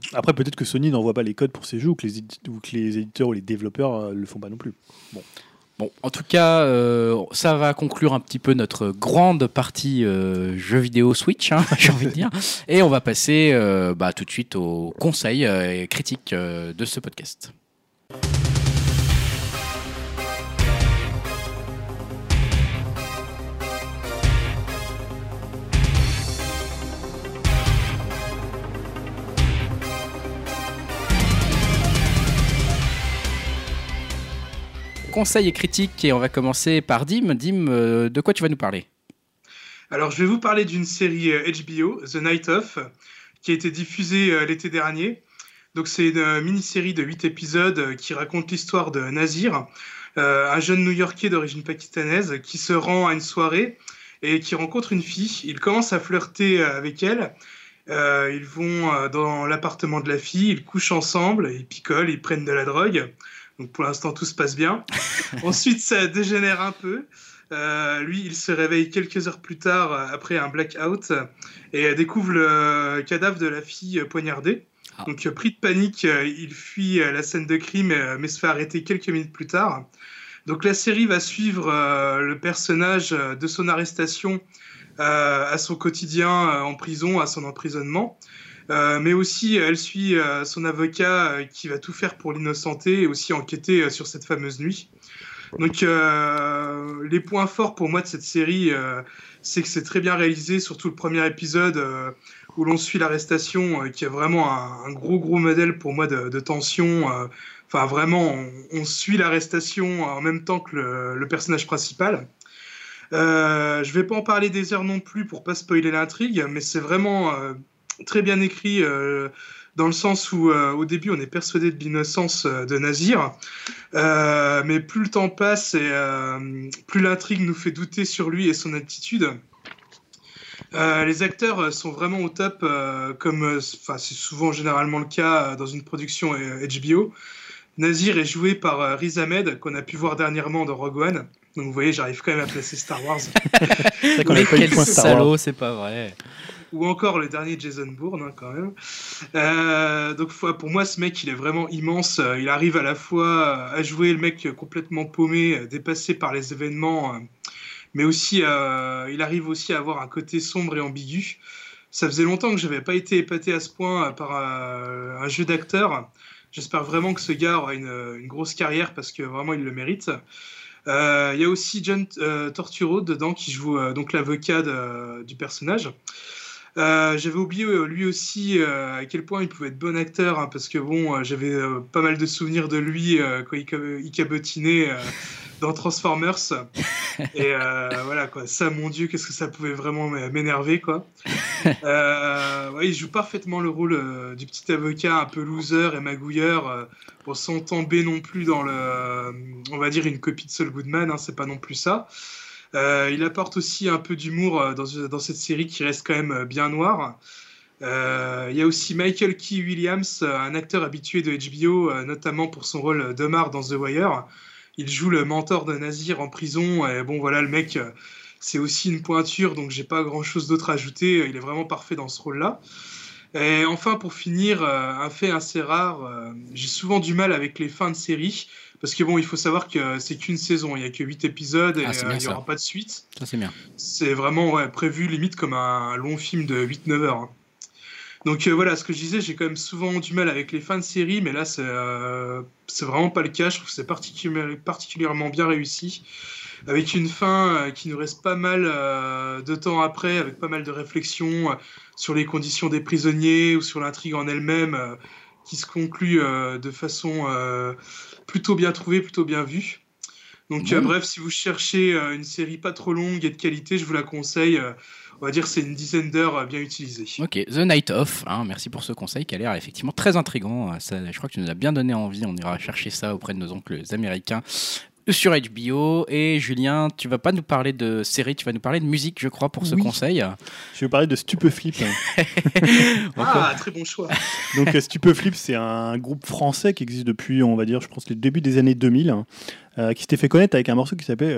que Sony n'envoie pas les codes pour ces jeux ou que les éditeurs ou les développeurs le font pas non plus. Bon, en tout cas, ça va conclure un petit peu notre grande partie jeux vidéo Switch, j'ai envie de dire. Et on va passer tout de suite aux conseils et critiques de ce podcast. Conseils et critiques, et on va commencer par Dim. Dim, de quoi tu vas nous parler ? Alors, je vais vous parler d'une série HBO, The Night Of, qui a été diffusée l'été dernier. Donc, c'est une mini-série de 8 épisodes qui raconte l'histoire de Nazir, un jeune New-Yorkais d'origine pakistanaise qui se rend à une soirée et qui rencontre une fille. Il commence à flirter avec elle. Ils vont dans l'appartement de la fille, ils couchent ensemble, ils picolent, ils prennent de la drogue. Donc pour l'instant, tout se passe bien. Ensuite, ça dégénère un peu. Lui, il se réveille quelques heures plus tard après un blackout et découvre le cadavre de la fille poignardée. Donc pris de panique, il fuit la scène de crime mais se fait arrêter quelques minutes plus tard. Donc la série va suivre le personnage de son arrestation à son quotidien en prison, à son emprisonnement. Mais aussi, elle suit son avocat qui va tout faire pour l'innocenter et aussi enquêter sur cette fameuse nuit. Donc, les points forts pour moi de cette série, c'est que c'est très bien réalisé, surtout le premier épisode où l'on suit l'arrestation, qui est vraiment un gros modèle pour moi de tension. Enfin, vraiment, on suit l'arrestation en même temps que le personnage principal. Je vais pas en parler des heures non plus pour pas spoiler l'intrigue, mais c'est vraiment très bien écrit dans le sens où au début on est persuadé de l'innocence de Nasir, mais plus le temps passe et plus l'intrigue nous fait douter sur lui et son attitude. Les acteurs sont vraiment au top, comme c'est souvent généralement le cas dans une production HBO. Nasir est joué par Riz Ahmed, qu'on a pu voir dernièrement dans Rogue One. Donc vous voyez, j'arrive quand même à placer Star Wars. C'est qu'on a pas eu de point salaud, c'est pas vrai. Ou encore le dernier Jason Bourne, hein, quand même. Donc pour moi, ce mec, il est vraiment immense. Il arrive à la fois à jouer le mec complètement paumé, dépassé par les événements, mais aussi, il arrive aussi à avoir un côté sombre et ambigu. Ça faisait longtemps que je n'avais pas été épaté à ce point par un jeu d'acteur. J'espère vraiment que ce gars aura une grosse carrière parce que vraiment, il le mérite. Il y a aussi John Turturro dedans qui joue donc l'avocat du personnage. J'avais oublié lui aussi à quel point il pouvait être bon acteur, hein, parce que bon, j'avais pas mal de souvenirs de lui quand il cabotinait dans Transformers. Et voilà quoi, ça, mon Dieu, qu'est-ce que ça pouvait vraiment m'énerver quoi. Il joue parfaitement le rôle du petit avocat un peu loser et magouilleur, sans tomber non plus dans on va dire une copie de Saul Goodman, hein, c'est pas non plus ça. Il apporte aussi un peu d'humour dans cette série qui reste quand même bien noire. Il y a aussi Michael Key Williams, un acteur habitué de HBO, notamment pour son rôle d'Omar dans The Wire. Il joue le mentor de Nasir en prison. Et bon, voilà, le mec, c'est aussi une pointure, donc j'ai pas grand-chose d'autre à ajouter. Il est vraiment parfait dans ce rôle-là. Et enfin, pour finir, un fait assez rare, j'ai souvent du mal avec les fins de série. Parce que bon, il faut savoir que c'est qu'une saison, il n'y a que 8 épisodes et il n'y aura pas de suite. Ça, c'est bien. C'est vraiment prévu limite comme un long film de 8-9 heures. Hein. Donc voilà, ce que je disais, j'ai quand même souvent du mal avec les fins de série, mais là, c'est vraiment pas le cas. Je trouve que c'est particulièrement bien réussi. Avec une fin qui nous reste pas mal de temps après, avec pas mal de réflexions sur les conditions des prisonniers ou sur l'intrigue en elle-même, qui se conclut de façon plutôt bien trouvée, plutôt bien vue. Donc bref, si vous cherchez une série pas trop longue et de qualité, je vous la conseille. On va dire que c'est une dizaine d'heures bien utilisées. Ok, The Night Of, hein, merci pour ce conseil qui a l'air effectivement très intriguant. Ça, je crois que tu nous as bien donné envie, on ira chercher ça auprès de nos oncles américains sur HBO. Et Julien, tu vas pas nous parler de série, tu vas nous parler de musique, je crois, pour ce conseil. Je vais vous parler de Stupeflip. Très bon choix. Donc Stupeflip, c'est un groupe français qui existe depuis, on va dire, je pense, le début des années 2000, qui s'était fait connaître avec un morceau qui s'appelait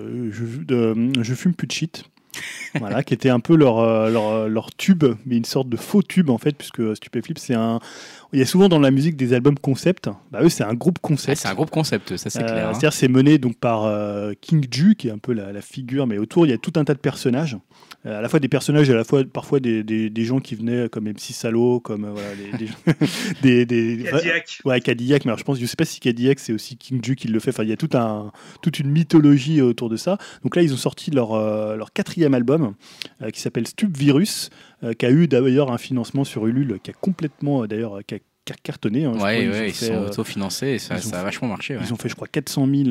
Je fume plus de shit. Voilà, qui était un peu leur tube, mais une sorte de faux tube en fait, puisque Stupeflip, il y a souvent dans la musique des albums concept. Bah, eux, c'est un groupe concept. C'est un groupe concept, ça c'est clair. C'est-à-dire, c'est mené donc par King Ju, qui est un peu la figure, mais autour, il y a tout un tas de personnages. À la fois des personnages et à la fois parfois des gens qui venaient comme MC Salo, comme Cadillac. Ouais, Cadillac, mais alors je sais pas si Cadillac c'est aussi King Ju qui le fait. Enfin, il y a toute une mythologie autour de ça. Donc là, ils ont sorti leur 4e album qui s'appelle Stup Virus, qui a eu d'ailleurs un financement sur Ulule qui a complètement qui a cartonné. Hein, ils sont autofinancés et ça a vachement marché. Ouais. Ils ont fait, je crois, 400 000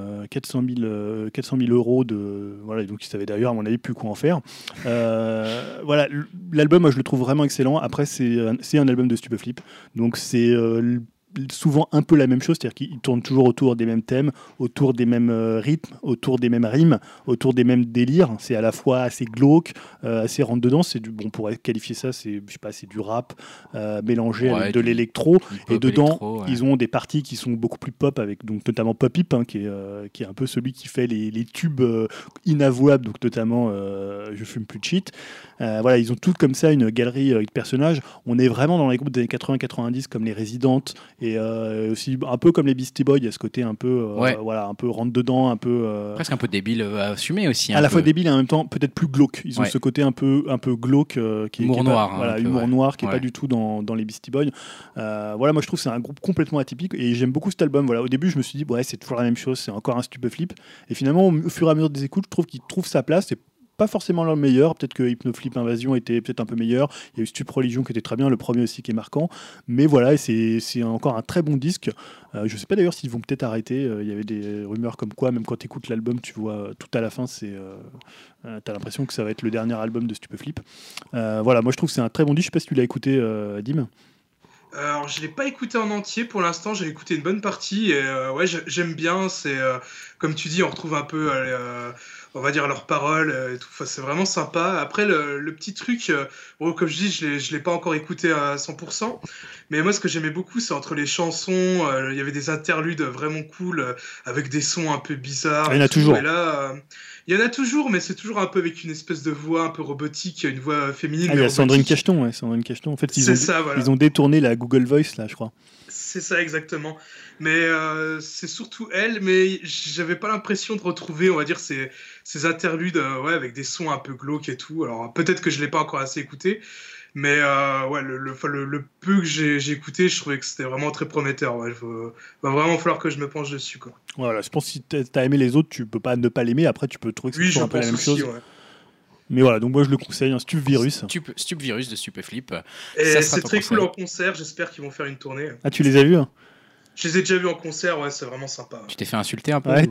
euros voilà, donc ils savaient d'ailleurs, à mon avis, plus quoi en faire. Voilà, l'album, moi, je le trouve vraiment excellent. Après, c'est un album de Stupeflip, donc c'est souvent un peu la même chose, c'est-à-dire qu'ils tournent toujours autour des mêmes thèmes, autour des mêmes rythmes, autour des mêmes rimes, autour des mêmes délires. C'est à la fois assez glauque, assez rentre-dedans. On pourrait qualifier ça, c'est du rap mélangé avec de l'électro. Et dedans, ils ont des parties qui sont beaucoup plus pop, avec donc notamment Pop Hip, hein, qui est un peu celui qui fait les tubes inavouables, donc notamment Je fume plus de shit. Voilà, ils ont tout comme ça une galerie de personnages. On est vraiment dans les groupes des années 80-90 comme les Résidentes et aussi un peu comme les Beastie Boys. Il y a ce côté un peu un peu rentre dedans, un peu presque un peu débile à assumer aussi. À la fois débile et en même temps peut-être plus glauque. Ils ont ce côté un peu glauque qui humour est noir, pas, voilà, humour noir qui est pas du tout dans les Beastie Boys. Voilà, moi je trouve que c'est un groupe complètement atypique et j'aime beaucoup cet album. Voilà, au début je me suis dit c'est toujours la même chose, c'est encore un Stupeflip. Et finalement au fur et à mesure des écoutes, je trouve qu'il trouve sa place. pas forcément le meilleur. Peut-être que Hypnoflip Invasion était peut-être un peu meilleur. Il y a eu Stup Religion qui était très bien, le premier aussi qui est marquant. Mais voilà, c'est encore un très bon disque. Je sais pas d'ailleurs s'ils vont peut-être arrêter. Il y avait des rumeurs comme quoi, même quand tu écoutes l'album, tu vois tout à la fin, t'as l'impression que ça va être le dernier album de Stupeflip. Voilà, moi je trouve que c'est un très bon disque. Je sais pas si tu l'as écouté, Dim. Alors, je l'ai pas écouté en entier pour l'instant, j'ai écouté une bonne partie et ouais, j'aime bien. C'est comme tu dis, on retrouve un peu, on va dire leurs paroles et tout. Enfin, c'est vraiment sympa. Après, le petit truc, bon, comme je dis, je l'ai pas encore écouté à 100%. Mais moi, ce que j'aimais beaucoup, c'est entre les chansons, il y avait des interludes vraiment cool avec des sons un peu bizarres. Il y en a toujours. Et là, il y en a toujours, mais c'est toujours un peu avec une espèce de voix un peu robotique, une voix féminine. Il y a Sandrine Cacheton, ouais, Sandrine Cacheton. En fait, ils ont détourné la Google Voice, là, je crois. C'est ça, exactement. Mais c'est surtout elle, mais j'avais pas l'impression de retrouver, on va dire, ces interludes ouais, avec des sons un peu glauques et tout. Alors, peut-être que je l'ai pas encore assez écouté, mais ouais, le peu que j'ai écouté, je trouvais que c'était vraiment très prometteur. Ouais. Va vraiment falloir que je me penche dessus, quoi. Voilà, je pense que si t'as aimé les autres, tu peux pas ne pas l'aimer. Après, tu peux trouver que c'est un peu la même chose. Ouais. Mais voilà, donc moi je le conseille, un Stupvirus. Stupvirus de Stupeflip. Et c'est très cool en concert, j'espère qu'ils vont faire une tournée. Ah, tu les as vus, hein? Je les ai déjà vus en concert, ouais, c'est vraiment sympa. Tu t'es fait insulter un peu? Ouais,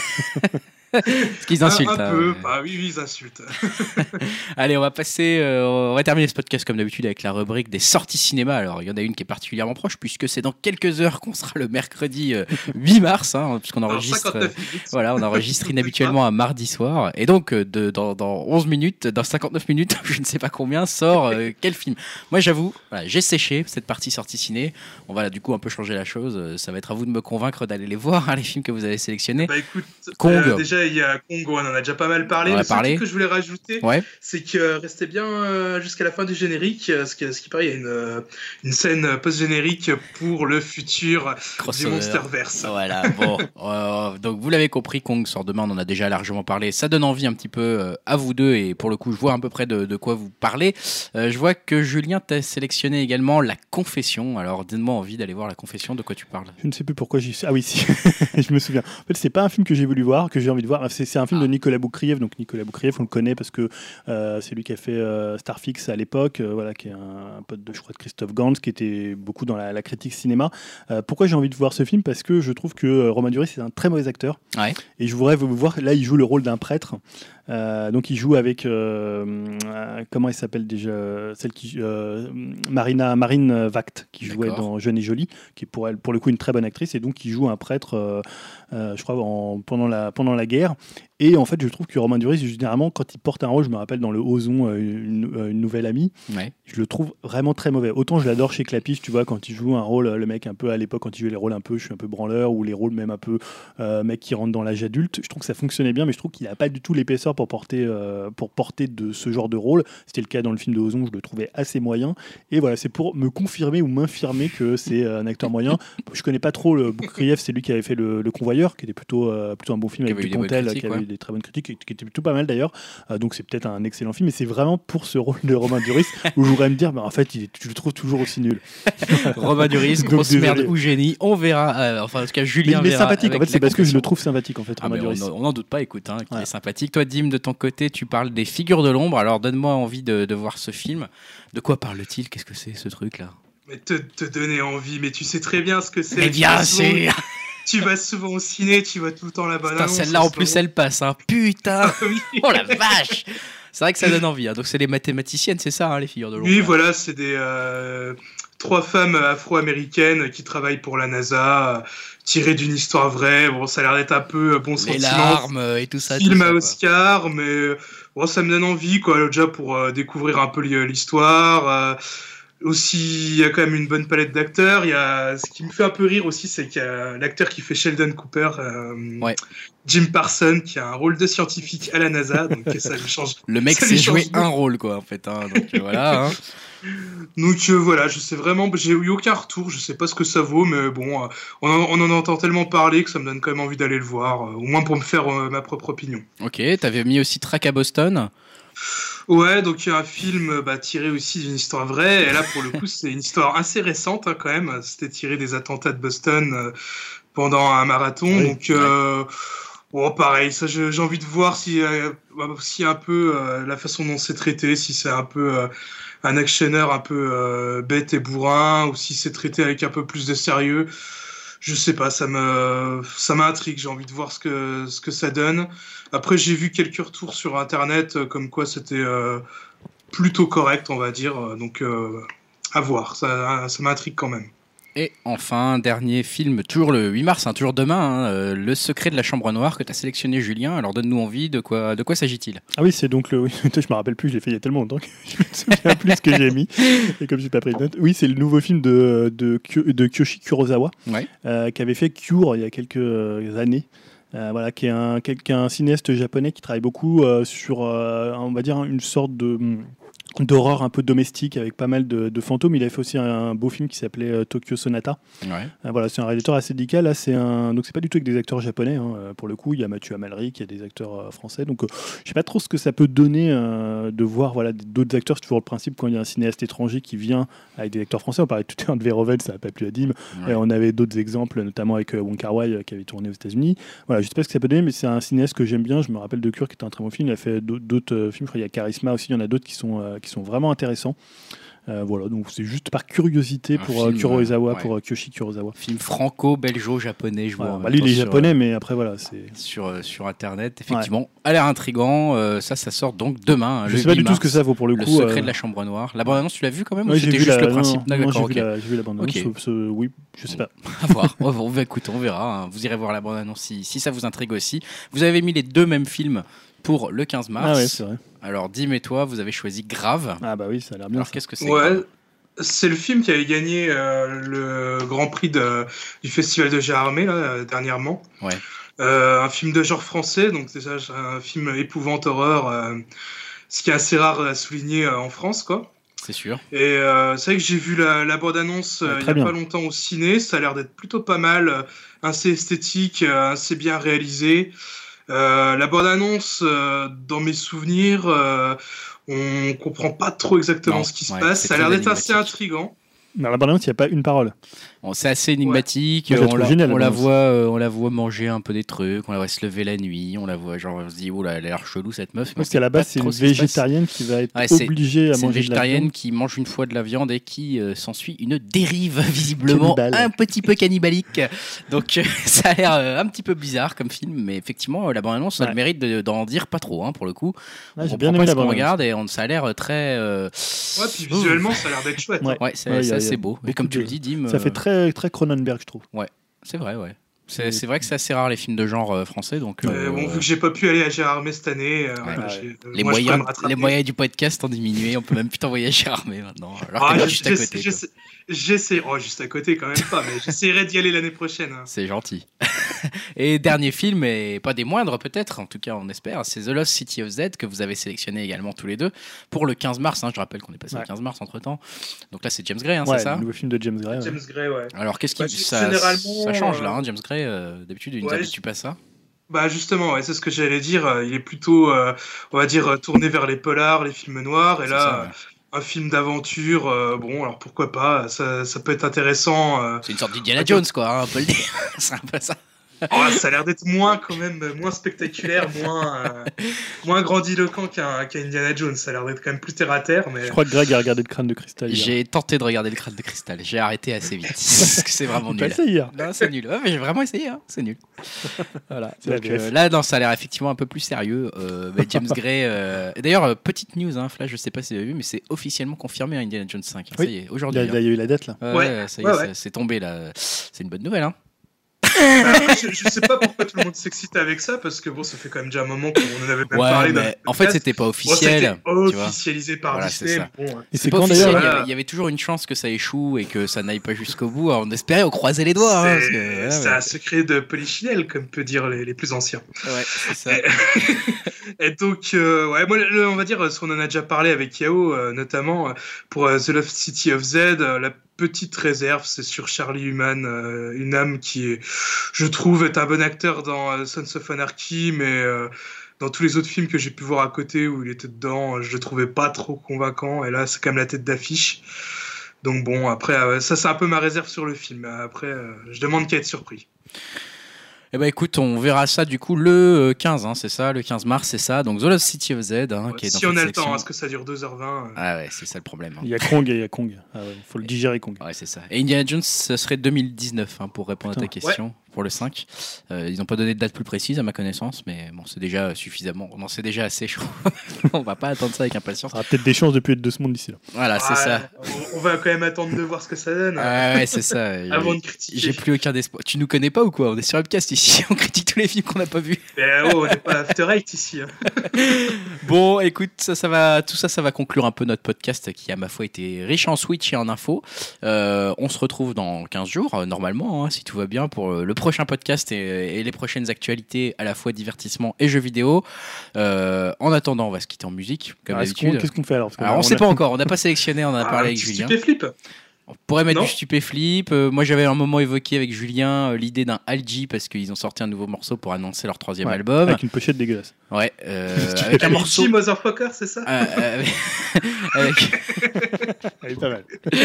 Parce qu'ils insultent. Un peu, bah oui, ils insultent. Allez, on va terminer ce podcast comme d'habitude avec la rubrique des sorties cinéma. Alors, il y en a une qui est particulièrement proche puisque c'est dans quelques heures qu'on sera le mercredi 8 mars, hein, puisqu'on enregistre. Voilà, on enregistre inhabituellement un mardi soir. Et donc, dans 11 minutes, dans 59 minutes, je ne sais pas combien, sort quel film. Moi, j'avoue, voilà, j'ai séché cette partie sortie ciné. On va du coup un peu changer la chose. Ça va être à vous de me convaincre d'aller les voir, hein, les films que vous avez sélectionnés. Bah écoute, Kong. Déjà, il y a Kong, on en a déjà pas mal parlé. Le seul truc que je voulais rajouter, c'est que restez bien jusqu'à la fin du générique. Ce qui paraît, il y a une scène post-générique pour le futur du Monsterverse. Voilà, bon. Donc, vous l'avez compris, Kong sort demain, on en a déjà largement parlé. Ça donne envie un petit peu à vous deux, et pour le coup, je vois à peu près de quoi vous parlez. Je vois que Julien t'a sélectionné également La Confession. Alors, donne-moi envie d'aller voir La Confession, de quoi tu parles? Je ne sais plus pourquoi j'y suis. Ah oui, si, je me souviens. En fait, c'est pas un film que j'ai voulu voir, que j'ai envie de voir. C'est un film de Nicolas Boukrieff. Donc Nicolas Boukrieff, on le connaît parce que c'est lui qui a fait Starfix à l'époque, voilà, qui est un pote je crois, de Christophe Gans, qui était beaucoup dans la critique cinéma. Pourquoi j'ai envie de voir ce film? Parce que je trouve que Romain Duris c'est un très mauvais acteur. Ouais. Et je voudrais vous voir. Là, il joue le rôle d'un prêtre. Donc il joue avec comment elle s'appelle déjà, celle qui Marine Vact, qui jouait dans Jeune et Jolie, qui est pour le coup une très bonne actrice, et donc il joue un prêtre je crois pendant la guerre. Et en fait, je trouve que Romain Duris, généralement, quand il porte un rôle, je me rappelle dans le Ozon, une nouvelle amie, je le trouve vraiment très mauvais. Autant je l'adore chez Clapiche, tu vois, quand il joue un rôle, le mec un peu à l'époque, quand il jouait les rôles un peu, je suis un peu branleur, ou les rôles même un peu mec qui rentre dans l'âge adulte, je trouve que ça fonctionnait bien, mais je trouve qu'il n'a pas du tout l'épaisseur pour porter de ce genre de rôle. C'était le cas dans le film de Ozon, je le trouvais assez moyen. Et voilà, c'est pour me confirmer ou m'infirmer que c'est un acteur moyen. Je connais pas trop le Boukrieff, c'est lui qui avait fait le Convoyeur, qui était plutôt un bon film avec Dupontel, qui avait des très bonnes critiques, qui était plutôt pas mal d'ailleurs. Donc c'est peut-être un excellent film, mais c'est vraiment pour ce rôle de Romain Duris où je voudrais me dire, en fait, tu le trouves toujours aussi nul. Romain Duris, grosse merde ou génie, on verra. Enfin, en tout cas, Julien mais verra. Sympathique, en fait, c'est parce que je le trouve sympathique, en fait, Romain Duris. On n'en doute pas, écoute, qu'il est sympathique. Toi, Dim, de ton côté, tu parles des Figures de l'ombre. Alors, donne-moi envie de voir ce film. De quoi parle-t-il? Qu'est-ce que c'est, ce truc-là? Mais te donner envie, mais tu sais très bien ce que c'est. Mais bien sûr. Tu vas souvent au ciné, tu vois tout le temps la bonne annonce. Celle-là, en plus, elle passe, hein. Putain. Oh la vache. C'est vrai que ça donne envie, hein. Donc c'est les mathématiciennes, c'est ça, hein, les Figures de l'ombre. Oui, voilà, c'est des 3 femmes afro-américaines qui travaillent pour la NASA, tirées d'une histoire vraie. Bon, ça a l'air d'être un peu bon sentiment. Les larmes et tout ça. Film à Oscar, mais bon, ça me donne envie, quoi, déjà pour découvrir un peu l'histoire. Aussi, il y a quand même une bonne palette d'acteurs. Ce qui me fait un peu rire aussi, c'est qu'il y a l'acteur qui fait Sheldon Cooper, Jim Parsons, qui a un rôle de scientifique à la NASA, donc ça lui change. Le mec sait jouer un rôle, quoi, en fait. Hein, donc voilà. Hein. Donc voilà, je sais vraiment, j'ai eu aucun retour, je sais pas ce que ça vaut, mais bon, on en entend tellement parler que ça me donne quand même envie d'aller le voir, au moins pour me faire ma propre opinion. Ok, t'avais mis aussi Track à Boston. Ouais, donc il y a un film tiré aussi d'une histoire vraie, et là pour le coup c'est une histoire assez récente hein, quand même, c'était tiré des attentats de Boston pendant un marathon, donc Oh, pareil, ça, j'ai envie de voir si un peu la façon dont c'est traité, si c'est un peu un actionneur un peu bête et bourrin, ou si c'est traité avec un peu plus de sérieux. Je sais pas, ça m'intrigue. J'ai envie de voir ce que ça donne. Après, j'ai vu quelques retours sur Internet comme quoi c'était plutôt correct, on va dire. Donc, à voir. Ça m'intrigue quand même. Et enfin, dernier film, toujours le 8 mars, toujours demain, Le secret de la chambre noire que tu as sélectionné, Julien. Alors donne-nous envie, de quoi s'agit-il? Ah oui, c'est donc oui, je me rappelle plus, je l'ai fait il y a tellement longtemps que je me souviens plus ce que j'ai mis. Et comme j'ai pas pris de notes, oui, c'est le nouveau film de Kiyoshi Kurosawa, qui avait fait Cure il y a quelques années. Voilà, qui est un cinéaste japonais qui travaille beaucoup sur, on va dire, une sorte d'horreur un peu domestique avec pas mal de fantômes. Il a fait aussi un beau film qui s'appelait Tokyo Sonata. Voilà, c'est un réalisateur assez délicat. Là, donc c'est pas du tout avec des acteurs japonais. Pour le coup, il y a Mathieu Amalric, il y a des acteurs français. Donc je sais pas trop ce que ça peut donner de voir d'autres acteurs. C'est toujours le principe quand il y a un cinéaste étranger qui vient avec des acteurs français. On parlait tout à l'heure de Verhoeven, ça n'a pas plu à Dim. Et on avait d'autres exemples, notamment avec Wong Kar-wai qui avait tourné aux États-Unis. Voilà, je sais pas ce que ça peut donner, mais c'est un cinéaste que j'aime bien. Je me rappelle de Cure qui était un très bon film. Il a fait d'autres films. Il y a Charisma aussi. Il y en a d'autres qui sont vraiment intéressants. Voilà, donc c'est juste par curiosité pour Kurosawa, pour Kiyoshi Kurosawa. Film franco-belgeo-japonais, je vois. Lui, il est japonais, mais après, voilà. C'est... Sur Internet, effectivement. A l'air intriguant. Ça sort donc demain. Je sais pas du tout ce que ça vaut pour le coup. Le secret de la chambre noire. La bande-annonce, tu l'as vu quand même? J'ai vu juste le principe. D'accord, j'ai vu la bande-annonce. Oui, je sais pas. À voir. On verra. Vous irez voir la bande-annonce si ça vous intrigue aussi. Vous avez mis les deux mêmes films pour le 15 mars. Ah ouais, c'est vrai. Alors, Dim et toi, vous avez choisi Grave. Ah bah oui, ça a l'air bien. Alors, qu'est-ce que c'est? C'est le film qui avait gagné le Grand Prix du Festival de Gérardmer là, dernièrement. Un film de genre français, donc déjà un film épouvante horreur, ce qui est assez rare à souligner en France, quoi. C'est sûr. Et c'est vrai que j'ai vu la bande-annonce il n'y a pas longtemps au ciné. Ça a l'air d'être plutôt pas mal, assez esthétique, assez bien réalisé. La bande-annonce, dans mes souvenirs, on comprend pas trop exactement ce qui se passe. Ça a l'air d'être assez intriguant. Dans la bande-annonce, il n'y a pas une parole. C'est assez énigmatique. Moi, on la voit manger un peu des trucs, on la voit se lever la nuit, on la voit, genre, on se dit, oh là, elle a l'air chelou cette meuf. Parce qu'à la base, c'est une végétarienne qui va être obligée à manger de la viande. C'est une végétarienne qui mange une fois de la viande et qui s'ensuit une dérive, visiblement un petit peu cannibalique. Donc, ça a l'air un petit peu bizarre comme film, mais effectivement, la bande-annonce a le mérite d'en dire pas trop, pour le coup. J'ai bien aimé la bande-annonce. On regarde et ça a l'air très. Puis visuellement, ça a l'air d'être chouette. C'est assez beau. Et comme tu le dis, Dim. Ça fait très Cronenberg, je trouve. Ouais, c'est vrai, C'est vrai que c'est assez rare les films de genre français. Donc, vu que j'ai pas pu aller à Gérardmer cette année, les moyens du podcast ont diminué. On peut même plus t'envoyer à Gérardmer maintenant. Alors que juste à côté. J'essaie. Juste à côté quand même pas, mais j'essaierai d'y aller l'année prochaine. C'est gentil. Et dernier film, et pas des moindres peut-être, en tout cas on espère, c'est The Lost City of Z que vous avez sélectionné également tous les deux pour le 15 mars. Je rappelle qu'on est passé le 15 mars entre temps. Donc là c'est James Gray, c'est ça? Le nouveau film de James Gray. James Gray, ouais. Alors qu'est-ce qui ça change là, James Gray? D'habitude il nous habitue pas ça. Bah justement, c'est ce que j'allais dire. Il est plutôt, on va dire, tourné vers les polars, les films noirs, et là. Un film d'aventure, alors pourquoi pas, ça peut être intéressant. C'est une sorte d'Indiana Jones, quoi, on peut le dire. C'est un peu ça. Ça a l'air d'être moins spectaculaire, moins grandiloquent qu'un Indiana Jones. Ça a l'air d'être quand même plus terre à terre. Mais... Je crois que Greg a regardé le Crâne de Cristal. J'ai tenté de regarder le Crâne de Cristal. J'ai arrêté assez vite. Parce que c'est vraiment nul. Non, c'est nul. Mais j'ai vraiment essayé. C'est nul. Voilà. Donc, là, ça a l'air effectivement un peu plus sérieux. James Gray. D'ailleurs, petite news, Flash, je sais pas si vous avez vu, mais c'est officiellement confirmé Indiana Jones 5. Ça y est, aujourd'hui. Il y a eu la date là. Ça y est, c'est tombé là. C'est une bonne nouvelle. Après, je sais pas pourquoi tout le monde s'excite avec ça, parce que ça fait quand même déjà un moment qu'on en avait même parlé. Mais en fait, c'était pas officiel. C'était officialisé par Disney. Et c'est pas officiel. Il y avait toujours une chance que ça échoue et que ça n'aille pas jusqu'au bout. Alors, on espérait, on croisait les doigts. C'est un secret de polichinelle, comme peut dire les plus anciens. Ouais, c'est ça. Et donc, moi, on va dire, on en a déjà parlé avec Yao, notamment pour The Lost City of Z, la petite réserve, c'est sur Charlie Hunnam, Hunnam qui est, je trouve, est un bon acteur dans Sons of Anarchy, mais dans tous les autres films que j'ai pu voir à côté où il était dedans, je le trouvais pas trop convaincant, et là c'est quand même la tête d'affiche. Donc bon, après, ça c'est un peu ma réserve sur le film. Après, je demande qu'à être surpris. Eh ben écoute, on verra ça du coup le 15, hein, c'est ça, le 15 mars, c'est ça. Donc The Lost City of Z, hein, qui est dans si on a le section. temps, parce que ça dure 2h20. Ah ouais, c'est ça le problème. Hein. Il y a Kong. Ah ouais, faut le digérer, Kong. Ouais, c'est ça. Et Indiana Jones, ça serait 2019, hein, pour répondre à ta question, pour le 5. Ils n'ont pas donné de date plus précise à ma connaissance, mais bon, c'est déjà suffisamment. On en sait déjà assez, je crois. On va pas attendre ça avec impatience. Il y aura peut-être des chances depuis 2 semaines d'ici là. Voilà, c'est ça. On va quand même attendre de voir ce que ça donne. Ouais, c'est ça. Avant de critiquer. J'ai plus aucun espoir. Tu nous connais pas ou quoi? On est sur Upcast ici, on critique tous les films qu'on n'a pas vus. On n'est pas After Eight ici. Bon, écoute, tout ça va conclure un peu notre podcast qui, à ma foi, été riche en Switch et en infos. On se retrouve dans 15 jours, normalement, hein, si tout va bien, pour le prochain podcast et les prochaines actualités, à la fois divertissement et jeux vidéo. En attendant, on va se quitter en musique, comme d'habitude. Qu'est-ce qu'on fait alors? On sait pas encore, on n'a pas sélectionné, on en a parlé avec Julien. Stupéflip. On pourrait mettre du Stupéflip. Moi, j'avais un moment évoqué avec Julien l'idée d'un Algie parce qu'ils ont sorti un nouveau morceau pour annoncer leur 3e album. Avec une pochette dégueulasse. Ouais. Avec un morceau. Algie Motherfucker, c'est ça Elle est pas mal.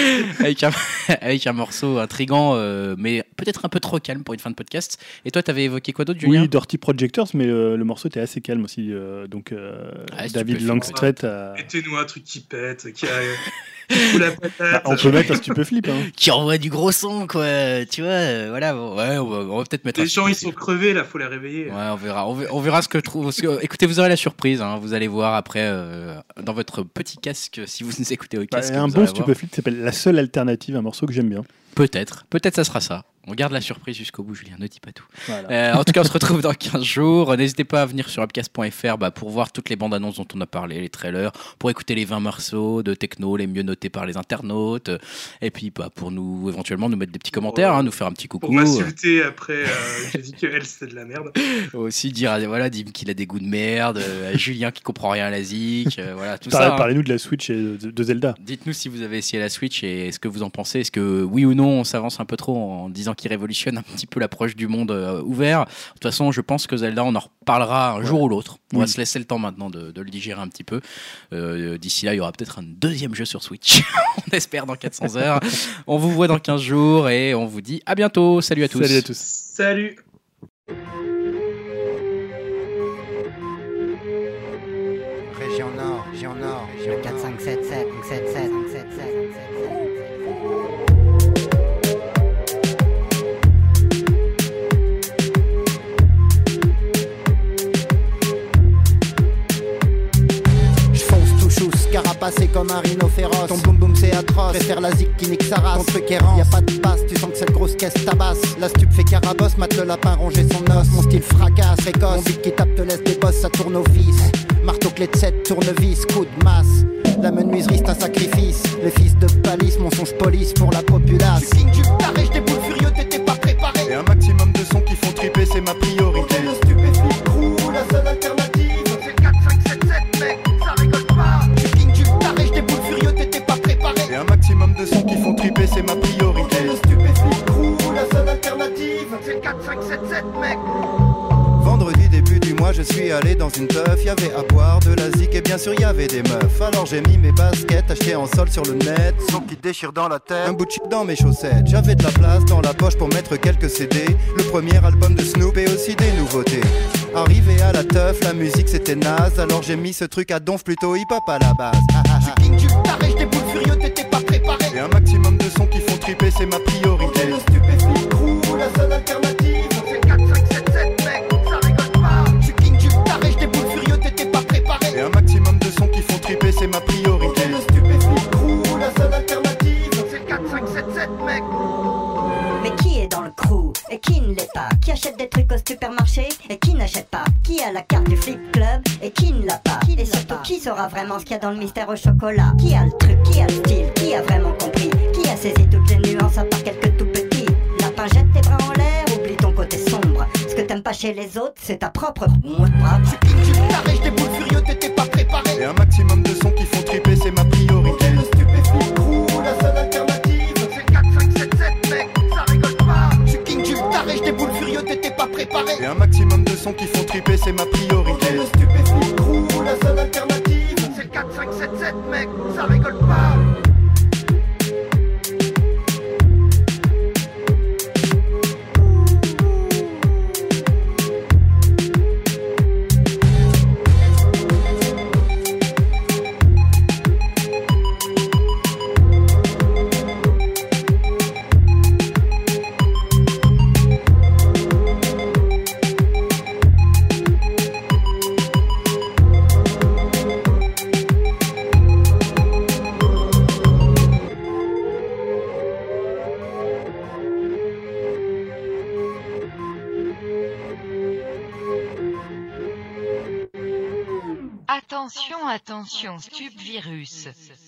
avec un morceau intriguant, mais peut-être un peu trop calme pour une fin de podcast. Et toi, t'avais évoqué quoi d'autre, Julien? Oui, Dirty Projectors, mais le morceau était assez calme aussi. David Langstreet. Mettez-nous un truc qui pète, qui a. La patate, on peut mettre un Stupéflip. Hein. Qui envoie du gros son, quoi. Tu vois, voilà. Bon, ouais, on va peut-être mettre. Les gens, ils sont crevés, là, faut les réveiller. Ouais, on verra. On verra ce que je trouve. Écoutez, vous aurez la surprise. Hein, vous allez voir après dans votre petit casque, si vous nous écoutez au casque. Un bon Stupéflip qui s'appelle La Seule Alternative, un morceau que j'aime bien. Peut-être ça sera ça. On garde la surprise jusqu'au bout, Julien, ne dis pas tout. Voilà. En tout cas, on se retrouve dans 15 jours. N'hésitez pas à venir sur upcast.fr pour voir toutes les bandes annonces dont on a parlé, les trailers, pour écouter les 20 morceaux de techno, les mieux notés par les internautes, et puis pour nous, éventuellement, nous mettre des petits commentaires, nous faire un petit coucou. Pour m'insulter après, j'ai dit que elle, c'était de la merde. Aussi dire, Dim qu'il a des goûts de merde, Julien qui comprend rien à la zik, voilà, tout ça. Parlez-nous de la Switch et de Zelda. Dites-nous si vous avez essayé la Switch et ce que vous en pensez. Est-ce que, oui ou non, on s'avance un peu trop en disant qu'il révolutionne un petit peu l'approche du monde ouvert. De toute façon, je pense que Zelda, on en reparlera un jour ou l'autre. On va se laisser le temps maintenant de le digérer un petit peu. D'ici là, il y aura peut-être un 2e jeu sur Switch. On espère dans 400 heures. On vous voit dans 15 jours et on vous dit à bientôt. Salut à tous. Salut à tous. Salut. Région Nord, région 4, 5, 7, 7, 7, 7, 7, 7. Carapacé comme un rhino féroce. Ton boum boum c'est atroce. Préfère la zik qui nique sa race. Ton truc errant, y'a pas de passe. Tu sens que cette grosse caisse tabasse. La stup fait carabosse, mate le lapin ronger son os. Mon style fracasse, précoce. Mon beat qui tape te laisse des bosses, ça tourne au vis. Marteau clé de 7, tournevis, coup de masse. La menuiserie c'est un sacrifice. Les fils de palisse, mensonge police pour la populace. Je suis king du taré, j'déboule furieux, t'étais pas préparé. Et un maximum de sons qui font triper, c'est ma priorité. Le stupéflip crew, la seule alternative. C'est 4, 5, 7, 7 mec, ça rigole pas. Et un maximum de sons qui font triper, c'est ma priorité. Le stupéflip crew, la seule alternative. C'est 4, 5, 7, 7 mec. Vendredi début du mois, je suis allé dans une teuf. Y'avait à boire de la zik et bien sûr y'avait des meufs. Alors j'ai mis mes baskets achetées en solde sur le net. Son qui déchire dans la tête, un bout de shit dans mes chaussettes. J'avais de la place dans la poche pour mettre quelques CD. Le premier album de Snoop et aussi des nouveautés. Arrivé à la teuf, la musique c'était naze. Alors j'ai mis ce truc à donf plutôt hip-hop à la base. Je suis king du taré, j'déboule furieux, t'étais pas préparé. Et un maximum de sons qui font triper, c'est ma priorité. Le stupéflip crew, la seule alternative. C'est 4, 5, 7, 7 mec, ça rigole pas. Je suis king du taré, j'déboule furieux, t'étais pas préparé. Et un maximum de sons qui font triper, c'est ma priorité. Le stupéflip crew, la seule alternative. C'est 4, 5, 7, 7 mec. Mais qui est dans le crew et qui ne l'est pas? Qui achète des trucs au supermarché et qui n'achète pas? Qui a la carte du flip club et qui ne l'a pas? Et surtout, qui saura vraiment ce qu'il y a dans le mystère au chocolat? Qui a le truc, qui a le style, qui a vraiment compris? Qui a saisi toutes les nuances à part quelques tout petits? Lapin, jette tes bras en l'air, oublie ton côté sombre. Ce que t'aimes pas chez les autres, c'est ta propre mousse brave. Je suis king du taré, j'déboule furieux, t'étais pas préparé. Et un maximum de sons qui font triper, c'est ma priorité. Le stupéflip crew, la seule alternative. C'est 4, 5, 7, 7 mec, ça rigole pas. Je suis king du taré, j'déboule furieux, t'étais pas préparé. Et un maximum de sons qui font triper, c'est ma priorité. Le stupéflip crew, la seule alternative. C'est 4, 5, 7, 7 mec, ça rigole pas. Attention, attention, stupvirus.